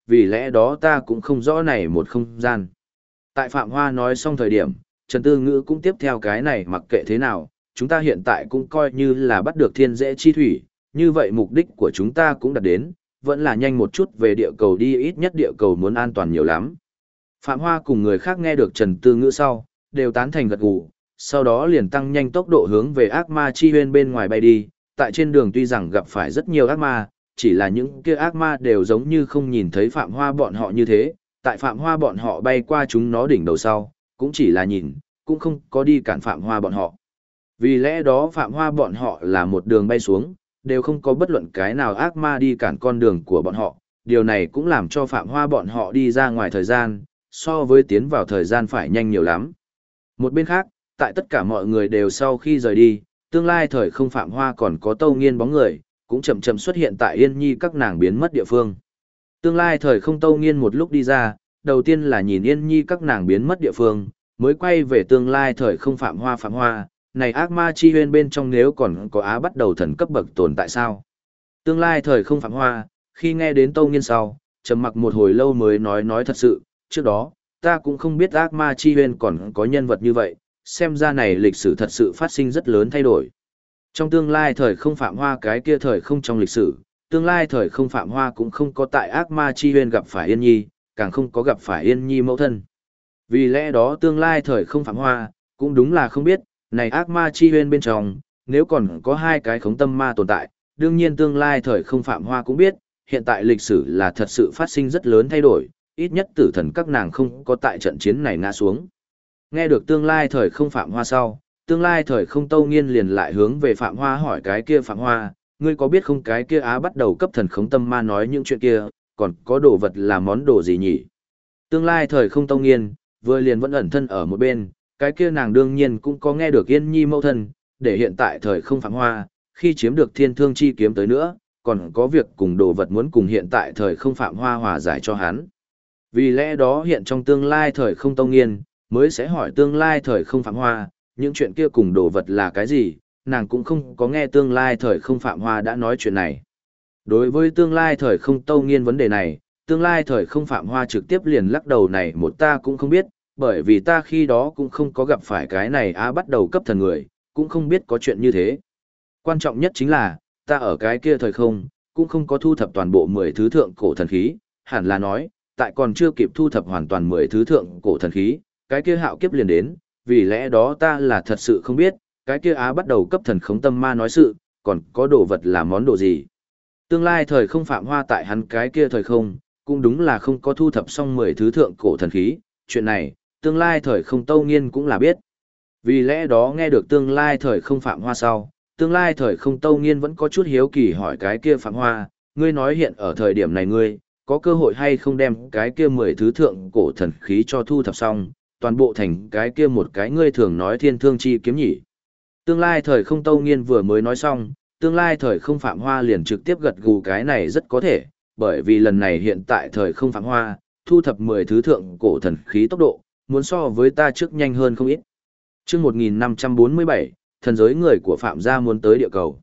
vì lẽ đó ta cũng không rõ này một không gian. Tại Phạm Hoa nói xong thời điểm, Trần Tư Ngữ cũng tiếp theo cái này mặc kệ thế nào, chúng ta hiện tại cũng coi như là bắt được thiên dễ chi thủy, như vậy mục đích của chúng ta cũng đạt đến, vẫn là nhanh một chút về địa cầu đi, ít nhất địa cầu muốn an toàn nhiều lắm. Phạm Hoa cùng người khác nghe được Trần Tư Ngữ sau, đều tán thành gật gù, sau đó liền tăng nhanh tốc độ hướng về ác ma chi huyên bên ngoài bay đi, tại trên đường tuy rằng gặp phải rất nhiều ác ma, chỉ là những kia ác ma đều giống như không nhìn thấy Phạm Hoa bọn họ như thế, tại Phạm Hoa bọn họ bay qua chúng nó đỉnh đầu sau, cũng chỉ là nhìn, cũng không có đi cản Phạm Hoa bọn họ. Vì lẽ đó Phạm Hoa bọn họ là một đường bay xuống, đều không có bất luận cái nào ác ma đi cản con đường của bọn họ, điều này cũng làm cho Phạm Hoa bọn họ đi ra ngoài thời gian, so với tiến vào thời gian phải nhanh nhiều lắm. Một bên khác, tại tất cả mọi người đều sau khi rời đi, tương lai thời không Phạm Hoa còn có Tâu Nghiên bóng người, cũng chậm chậm xuất hiện tại Yên Nhi các nàng biến mất địa phương. Tương lai thời không Tâu Nghiên một lúc đi ra, đầu tiên là nhìn Yên Nhi các nàng biến mất địa phương, mới quay về tương lai thời không Phạm Hoa, này ác ma chi huyên bên trong nếu còn có Á bắt đầu thần cấp bậc tồn tại sao? Tương lai thời không Phạm Hoa, khi nghe đến Tâu Nghiên sau, trầm mặc một hồi lâu mới nói thật sự, trước đó, ta cũng không biết ác ma chi huyên còn có nhân vật như vậy, xem ra này lịch sử thật sự phát sinh rất lớn thay đổi. Trong tương lai thời không Phạm Hoa cái kia thời không trong lịch sử, tương lai thời không Phạm Hoa cũng không có tại ác ma chi huyên gặp phải Yên Nhi, càng không có gặp phải Yên Nhi mẫu thân. Vì lẽ đó tương lai thời không Phạm Hoa, cũng đúng là không biết, này ác ma chi huyên bên trong, nếu còn có hai cái khống tâm ma tồn tại, đương nhiên tương lai thời không Phạm Hoa cũng biết, hiện tại lịch sử là thật sự phát sinh rất lớn thay đổi, ít nhất tử thần các nàng không có tại trận chiến này ngã xuống. Nghe được tương lai thời không Phạm Hoa sau, tương lai thời không Tâu Nghiên liền lại hướng về Phạm Hoa hỏi cái kia Phạm Hoa, ngươi có biết không cái kia Á bắt đầu cấp thần khống tâm ma nói những chuyện kia, còn có đồ vật là món đồ gì nhỉ? Tương lai thời không Tâu Nghiên, vừa liền vẫn ẩn thân ở một bên, cái kia nàng đương nhiên cũng có nghe được Yên Nhi mẫu thân, để hiện tại thời không Phạm Hoa, khi chiếm được thiên thương chi kiếm tới nữa, còn có việc cùng đồ vật muốn cùng hiện tại thời không Phạm Hoa hòa giải cho hắn. Vì lẽ đó hiện trong tương lai thời không Tâu Nghiên, mới sẽ hỏi tương lai thời không Phạm Hoa, những chuyện kia cùng đồ vật là cái gì, nàng cũng không có nghe tương lai thời không Phạm Hoa đã nói chuyện này. Đối với tương lai thời không Tâu Nghiên vấn đề này, tương lai thời không Phạm Hoa trực tiếp liền lắc đầu này một ta cũng không biết, bởi vì ta khi đó cũng không có gặp phải cái này Á bắt đầu cấp thần người, cũng không biết có chuyện như thế. Quan trọng nhất chính là, ta ở cái kia thời không, cũng không có thu thập toàn bộ 10 thứ thượng cổ thần khí, hẳn là nói, tại còn chưa kịp thu thập hoàn toàn 10 thứ thượng cổ thần khí, cái kia hạo kiếp liền đến, vì lẽ đó ta là thật sự không biết, cái kia Á bắt đầu cấp thần khống tâm ma nói sự, còn có đồ vật là món đồ gì. Tương lai thời không Phạm Hoa tại hắn cái kia thời không, cũng đúng là không có thu thập xong 10 thứ thượng cổ thần khí, chuyện này, tương lai thời không Tâu Nghiên cũng là biết. Vì lẽ đó nghe được tương lai thời không Phạm Hoa sau, tương lai thời không Tâu Nghiên vẫn có chút hiếu kỳ hỏi cái kia Phạm Hoa, ngươi nói hiện ở thời điểm này ngươi, có cơ hội hay không đem cái kia 10 thứ thượng cổ thần khí cho thu thập xong, toàn bộ thành cái kia một cái ngươi thường nói thiên thương chi kiếm nhỉ. Tương lai thời không Tâu Nghiên vừa mới nói xong, tương lai thời không Phạm Hoa liền trực tiếp gật gù cái này rất có thể, bởi vì lần này hiện tại thời không Phạm Hoa, thu thập 10 thứ thượng cổ thần khí tốc độ, muốn so với ta trước nhanh hơn không ít. Chương 1547, thần giới người của Phạm gia muốn tới địa cầu.